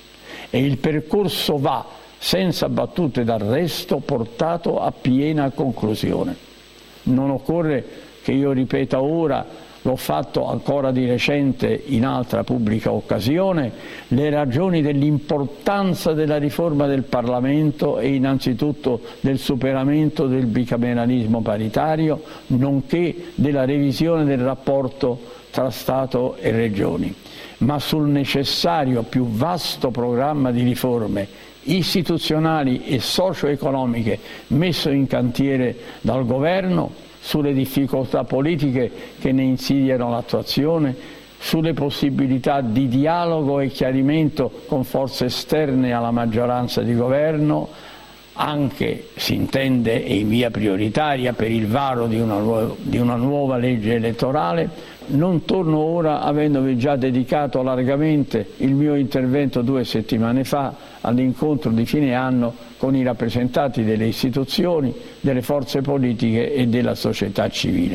e il percorso va, senza battute d'arresto, portato a piena conclusione. Non occorre che io ripeta ora, l'ho fatto ancora di recente in altra pubblica occasione, le ragioni dell'importanza della riforma del Parlamento e innanzitutto del superamento del bicameralismo paritario, nonché della revisione del rapporto tra Stato e Regioni, ma sul necessario più vasto programma di riforme istituzionali e socio-economiche messo in cantiere dal Governo, sulle difficoltà politiche che ne insidiano l'attuazione, sulle possibilità di dialogo e chiarimento con forze esterne alla maggioranza di governo, anche, si intende, e in via prioritaria per il varo di una, nuova, di una nuova legge elettorale. Non torno ora, avendovi già dedicato largamente il mio intervento due settimane fa all'incontro di fine anno con i rappresentanti delle istituzioni, delle forze politiche e della società civile.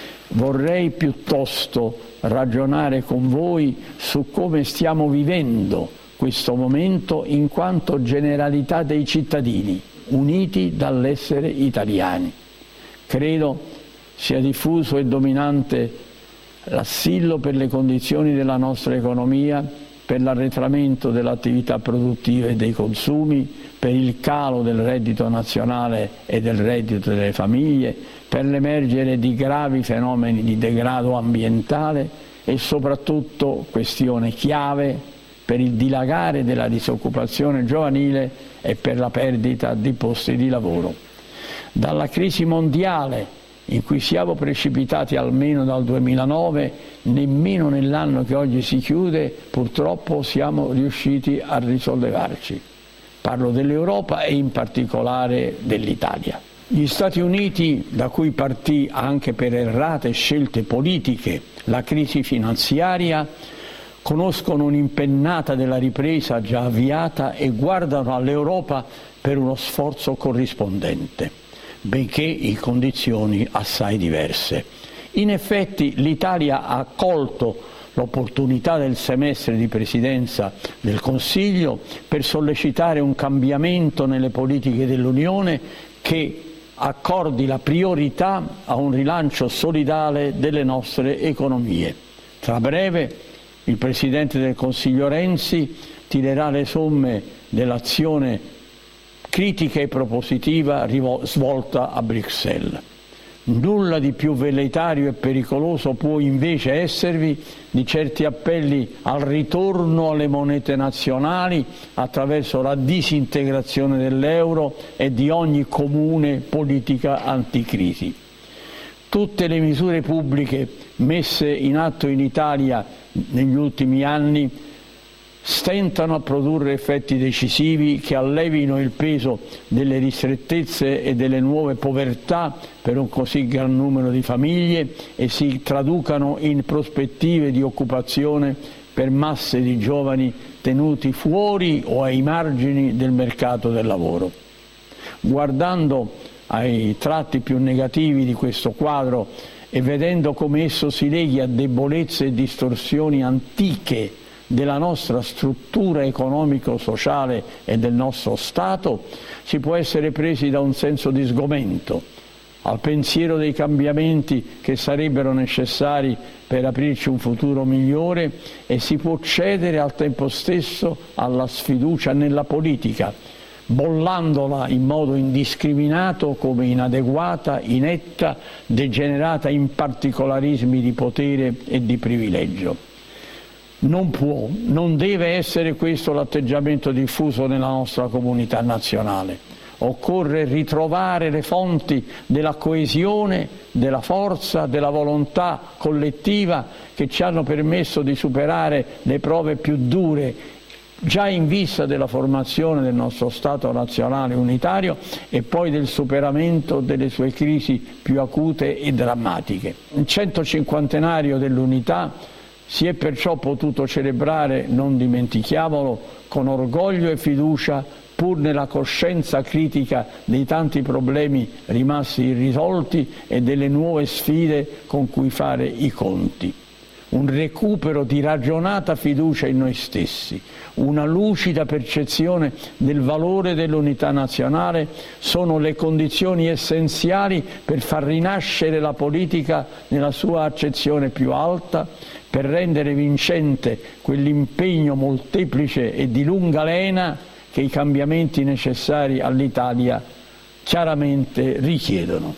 Vorrei piuttosto ragionare con voi su come stiamo vivendo questo momento in quanto generalità dei cittadini, uniti dall'essere italiani. Credo sia diffuso e dominante l'assillo per le condizioni della nostra economia, per l'arretramento dell'attività produttiva e dei consumi, per il calo del reddito nazionale e del reddito delle famiglie, per l'emergere di gravi fenomeni di degrado ambientale e soprattutto, questione chiave, per il dilagare della disoccupazione giovanile e per la perdita di posti di lavoro. Dalla crisi mondiale in cui siamo precipitati almeno dal duemilanove, nemmeno nell'anno che oggi si chiude, purtroppo siamo riusciti a risollevarci. Parlo dell'Europa e in particolare dell'Italia. Gli Stati Uniti, da cui partì anche per errate scelte politiche la crisi finanziaria, conoscono un'impennata della ripresa già avviata e guardano all'Europa per uno sforzo corrispondente, benché in condizioni assai diverse. In effetti l'Italia ha colto l'opportunità del semestre di presidenza del Consiglio per sollecitare un cambiamento nelle politiche dell'Unione che accordi la priorità a un rilancio solidale delle nostre economie. Tra breve il Presidente del Consiglio Renzi tirerà le somme dell'azione critica e propositiva svolta a Bruxelles. Nulla di più velleitario e pericoloso può invece esservi di certi appelli al ritorno alle monete nazionali attraverso la disintegrazione dell'euro e di ogni comune politica anticrisi. Tutte le misure pubbliche messe in atto in Italia negli ultimi anni stentano a produrre effetti decisivi che allevino il peso delle ristrettezze e delle nuove povertà per un così gran numero di famiglie e si traducano in prospettive di occupazione per masse di giovani tenuti fuori o ai margini del mercato del lavoro. Guardando ai tratti più negativi di questo quadro e vedendo come esso si leghi a debolezze e distorsioni antiche della nostra struttura economico-sociale e del nostro Stato, si può essere presi da un senso di sgomento al pensiero dei cambiamenti che sarebbero necessari per aprirci un futuro migliore e si può cedere al tempo stesso alla sfiducia nella politica, bollandola in modo indiscriminato come inadeguata, inetta, degenerata in particolarismi di potere e di privilegio. Non può, non deve essere questo l'atteggiamento diffuso nella nostra comunità nazionale. Occorre ritrovare le fonti della coesione, della forza, della volontà collettiva che ci hanno permesso di superare le prove più dure già in vista della formazione del nostro Stato nazionale unitario e poi del superamento delle sue crisi più acute e drammatiche. Il centocinquantenario dell'unità si è perciò potuto celebrare, non dimentichiamolo, con orgoglio e fiducia, pur nella coscienza critica dei tanti problemi rimasti irrisolti e delle nuove sfide con cui fare i conti. Un recupero di ragionata fiducia in noi stessi, una lucida percezione del valore dell'unità nazionale sono le condizioni essenziali per far rinascere la politica nella sua accezione più alta, per rendere vincente quell'impegno molteplice e di lunga lena che i cambiamenti necessari all'Italia chiaramente richiedono.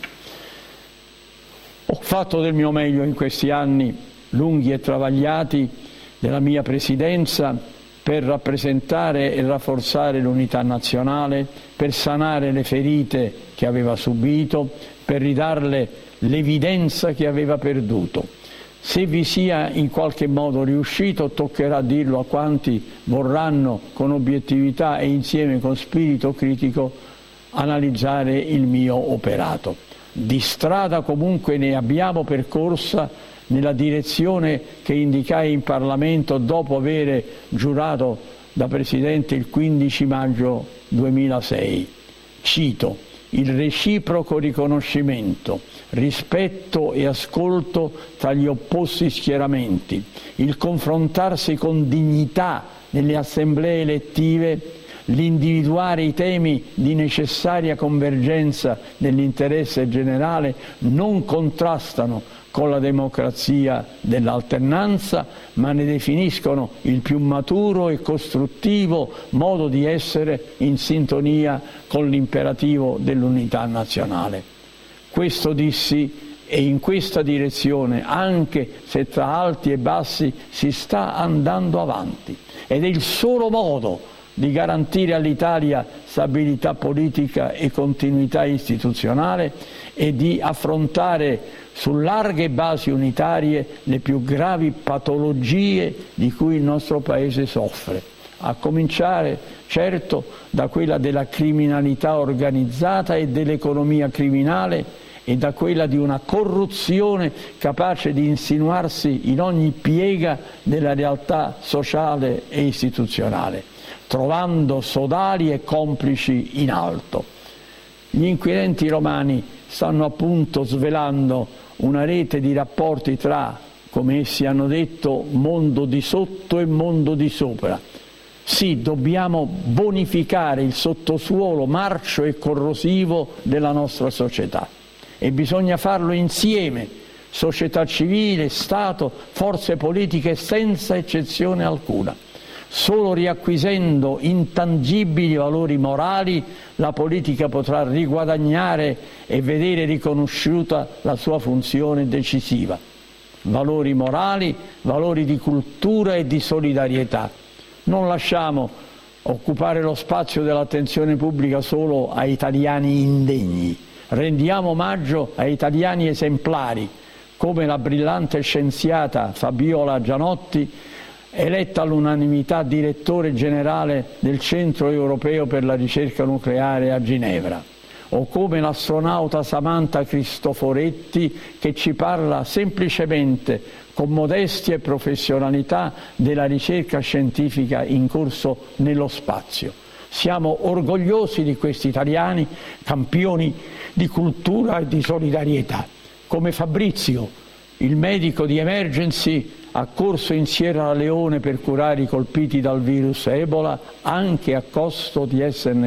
Ho fatto del mio meglio in questi anni lunghi e travagliati della mia presidenza per rappresentare e rafforzare l'unità nazionale, per sanare le ferite che aveva subito, per ridarle l'evidenza che aveva perduto. Se vi sia in qualche modo riuscito, toccherà dirlo a quanti vorranno con obiettività e insieme con spirito critico analizzare il mio operato. Di strada comunque ne abbiamo percorsa nella direzione che indicai in Parlamento dopo aver giurato da Presidente il quindici maggio duemilasei. Cito: il reciproco riconoscimento, rispetto e ascolto tra gli opposti schieramenti, il confrontarsi con dignità nelle assemblee elettive, l'individuare i temi di necessaria convergenza nell'interesse generale non contrastano con la democrazia dell'alternanza, ma ne definiscono il più maturo e costruttivo modo di essere in sintonia con l'imperativo dell'unità nazionale. Questo dissi e in questa direzione, anche se tra alti e bassi, si sta andando avanti. Ed è il solo modo di garantire all'Italia stabilità politica e continuità istituzionale e di affrontare su larghe basi unitarie le più gravi patologie di cui il nostro Paese soffre, a cominciare certo da quella della criminalità organizzata e dell'economia criminale e da quella di una corruzione capace di insinuarsi in ogni piega della realtà sociale e istituzionale, trovando sodali e complici in alto. Gli inquirenti romani stanno appunto svelando una rete di rapporti tra, come essi hanno detto, mondo di sotto e mondo di sopra. Sì, dobbiamo bonificare il sottosuolo marcio e corrosivo della nostra società e bisogna farlo insieme, società civile, Stato, forze politiche senza eccezione alcuna. Solo riacquisendo intangibili valori morali la politica potrà riguadagnare e vedere riconosciuta la sua funzione decisiva. Valori morali, valori di cultura e di solidarietà. Non lasciamo occupare lo spazio dell'attenzione pubblica solo a italiani indegni. Rendiamo omaggio a italiani esemplari, come la brillante scienziata Fabiola Gianotti, eletta all'unanimità direttore generale del Centro Europeo per la Ricerca Nucleare a Ginevra, o come l'astronauta Samantha Cristoforetti che ci parla semplicemente, con modestia e professionalità, della ricerca scientifica in corso nello spazio. Siamo orgogliosi di questi italiani, campioni di cultura e di solidarietà, come Fabrizio, il medico di Emergency accorso in Sierra Leone per curare i colpiti dal virus Ebola, anche a costo di esserne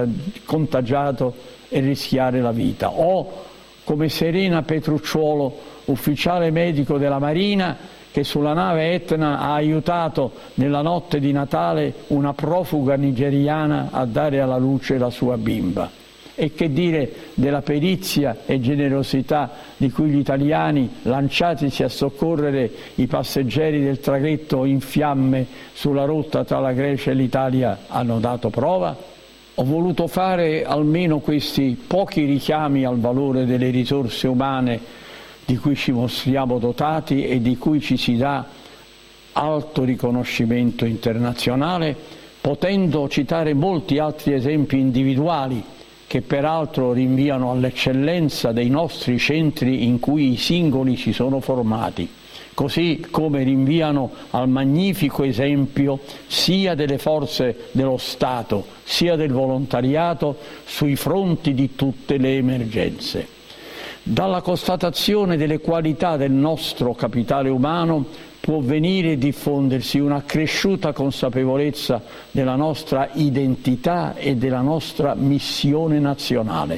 contagiato e rischiare la vita. O come Serena Petrucciuolo, ufficiale medico della Marina, che sulla nave Etna ha aiutato nella notte di Natale una profuga nigeriana a dare alla luce la sua bimba. E che dire della perizia e generosità di cui gli italiani, lanciatisi a soccorrere i passeggeri del traghetto in fiamme sulla rotta tra la Grecia e l'Italia, hanno dato prova? Ho voluto fare almeno questi pochi richiami al valore delle risorse umane di cui ci mostriamo dotati e di cui ci si dà alto riconoscimento internazionale, potendo citare molti altri esempi individuali che peraltro rinviano all'eccellenza dei nostri centri in cui i singoli si sono formati, così come rinviano al magnifico esempio sia delle forze dello Stato sia del volontariato sui fronti di tutte le emergenze. Dalla constatazione delle qualità del nostro capitale umano può venire e diffondersi una cresciuta consapevolezza della nostra identità e della nostra missione nazionale.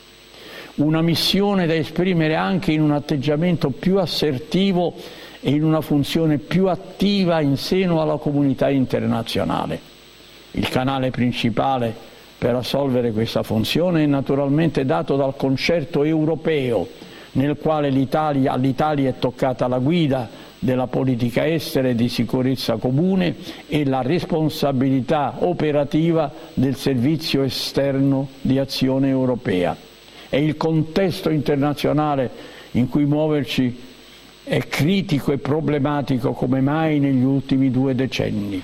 Una missione da esprimere anche in un atteggiamento più assertivo e in una funzione più attiva in seno alla comunità internazionale. Il canale principale per assolvere questa funzione è naturalmente dato dal concerto europeo, nel quale l'Italia, all'Italia è toccata la guida della politica estera e di sicurezza comune e la responsabilità operativa del servizio esterno di azione europea. È il contesto internazionale in cui muoverci è critico e problematico come mai negli ultimi due decenni.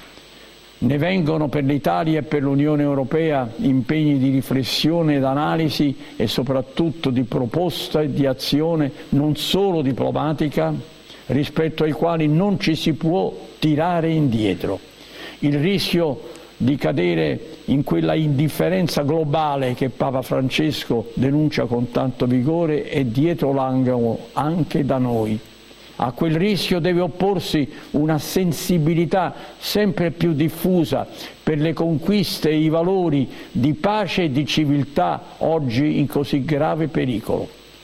Ne vengono per l'Italia e per l'Unione Europea impegni di riflessione ed analisi e soprattutto di proposta e di azione non solo diplomatica, rispetto ai quali non ci si può tirare indietro. Il rischio di cadere in quella indifferenza globale che Papa Francesco denuncia con tanto vigore è dietro l'angolo anche da noi. A quel rischio deve opporsi una sensibilità sempre più diffusa per le conquiste e i valori di pace e di civiltà oggi in così grave pericolo.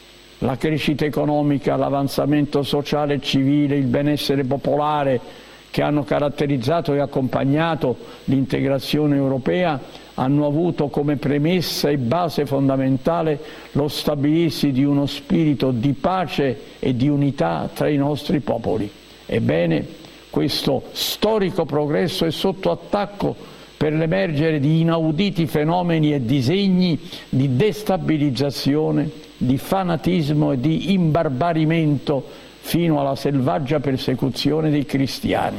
La crescita economica, l'avanzamento sociale e civile, il benessere popolare che hanno caratterizzato e accompagnato l'integrazione europea hanno avuto come premessa e base fondamentale lo stabilirsi di uno spirito di pace e di unità tra i nostri popoli. Ebbene, questo storico progresso è sotto attacco per l'emergere di inauditi fenomeni e disegni di destabilizzazione, di fanatismo e di imbarbarimento fino alla selvaggia persecuzione dei cristiani.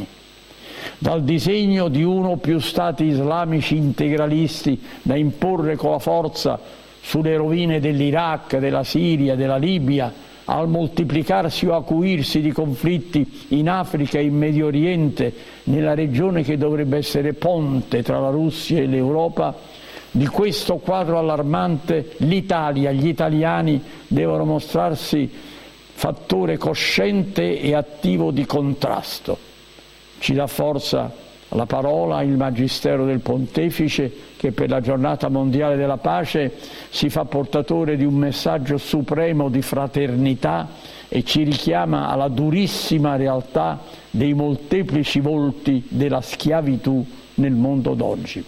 Dal disegno di uno o più stati islamici integralisti da imporre con la forza sulle rovine dell'Iraq, della Siria, della Libia, al moltiplicarsi o acuirsi di conflitti in Africa e in Medio Oriente, nella regione che dovrebbe essere ponte tra la Russia e l'Europa, di questo quadro allarmante l'Italia, gli italiani devono mostrarsi fattore cosciente e attivo di contrasto. Ci dà forza la parola, il magistero del Pontefice, che per la giornata mondiale della pace si fa portatore di un messaggio supremo di fraternità e ci richiama alla durissima realtà dei molteplici volti della schiavitù nel mondo d'oggi.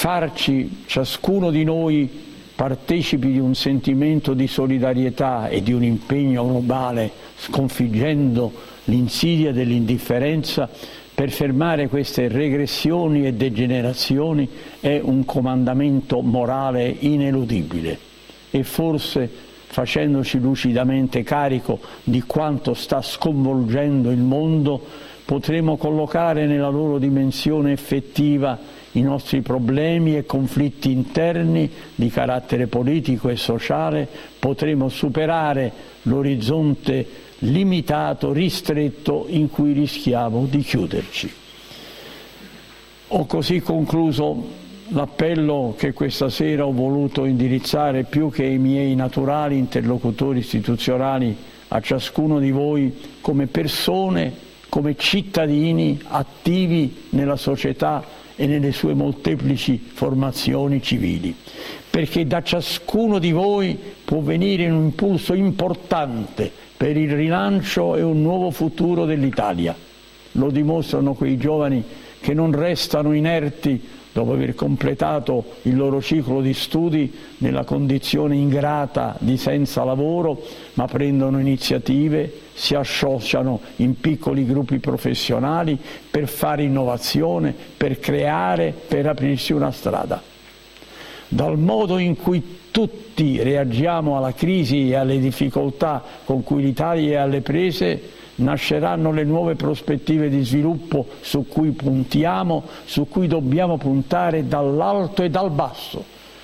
Farci, ciascuno di noi, partecipi di un sentimento di solidarietà e di un impegno globale, sconfiggendo l'insidia dell'indifferenza, per fermare queste regressioni e degenerazioni è un comandamento morale ineludibile e forse, facendoci lucidamente carico di quanto sta sconvolgendo il mondo, potremo collocare nella loro dimensione effettiva i nostri problemi e conflitti interni di carattere politico e sociale, potremo superare l'orizzonte limitato, ristretto in cui rischiamo di chiuderci. Ho così concluso l'appello che questa sera ho voluto indirizzare più che ai miei naturali interlocutori istituzionali a ciascuno di voi come persone, come cittadini attivi nella società e nelle sue molteplici formazioni civili, perché da ciascuno di voi può venire un impulso importante per il rilancio e un nuovo futuro dell'Italia. Lo dimostrano quei giovani che non restano inerti dopo aver completato il loro ciclo di studi nella condizione ingrata di senza lavoro, ma prendono iniziative, si associano in piccoli gruppi professionali per fare innovazione, per creare, per aprirsi una strada. Dal modo in cui tutti reagiamo alla crisi e alle difficoltà con cui l'Italia è alle prese, nasceranno le nuove prospettive di sviluppo su cui puntiamo, su cui dobbiamo puntare dall'alto e dal basso.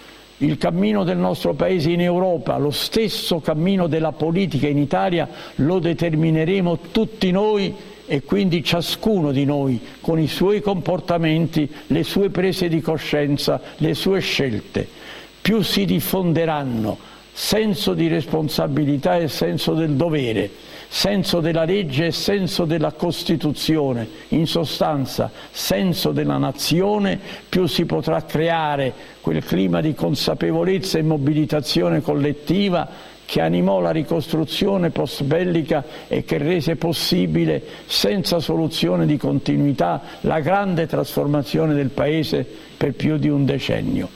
Il cammino del nostro Paese in Europa, lo stesso cammino della politica in Italia, lo determineremo tutti noi e quindi ciascuno di noi con i suoi comportamenti, le sue prese di coscienza, le sue scelte. Più si diffonderanno senso di responsabilità e senso del dovere, senso della legge e senso della Costituzione, in sostanza senso della nazione, più si potrà creare quel clima di consapevolezza e mobilitazione collettiva che animò la ricostruzione post-bellica e che rese possibile, senza soluzione di continuità, la grande trasformazione del Paese per più di un decennio.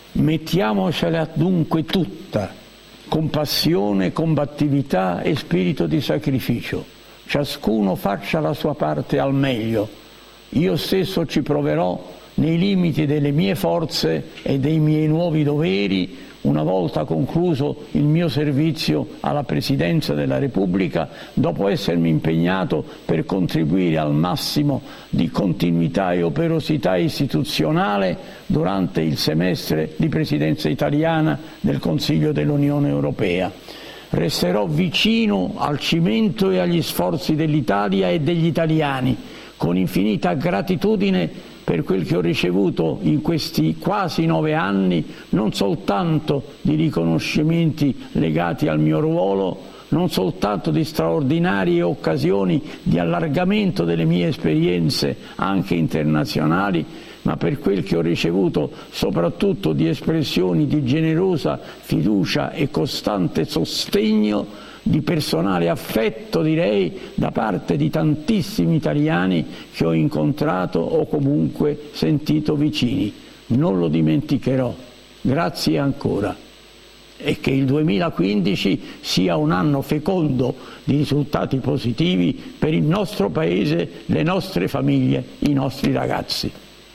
Mettiamocela dunque tutta, con passione, combattività e spirito di sacrificio. Ciascuno faccia la sua parte al meglio. Io stesso ci proverò nei limiti delle mie forze e dei miei nuovi doveri, una volta concluso il mio servizio alla Presidenza della Repubblica, dopo essermi impegnato per contribuire al massimo di continuità e operosità istituzionale durante il semestre di Presidenza italiana del Consiglio dell'Unione Europea. Resterò vicino al cimento e agli sforzi dell'Italia e degli italiani, con infinita gratitudine per quel che ho ricevuto in questi quasi nove anni, non soltanto di riconoscimenti legati al mio ruolo, non soltanto di straordinarie occasioni di allargamento delle mie esperienze anche internazionali, ma per quel che ho ricevuto soprattutto di espressioni di generosa fiducia e costante sostegno, di personale affetto, direi, da parte di tantissimi italiani che ho incontrato o comunque sentito vicini. Non lo dimenticherò. Grazie ancora. E che il duemilaquindici sia un anno fecondo di risultati positivi per il nostro Paese, le nostre famiglie, i nostri ragazzi.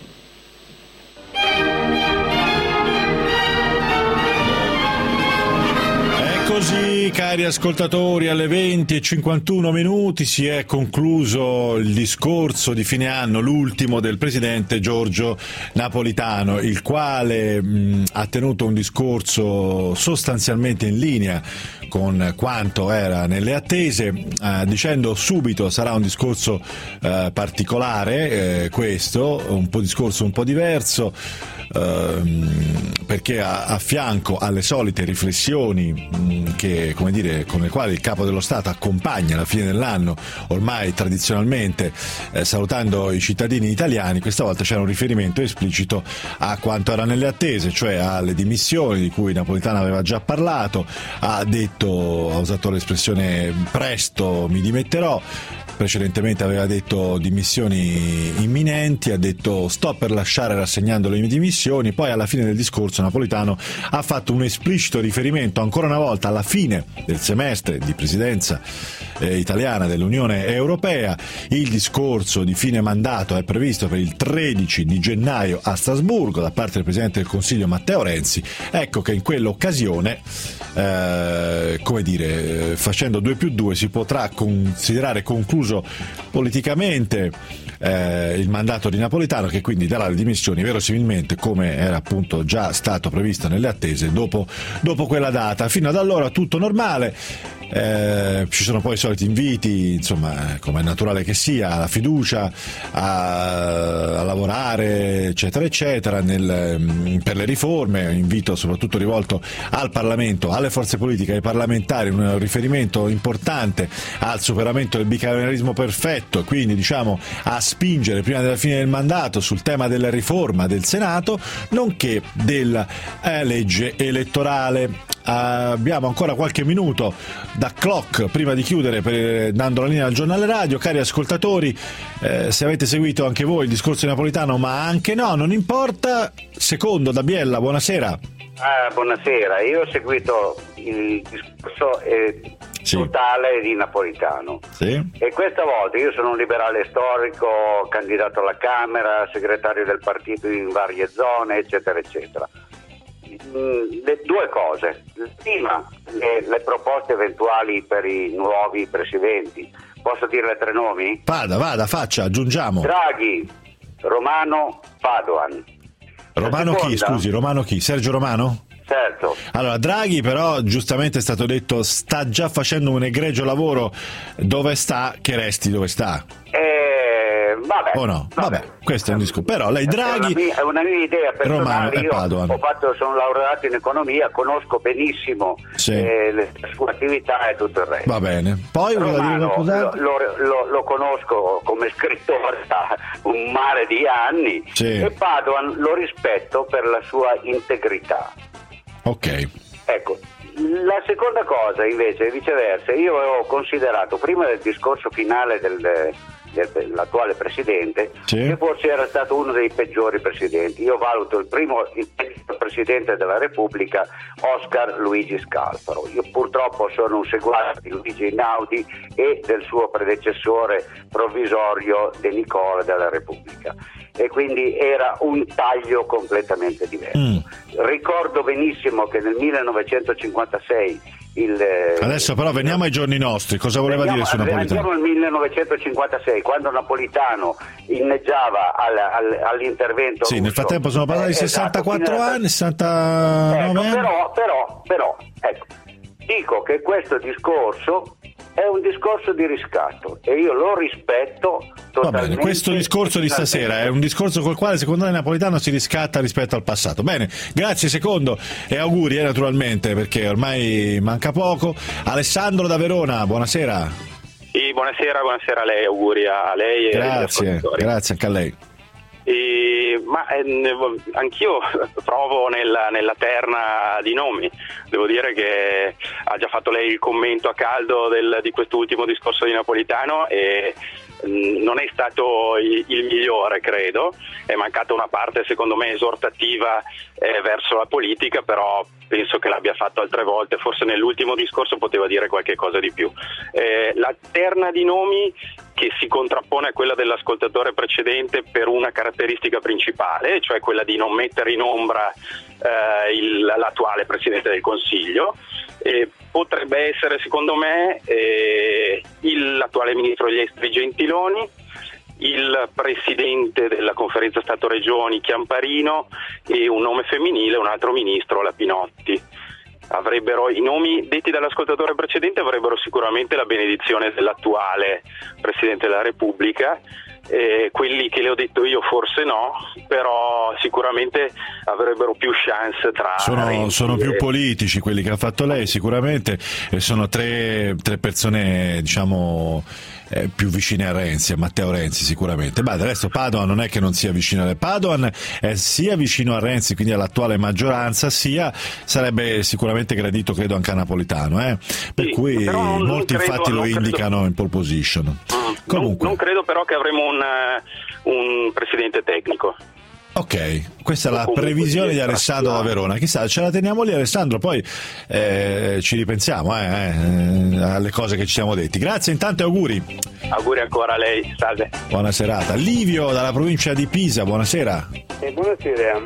Così, cari ascoltatori, alle venti e cinquantuno minuti si è concluso il discorso di fine anno, l'ultimo del presidente Giorgio Napolitano, il quale mh, ha tenuto un discorso sostanzialmente in linea con quanto era nelle attese, eh, dicendo subito sarà un discorso eh, particolare, eh, questo, un po' discorso un po' diverso, perché a, a fianco alle solite riflessioni mh, che, come dire, con le quali il Capo dello Stato accompagna la fine dell'anno, ormai tradizionalmente eh, salutando i cittadini italiani, questa volta c'era un riferimento esplicito a quanto era nelle attese, cioè alle dimissioni di cui Napolitano aveva già parlato, ha detto, ha usato l'espressione presto mi dimetterò. Precedentemente aveva detto dimissioni imminenti, ha detto sto per lasciare rassegnando le mie dimissioni, poi alla fine del discorso Napolitano ha fatto un esplicito riferimento ancora una volta alla fine del semestre di presidenza eh, italiana dell'Unione Europea. Il discorso di fine mandato è previsto per il tredici di gennaio a Strasburgo da parte del Presidente del Consiglio Matteo Renzi. Ecco che in quell'occasione, eh, come dire, facendo due più due si potrà considerare concluso politicamente eh, il mandato di Napolitano, che quindi darà le dimissioni verosimilmente, come era appunto già stato previsto nelle attese, dopo, dopo quella data. Fino ad allora tutto normale. Eh, ci sono poi i soliti inviti, insomma, come è naturale che sia, la fiducia, a, a lavorare, eccetera, eccetera, nel, per le riforme, invito soprattutto rivolto al Parlamento, alle forze politiche, ai parlamentari, un riferimento importante al superamento del bicameralismo perfetto, quindi diciamo a spingere prima della fine del mandato sul tema della riforma del Senato, nonché della eh, legge elettorale. Uh, abbiamo ancora qualche minuto da clock prima di chiudere, per, dando la linea al giornale radio. Cari ascoltatori, eh, se avete seguito anche voi il discorso di Napolitano, ma anche no, non importa. Secondo da Biella, buonasera. Ah, buonasera, io ho seguito il discorso eh, sì. totale di Napolitano, sì. E questa volta io sono un liberale storico, candidato alla Camera, segretario del partito in varie zone, eccetera, eccetera. Le due cose: prima le, le proposte eventuali per i nuovi presidenti, Posso dire le tre nomi? Vada, vada, faccia, aggiungiamo. Draghi, Romano, Padoan. Romano chi, seconda? scusi, Romano chi? Sergio Romano? Certo. Allora, Draghi però, giustamente è stato detto, sta già facendo un egregio lavoro. Dove sta, che resti dove sta. Eh, vabbè. O no? Vabbè, vabbè, questo è un discorso. Però lei Draghi... È una mia, è una mia idea personale. Romano e Io Padoan. ho fatto, sono laureato in economia, conosco benissimo Sì. eh, le, la sua attività e tutto il resto. Va bene. Poi voleva dire Romano qualcos'altro? lo, lo, lo, lo conosco come scrittore da un mare di anni Sì. e Padoan lo rispetto per la sua integrità. Ok. Ecco, la seconda cosa invece, viceversa, io avevo considerato prima del discorso finale del, del, dell'attuale presidente Sì. che forse era stato uno dei peggiori presidenti. Io valuto il primo il presidente della Repubblica Oscar Luigi Scalfaro. Io purtroppo sono un seguace di Luigi Einaudi e del suo predecessore provvisorio De Nicola della Repubblica, e quindi era un taglio completamente diverso. Mm. Ricordo benissimo che nel millenovecentocinquantasei il Adesso però veniamo ai giorni nostri. Cosa voleva Andiamo, dire su Napolitano? andiamo al millenovecentocinquantasei, quando Napolitano inneggiava al, al, all'intervento Sì, russo. nel frattempo sono passati Eh, sessantaquattro esatto, anni, sessantanove ecco, anni. però, però, però, ecco, dico che questo discorso è un discorso di riscatto e io lo rispetto Va totalmente. bene, questo discorso di stasera è un discorso col quale secondo lei Napolitano si riscatta rispetto al passato. Bene, grazie secondo e auguri eh, naturalmente, perché ormai manca poco. Alessandro da Verona, buonasera. Sì, buonasera, buonasera a lei, auguri a lei e agli Grazie, ascoltatori. grazie anche a lei. E, ma eh, anch'io provo nella, nella terna di nomi. Devo dire che ha già fatto lei il commento a caldo del, di quest'ultimo discorso di Napolitano e mh, non è stato il, il migliore, credo. È mancata una parte secondo me esortativa eh, verso la politica, però penso che l'abbia fatto altre volte, forse nell'ultimo discorso poteva dire qualche cosa di più. Eh, la terna di nomi che si contrappone a quella dell'ascoltatore precedente per una caratteristica principale, cioè quella di non mettere in ombra eh, il, l'attuale Presidente del Consiglio, eh, potrebbe essere secondo me eh, il, l'attuale Ministro degli Esteri Gentiloni, il Presidente della Conferenza Stato-Regioni Chiamparino e un nome femminile, un altro ministro, la Pinotti. Avrebbero i nomi detti dall'ascoltatore precedente avrebbero sicuramente la benedizione dell'attuale Presidente della Repubblica. Eh, quelli che le ho detto io forse no, però sicuramente avrebbero più chance tra Sono, sono più e... politici quelli che ha fatto lei sicuramente, e sono tre, tre persone diciamo eh, più vicine a Renzi, a Matteo Renzi sicuramente. Ma del resto Padoan non è che non sia vicino a Padoan, è sia vicino a Renzi, quindi all'attuale maggioranza, sia sarebbe sicuramente gradito credo anche a Napolitano, eh? Per sì, cui non, molti non credo, infatti lo credo... indicano in pole position. Mm, Comunque non, non credo però che avremo un, un presidente tecnico. Ok, questa è la previsione di Alessandro da Verona. Chissà, ce la teniamo lì Alessandro, poi eh, ci ripensiamo eh, eh, alle cose che ci siamo detti. Grazie intanto e auguri. Auguri ancora a lei, salve. Buona serata. Livio dalla provincia di Pisa, buonasera. Eh, buonasera.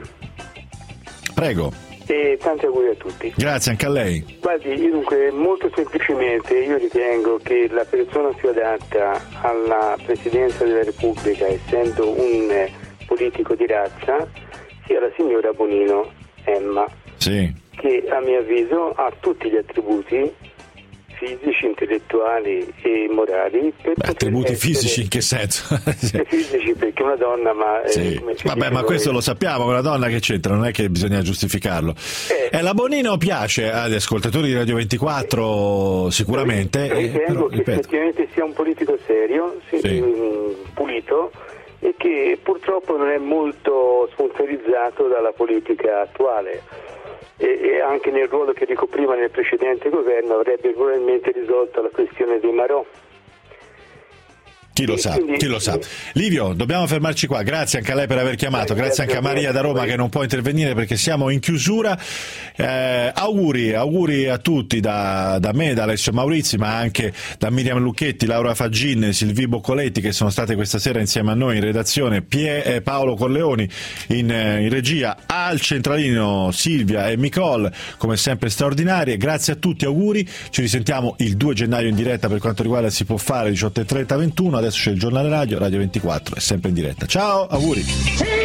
Prego. E tanti auguri a tutti. Grazie anche a lei. Guardi, io dunque molto semplicemente io ritengo che la persona più adatta alla Presidenza della Repubblica, essendo un eh, politico di razza, sia la signora Bonino Emma, sì. che a mio avviso ha tutti gli attributi fisici, intellettuali e morali per Beh, attributi essere... fisici in che senso? sì. Fisici perché una donna ma sì. eh, vabbè ma questo lo sappiamo, una donna che c'entra, non è che bisogna giustificarlo. eh. Eh, la Bonino piace agli ascoltatori di Radio ventiquattro sicuramente, eh, ritengo eh, però, che ripeto. effettivamente sia un politico serio, sì, sì. pulito, e che purtroppo non è molto sponsorizzato dalla politica attuale. E, e anche nel ruolo che ricopriva nel precedente governo avrebbe probabilmente risolto la questione dei Marò. Chi lo sa, quindi, chi lo sa. Livio, dobbiamo fermarci qua. Grazie anche a lei per aver chiamato, grazie, grazie anche a Maria da Roma che non può intervenire perché siamo in chiusura. Eh, auguri, auguri a tutti da, da me, da Alessio Maurizi, ma anche da Miriam Lucchetti, Laura Faggin, Silvi Boccoletti che sono state questa sera insieme a noi in redazione, Pie, eh, Paolo Corleoni in, eh, in regia, al centralino Silvia e Nicole, come sempre straordinarie. Grazie a tutti, auguri. Ci risentiamo il due gennaio in diretta per quanto riguarda Si può fare diciotto e trenta ventuno. Adesso c'è il giornale radio, Radio ventiquattro è sempre in diretta. Ciao, auguri.